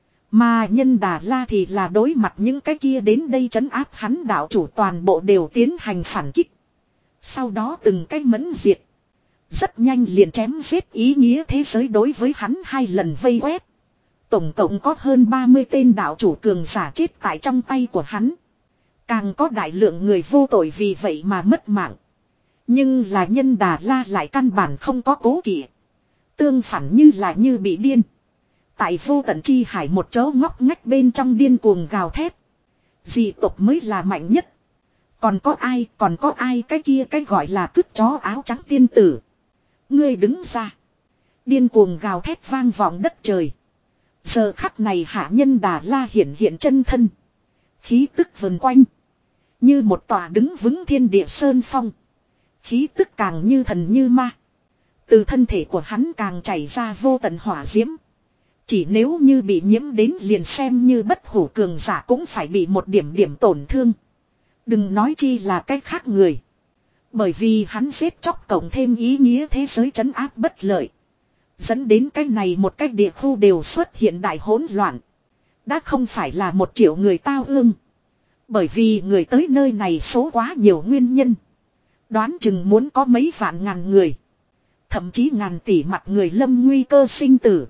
Mà Nhân Đà La thì là đối mặt những cái kia đến đây trấn áp hắn đạo chủ toàn bộ đều tiến hành phản kích. Sau đó từng cái mẫn diệt. Rất nhanh liền chém giết ý nghĩa thế giới đối với hắn hai lần vây quét. Tổng cộng có hơn ba mươi tên đạo chủ cường giả chết tại trong tay của hắn. Càng có đại lượng người vô tội vì vậy mà mất mạng. Nhưng là Nhân Đà La lại căn bản không có cố kỵ. Tương phản như là như bị điên. Tại vô tận chi hải một chỗ ngóc ngách bên trong điên cuồng gào thét. Dị tộc mới là mạnh nhất. Còn có ai, còn có ai, cái kia cái gọi là cướp chó áo trắng tiên tử. Ngươi đứng ra. Điên cuồng gào thét vang vọng đất trời. Giờ khắc này hạ Nhân Đà La hiển hiện chân thân. Khí tức vần quanh, như một tòa đứng vững thiên địa sơn phong. Khí tức càng như thần như ma. Từ thân thể của hắn càng chảy ra vô tận hỏa diễm. Chỉ nếu như bị nhiễm đến liền xem như bất hủ cường giả cũng phải bị một điểm điểm tổn thương. Đừng nói chi là cái khác người. Bởi vì hắn giết chóc cộng thêm ý nghĩa thế giới trấn áp bất lợi. Dẫn đến cái này một cái địa khu đều xuất hiện đại hỗn loạn. Đã không phải là một triệu người tao ương. Bởi vì người tới nơi này số quá nhiều nguyên nhân. Đoán chừng muốn có mấy vạn ngàn người. Thậm chí ngàn tỷ mặt người lâm nguy cơ sinh tử.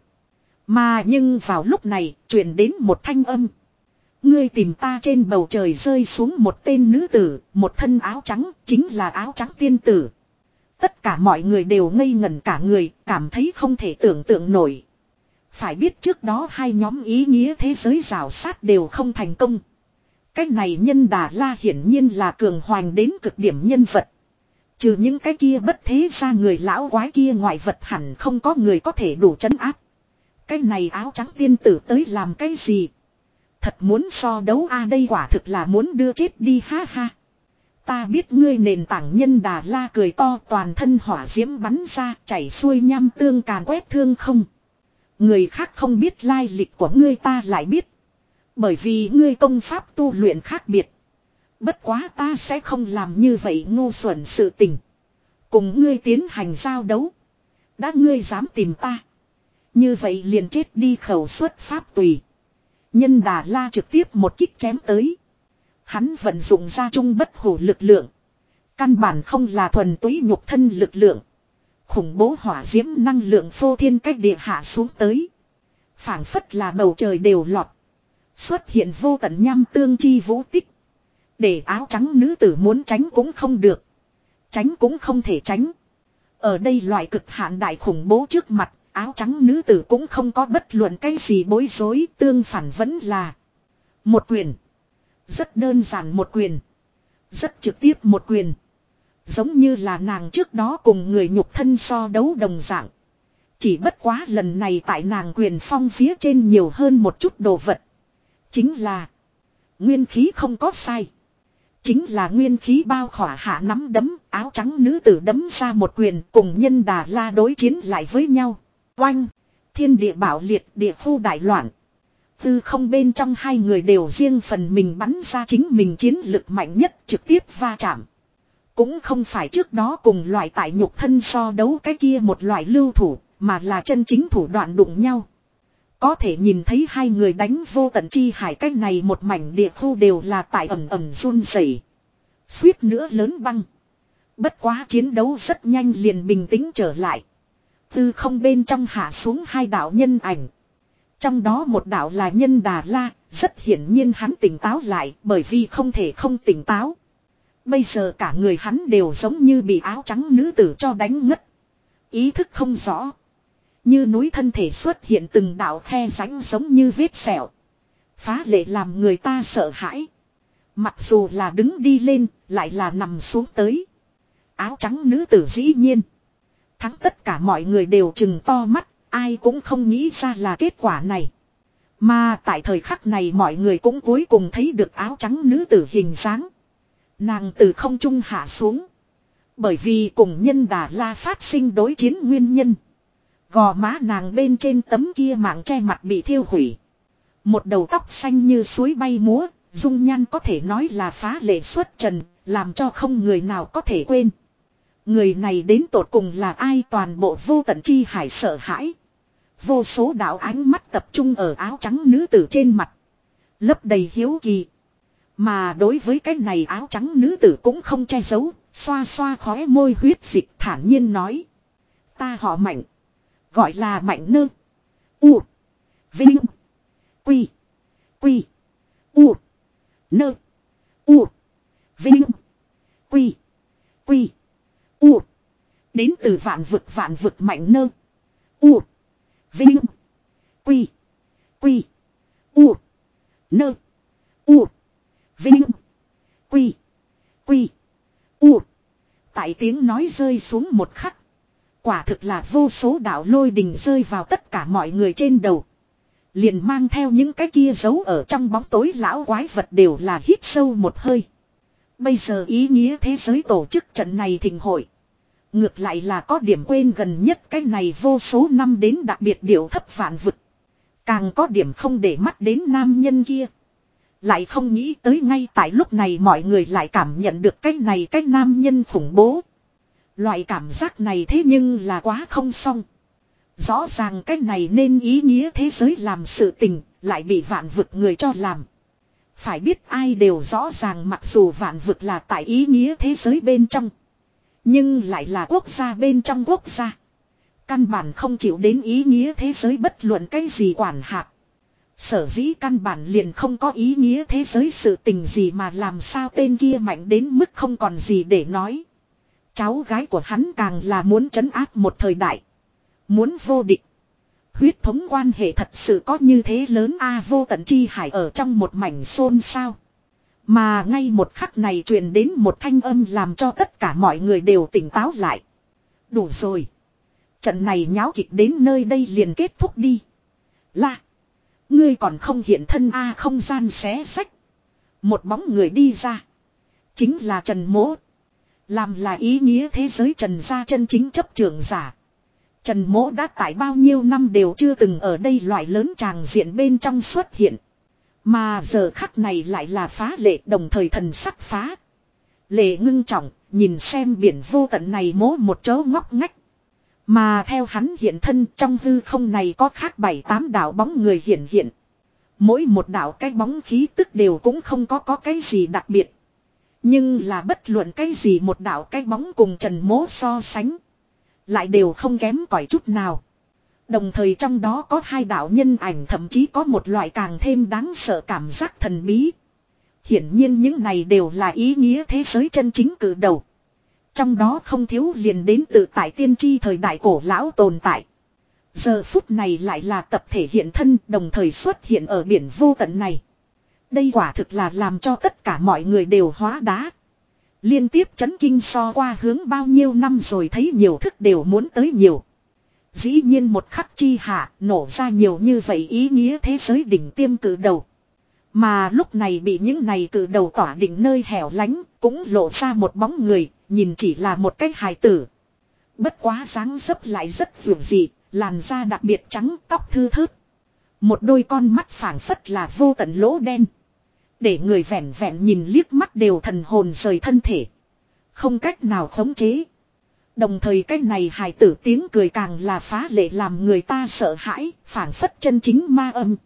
Mà nhưng vào lúc này truyền đến một thanh âm. Ngươi tìm ta trên bầu trời rơi xuống một tên nữ tử, một thân áo trắng, chính là áo trắng tiên tử. Tất cả mọi người đều ngây ngẩn cả người, cảm thấy không thể tưởng tượng nổi. Phải biết trước đó hai nhóm ý nghĩa thế giới rào sát đều không thành công. Cái này Nhân Đà La hiển nhiên là cường hoành đến cực điểm nhân vật. Trừ những cái kia bất thế ra người lão quái kia ngoại vật hẳn không có người có thể đủ trấn áp. Cái này áo trắng tiên tử tới làm cái gì? Thật muốn so đấu a đây quả thực là muốn đưa chết đi ha ha. Ta biết ngươi nền tảng nhân Đà La cười to toàn thân hỏa diễm bắn ra chảy xuôi nham tương càn quét thương không. Người khác không biết lai lịch của ngươi ta lại biết. Bởi vì ngươi công pháp tu luyện khác biệt. Bất quá ta sẽ không làm như vậy ngu xuẩn sự tình. Cùng ngươi tiến hành giao đấu. Đã ngươi dám tìm ta. Như vậy liền chết đi khẩu xuất pháp tùy. Nhân Đà La trực tiếp một kích chém tới. Hắn vận dụng ra trung bất hủ lực lượng. Căn bản không là thuần túy nhục thân lực lượng. Khủng bố hỏa diễm năng lượng phô thiên cách địa hạ xuống tới. Phảng phất là bầu trời đều lọt. Xuất hiện vô tận nham tương chi vũ tích. Để áo trắng nữ tử muốn tránh cũng không được. Tránh cũng không thể tránh. Ở đây loại cực hạn đại khủng bố trước mặt. Áo trắng nữ tử cũng không có bất luận cái gì bối rối. Tương phản vẫn là một quyền. Rất đơn giản một quyền. Rất trực tiếp một quyền. Giống như là nàng trước đó cùng người nhục thân so đấu đồng dạng. Chỉ bất quá lần này tại nàng quyền phong phía trên nhiều hơn một chút đồ vật. Chính là nguyên khí không có sai. Chính là nguyên khí bao khỏa hạ nắm đấm. Áo trắng nữ tử đấm ra một quyền cùng nhân Đà La đối chiến lại với nhau. Oanh. Thiên địa bảo liệt địa khu đại loạn. Tư không bên trong hai người đều riêng phần mình bắn ra chính mình chiến lực mạnh nhất trực tiếp va chạm. Cũng không phải trước đó cùng loại tại nhục thân so đấu cái kia một loại lưu thủ, mà là chân chính thủ đoạn đụng nhau. Có thể nhìn thấy hai người đánh vô tận chi hải cái này một mảnh địa khu đều là tại ẩm ẩm run rẩy, suýt nữa lớn băng. Bất quá chiến đấu rất nhanh liền bình tĩnh trở lại. Tư không bên trong hạ xuống hai đạo nhân ảnh. Trong đó một đạo là nhân Đà La, rất hiển nhiên hắn tỉnh táo lại bởi vì không thể không tỉnh táo. Bây giờ cả người hắn đều giống như bị áo trắng nữ tử cho đánh ngất. Ý thức không rõ. Như núi thân thể xuất hiện từng đạo khe rãnh giống như vết sẹo. Phá lệ làm người ta sợ hãi. Mặc dù là đứng đi lên, lại là nằm xuống tới. Áo trắng nữ tử dĩ nhiên. Thắng tất cả mọi người đều trừng to mắt. Ai cũng không nghĩ ra là kết quả này. Mà tại thời khắc này mọi người cũng cuối cùng thấy được áo trắng nữ tử hình dáng. Nàng từ không trung hạ xuống. Bởi vì cùng nhân Đà La phát sinh đối chiến nguyên nhân. Gò má nàng bên trên tấm kia mảng che mặt bị thiêu hủy. Một đầu tóc xanh như suối bay múa. Dung nhan có thể nói là phá lệ xuất trần. Làm cho không người nào có thể quên. Người này đến tột cùng là ai toàn bộ vô tận chi hải sợ hãi. Vô số đạo ánh mắt tập trung ở áo trắng nữ tử trên mặt. Lấp đầy hiếu kỳ. Mà đối với cái này áo trắng nữ tử cũng không che giấu. Xoa xoa khóe môi huyết dịch thản nhiên nói. Ta họ Mạnh. Gọi là Mạnh Nơ. U. Vinh. Quy. Quy. U. Nơ. U. Vinh. Quy. Quy. U. Đến từ vạn vực vạn vực Mạnh Nơ. U. Vinh. Quy. Quy. U. Nơ. U. Vinh. Quy. Quy. U. Tại tiếng nói rơi xuống một khắc. Quả thực là vô số đạo lôi đình rơi vào tất cả mọi người trên đầu. Liền mang theo những cái kia giấu ở trong bóng tối lão quái vật đều là hít sâu một hơi. Bây giờ ý nghĩa thế giới tổ chức trận này thịnh hội. Ngược lại là có điểm quên gần nhất cái này vô số năm đến đặc biệt điệu thấp vạn vực. Càng có điểm không để mắt đến nam nhân kia. Lại không nghĩ tới ngay tại lúc này mọi người lại cảm nhận được cái này cái nam nhân khủng bố. Loại cảm giác này thế nhưng là quá không xong. Rõ ràng cái này nên ý nghĩa thế giới làm sự tình, lại bị vạn vực người cho làm. Phải biết ai đều rõ ràng mặc dù vạn vực là tại ý nghĩa thế giới bên trong. Nhưng lại là quốc gia bên trong quốc gia. Căn bản không chịu đến ý nghĩa thế giới bất luận cái gì quản hạt. Sở dĩ căn bản liền không có ý nghĩa thế giới sự tình gì mà làm sao tên kia mạnh đến mức không còn gì để nói. Cháu gái của hắn càng là muốn trấn áp một thời đại. Muốn vô địch. Huyết thống quan hệ thật sự có như thế lớn a vô tận chi hải ở trong một mảnh xôn xao. Mà ngay một khắc này truyền đến một thanh âm làm cho tất cả mọi người đều tỉnh táo lại. Đủ rồi. Trận này nháo kịch đến nơi đây liền kết thúc đi. La. Ngươi còn không hiện thân a không gian xé sách. Một bóng người đi ra. Chính là Trần Mỗ. Làm là ý nghĩa thế giới Trần gia chân chính chấp trưởng giả. Trần Mỗ đã tại bao nhiêu năm đều chưa từng ở đây loại lớn tràng diện bên trong xuất hiện. Mà giờ khắc này lại là phá lệ đồng thời thần sắc phá. Lệ ngưng trọng, nhìn xem biển vô tận này Mỗ một chỗ ngóc ngách. Mà theo hắn hiện thân trong hư không này có khác bảy tám đạo bóng người hiện hiện. Mỗi một đạo cái bóng khí tức đều cũng không có có cái gì đặc biệt. Nhưng là bất luận cái gì một đạo cái bóng cùng Trần Mỗ so sánh. Lại đều không kém cỏi chút nào. Đồng thời trong đó có hai đạo nhân ảnh thậm chí có một loại càng thêm đáng sợ cảm giác thần bí. Hiển nhiên những này đều là ý nghĩa thế giới chân chính cử đầu. Trong đó không thiếu liền đến từ tại tiên tri thời đại cổ lão tồn tại. Giờ phút này lại là tập thể hiện thân đồng thời xuất hiện ở biển vô tận này. Đây quả thực là làm cho tất cả mọi người đều hóa đá. Liên tiếp chấn kinh so qua hướng bao nhiêu năm rồi thấy nhiều thức đều muốn tới nhiều. Dĩ nhiên một khắc chi hạ nổ ra nhiều như vậy ý nghĩa thế giới đỉnh tiêm cử đầu. Mà lúc này bị những này cử đầu tỏa định nơi hẻo lánh cũng lộ ra một bóng người, nhìn chỉ là một cái hài tử. Bất quá dáng dấp lại rất dường dị, làn da đặc biệt trắng, tóc thư thớt. Một đôi con mắt phảng phất là vô tận lỗ đen. Để người vẻn vẹn nhìn liếc mắt đều thần hồn rời thân thể. Không cách nào khống chế. Đồng thời cái này hài tử tiếng cười càng là phá lệ làm người ta sợ hãi, phảng phất chân chính ma âm.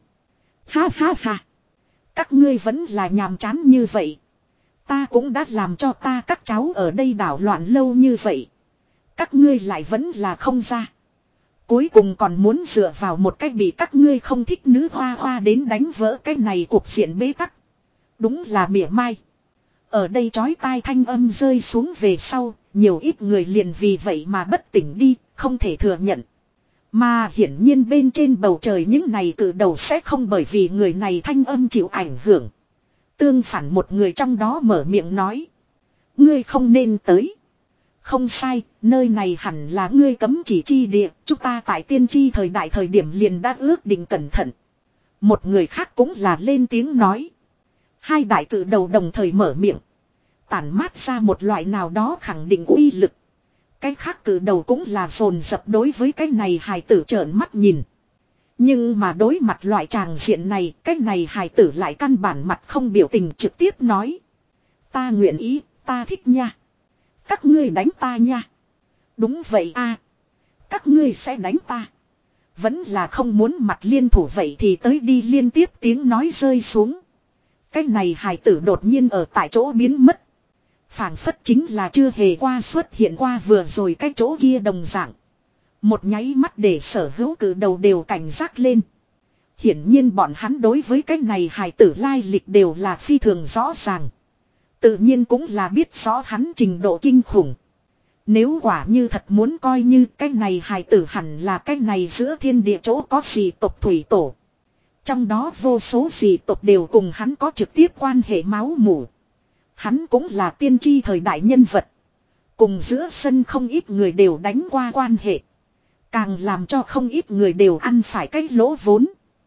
Ha ha ha. Các ngươi vẫn là nhàm chán như vậy. Ta cũng đã làm cho ta các cháu ở đây đảo loạn lâu như vậy. Các ngươi lại vẫn là không ra. Cuối cùng còn muốn dựa vào một cách bị các ngươi không thích nữ hoa hoa đến đánh vỡ cái này cuộc diện bế tắc. Đúng là mỉa mai. Ở đây chói tai thanh âm rơi xuống về sau, nhiều ít người liền vì vậy mà bất tỉnh đi, không thể thừa nhận. Mà hiển nhiên bên trên bầu trời những này cử đầu sẽ không bởi vì người này thanh âm chịu ảnh hưởng. Tương phản một người trong đó mở miệng nói. Ngươi không nên tới. Không sai, nơi này hẳn là ngươi cấm chỉ chi địa, chúng ta tại tiên tri thời đại thời điểm liền đã ước định cẩn thận. Một người khác cũng là lên tiếng nói. Hai đại cử đầu đồng thời mở miệng. Tản mát ra một loại nào đó khẳng định uy lực. Cái khác cử đầu cũng là dồn dập đối với cái này hài tử trợn mắt nhìn. Nhưng mà đối mặt loại tràng diện này, cái này hài tử lại căn bản mặt không biểu tình trực tiếp nói. Ta nguyện ý, ta thích nha. Các ngươi đánh ta nha. Đúng vậy a, các ngươi sẽ đánh ta. Vẫn là không muốn mặt liên thủ vậy thì tới đi liên tiếp tiếng nói rơi xuống. Cái này hài tử đột nhiên ở tại chỗ biến mất. Phảng phất chính là chưa hề qua xuất hiện qua vừa rồi cái chỗ kia đồng dạng. Một nháy mắt để sở hữu cử đầu đều cảnh giác lên. Hiển nhiên bọn hắn đối với cái này hài tử lai lịch đều là phi thường rõ ràng. Tự nhiên cũng là biết rõ hắn trình độ kinh khủng. Nếu quả như thật muốn coi như cái này hài tử hẳn là cái này giữa thiên địa chỗ có dị tộc thủy tổ. Trong đó vô số dị tộc đều cùng hắn có trực tiếp quan hệ máu mủ. Hắn cũng là tiên tri thời đại nhân vật. Cùng giữa sân không ít người đều đánh qua quan hệ. Càng làm cho không ít người đều ăn phải cái lỗ vốn.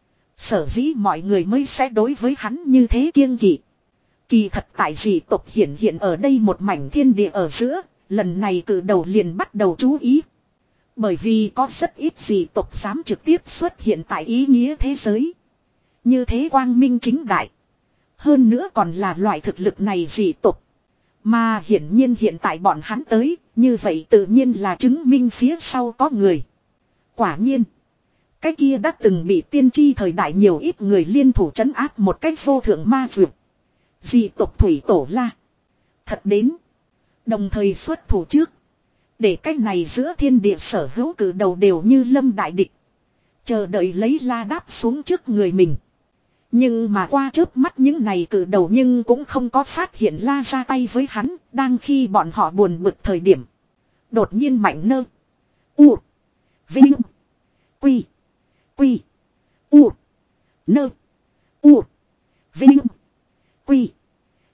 Sở dĩ mọi người mới sẽ đối với hắn như thế kiêng kỵ. Kỳ thật tại dị tộc hiện hiện ở đây một mảnh thiên địa ở giữa. Lần này cử đầu liền bắt đầu chú ý. Bởi vì có rất ít dị tộc dám trực tiếp xuất hiện tại ý nghĩa thế giới. Như thế quang minh chính đại. Hơn nữa còn là loại thực lực này dị tộc. Mà hiển nhiên hiện tại bọn hắn tới, như vậy tự nhiên là chứng minh phía sau có người. Quả nhiên, cái kia đã từng bị tiên tri thời đại nhiều ít người liên thủ trấn áp một cách vô thượng ma dược. Dị tộc thủy tổ la. Thật đến. Đồng thời xuất thủ trước. Để cách này giữa thiên địa sở hữu cử đầu đều như lâm đại địch. Chờ đợi lấy la đáp xuống trước người mình. Nhưng mà qua chớp mắt những này cử đầu nhưng cũng không có phát hiện la ra tay với hắn. Đang khi bọn họ buồn bực thời điểm. Đột nhiên mạnh nơ. U. Vinh. Quy. Quy. U. Nơ. U. Vinh. Quy.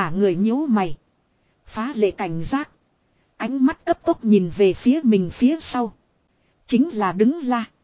Cả người nhíu mày. Phá lệ cảnh giác. Ánh mắt cấp tốc nhìn về phía mình phía sau. Chính là đứng la.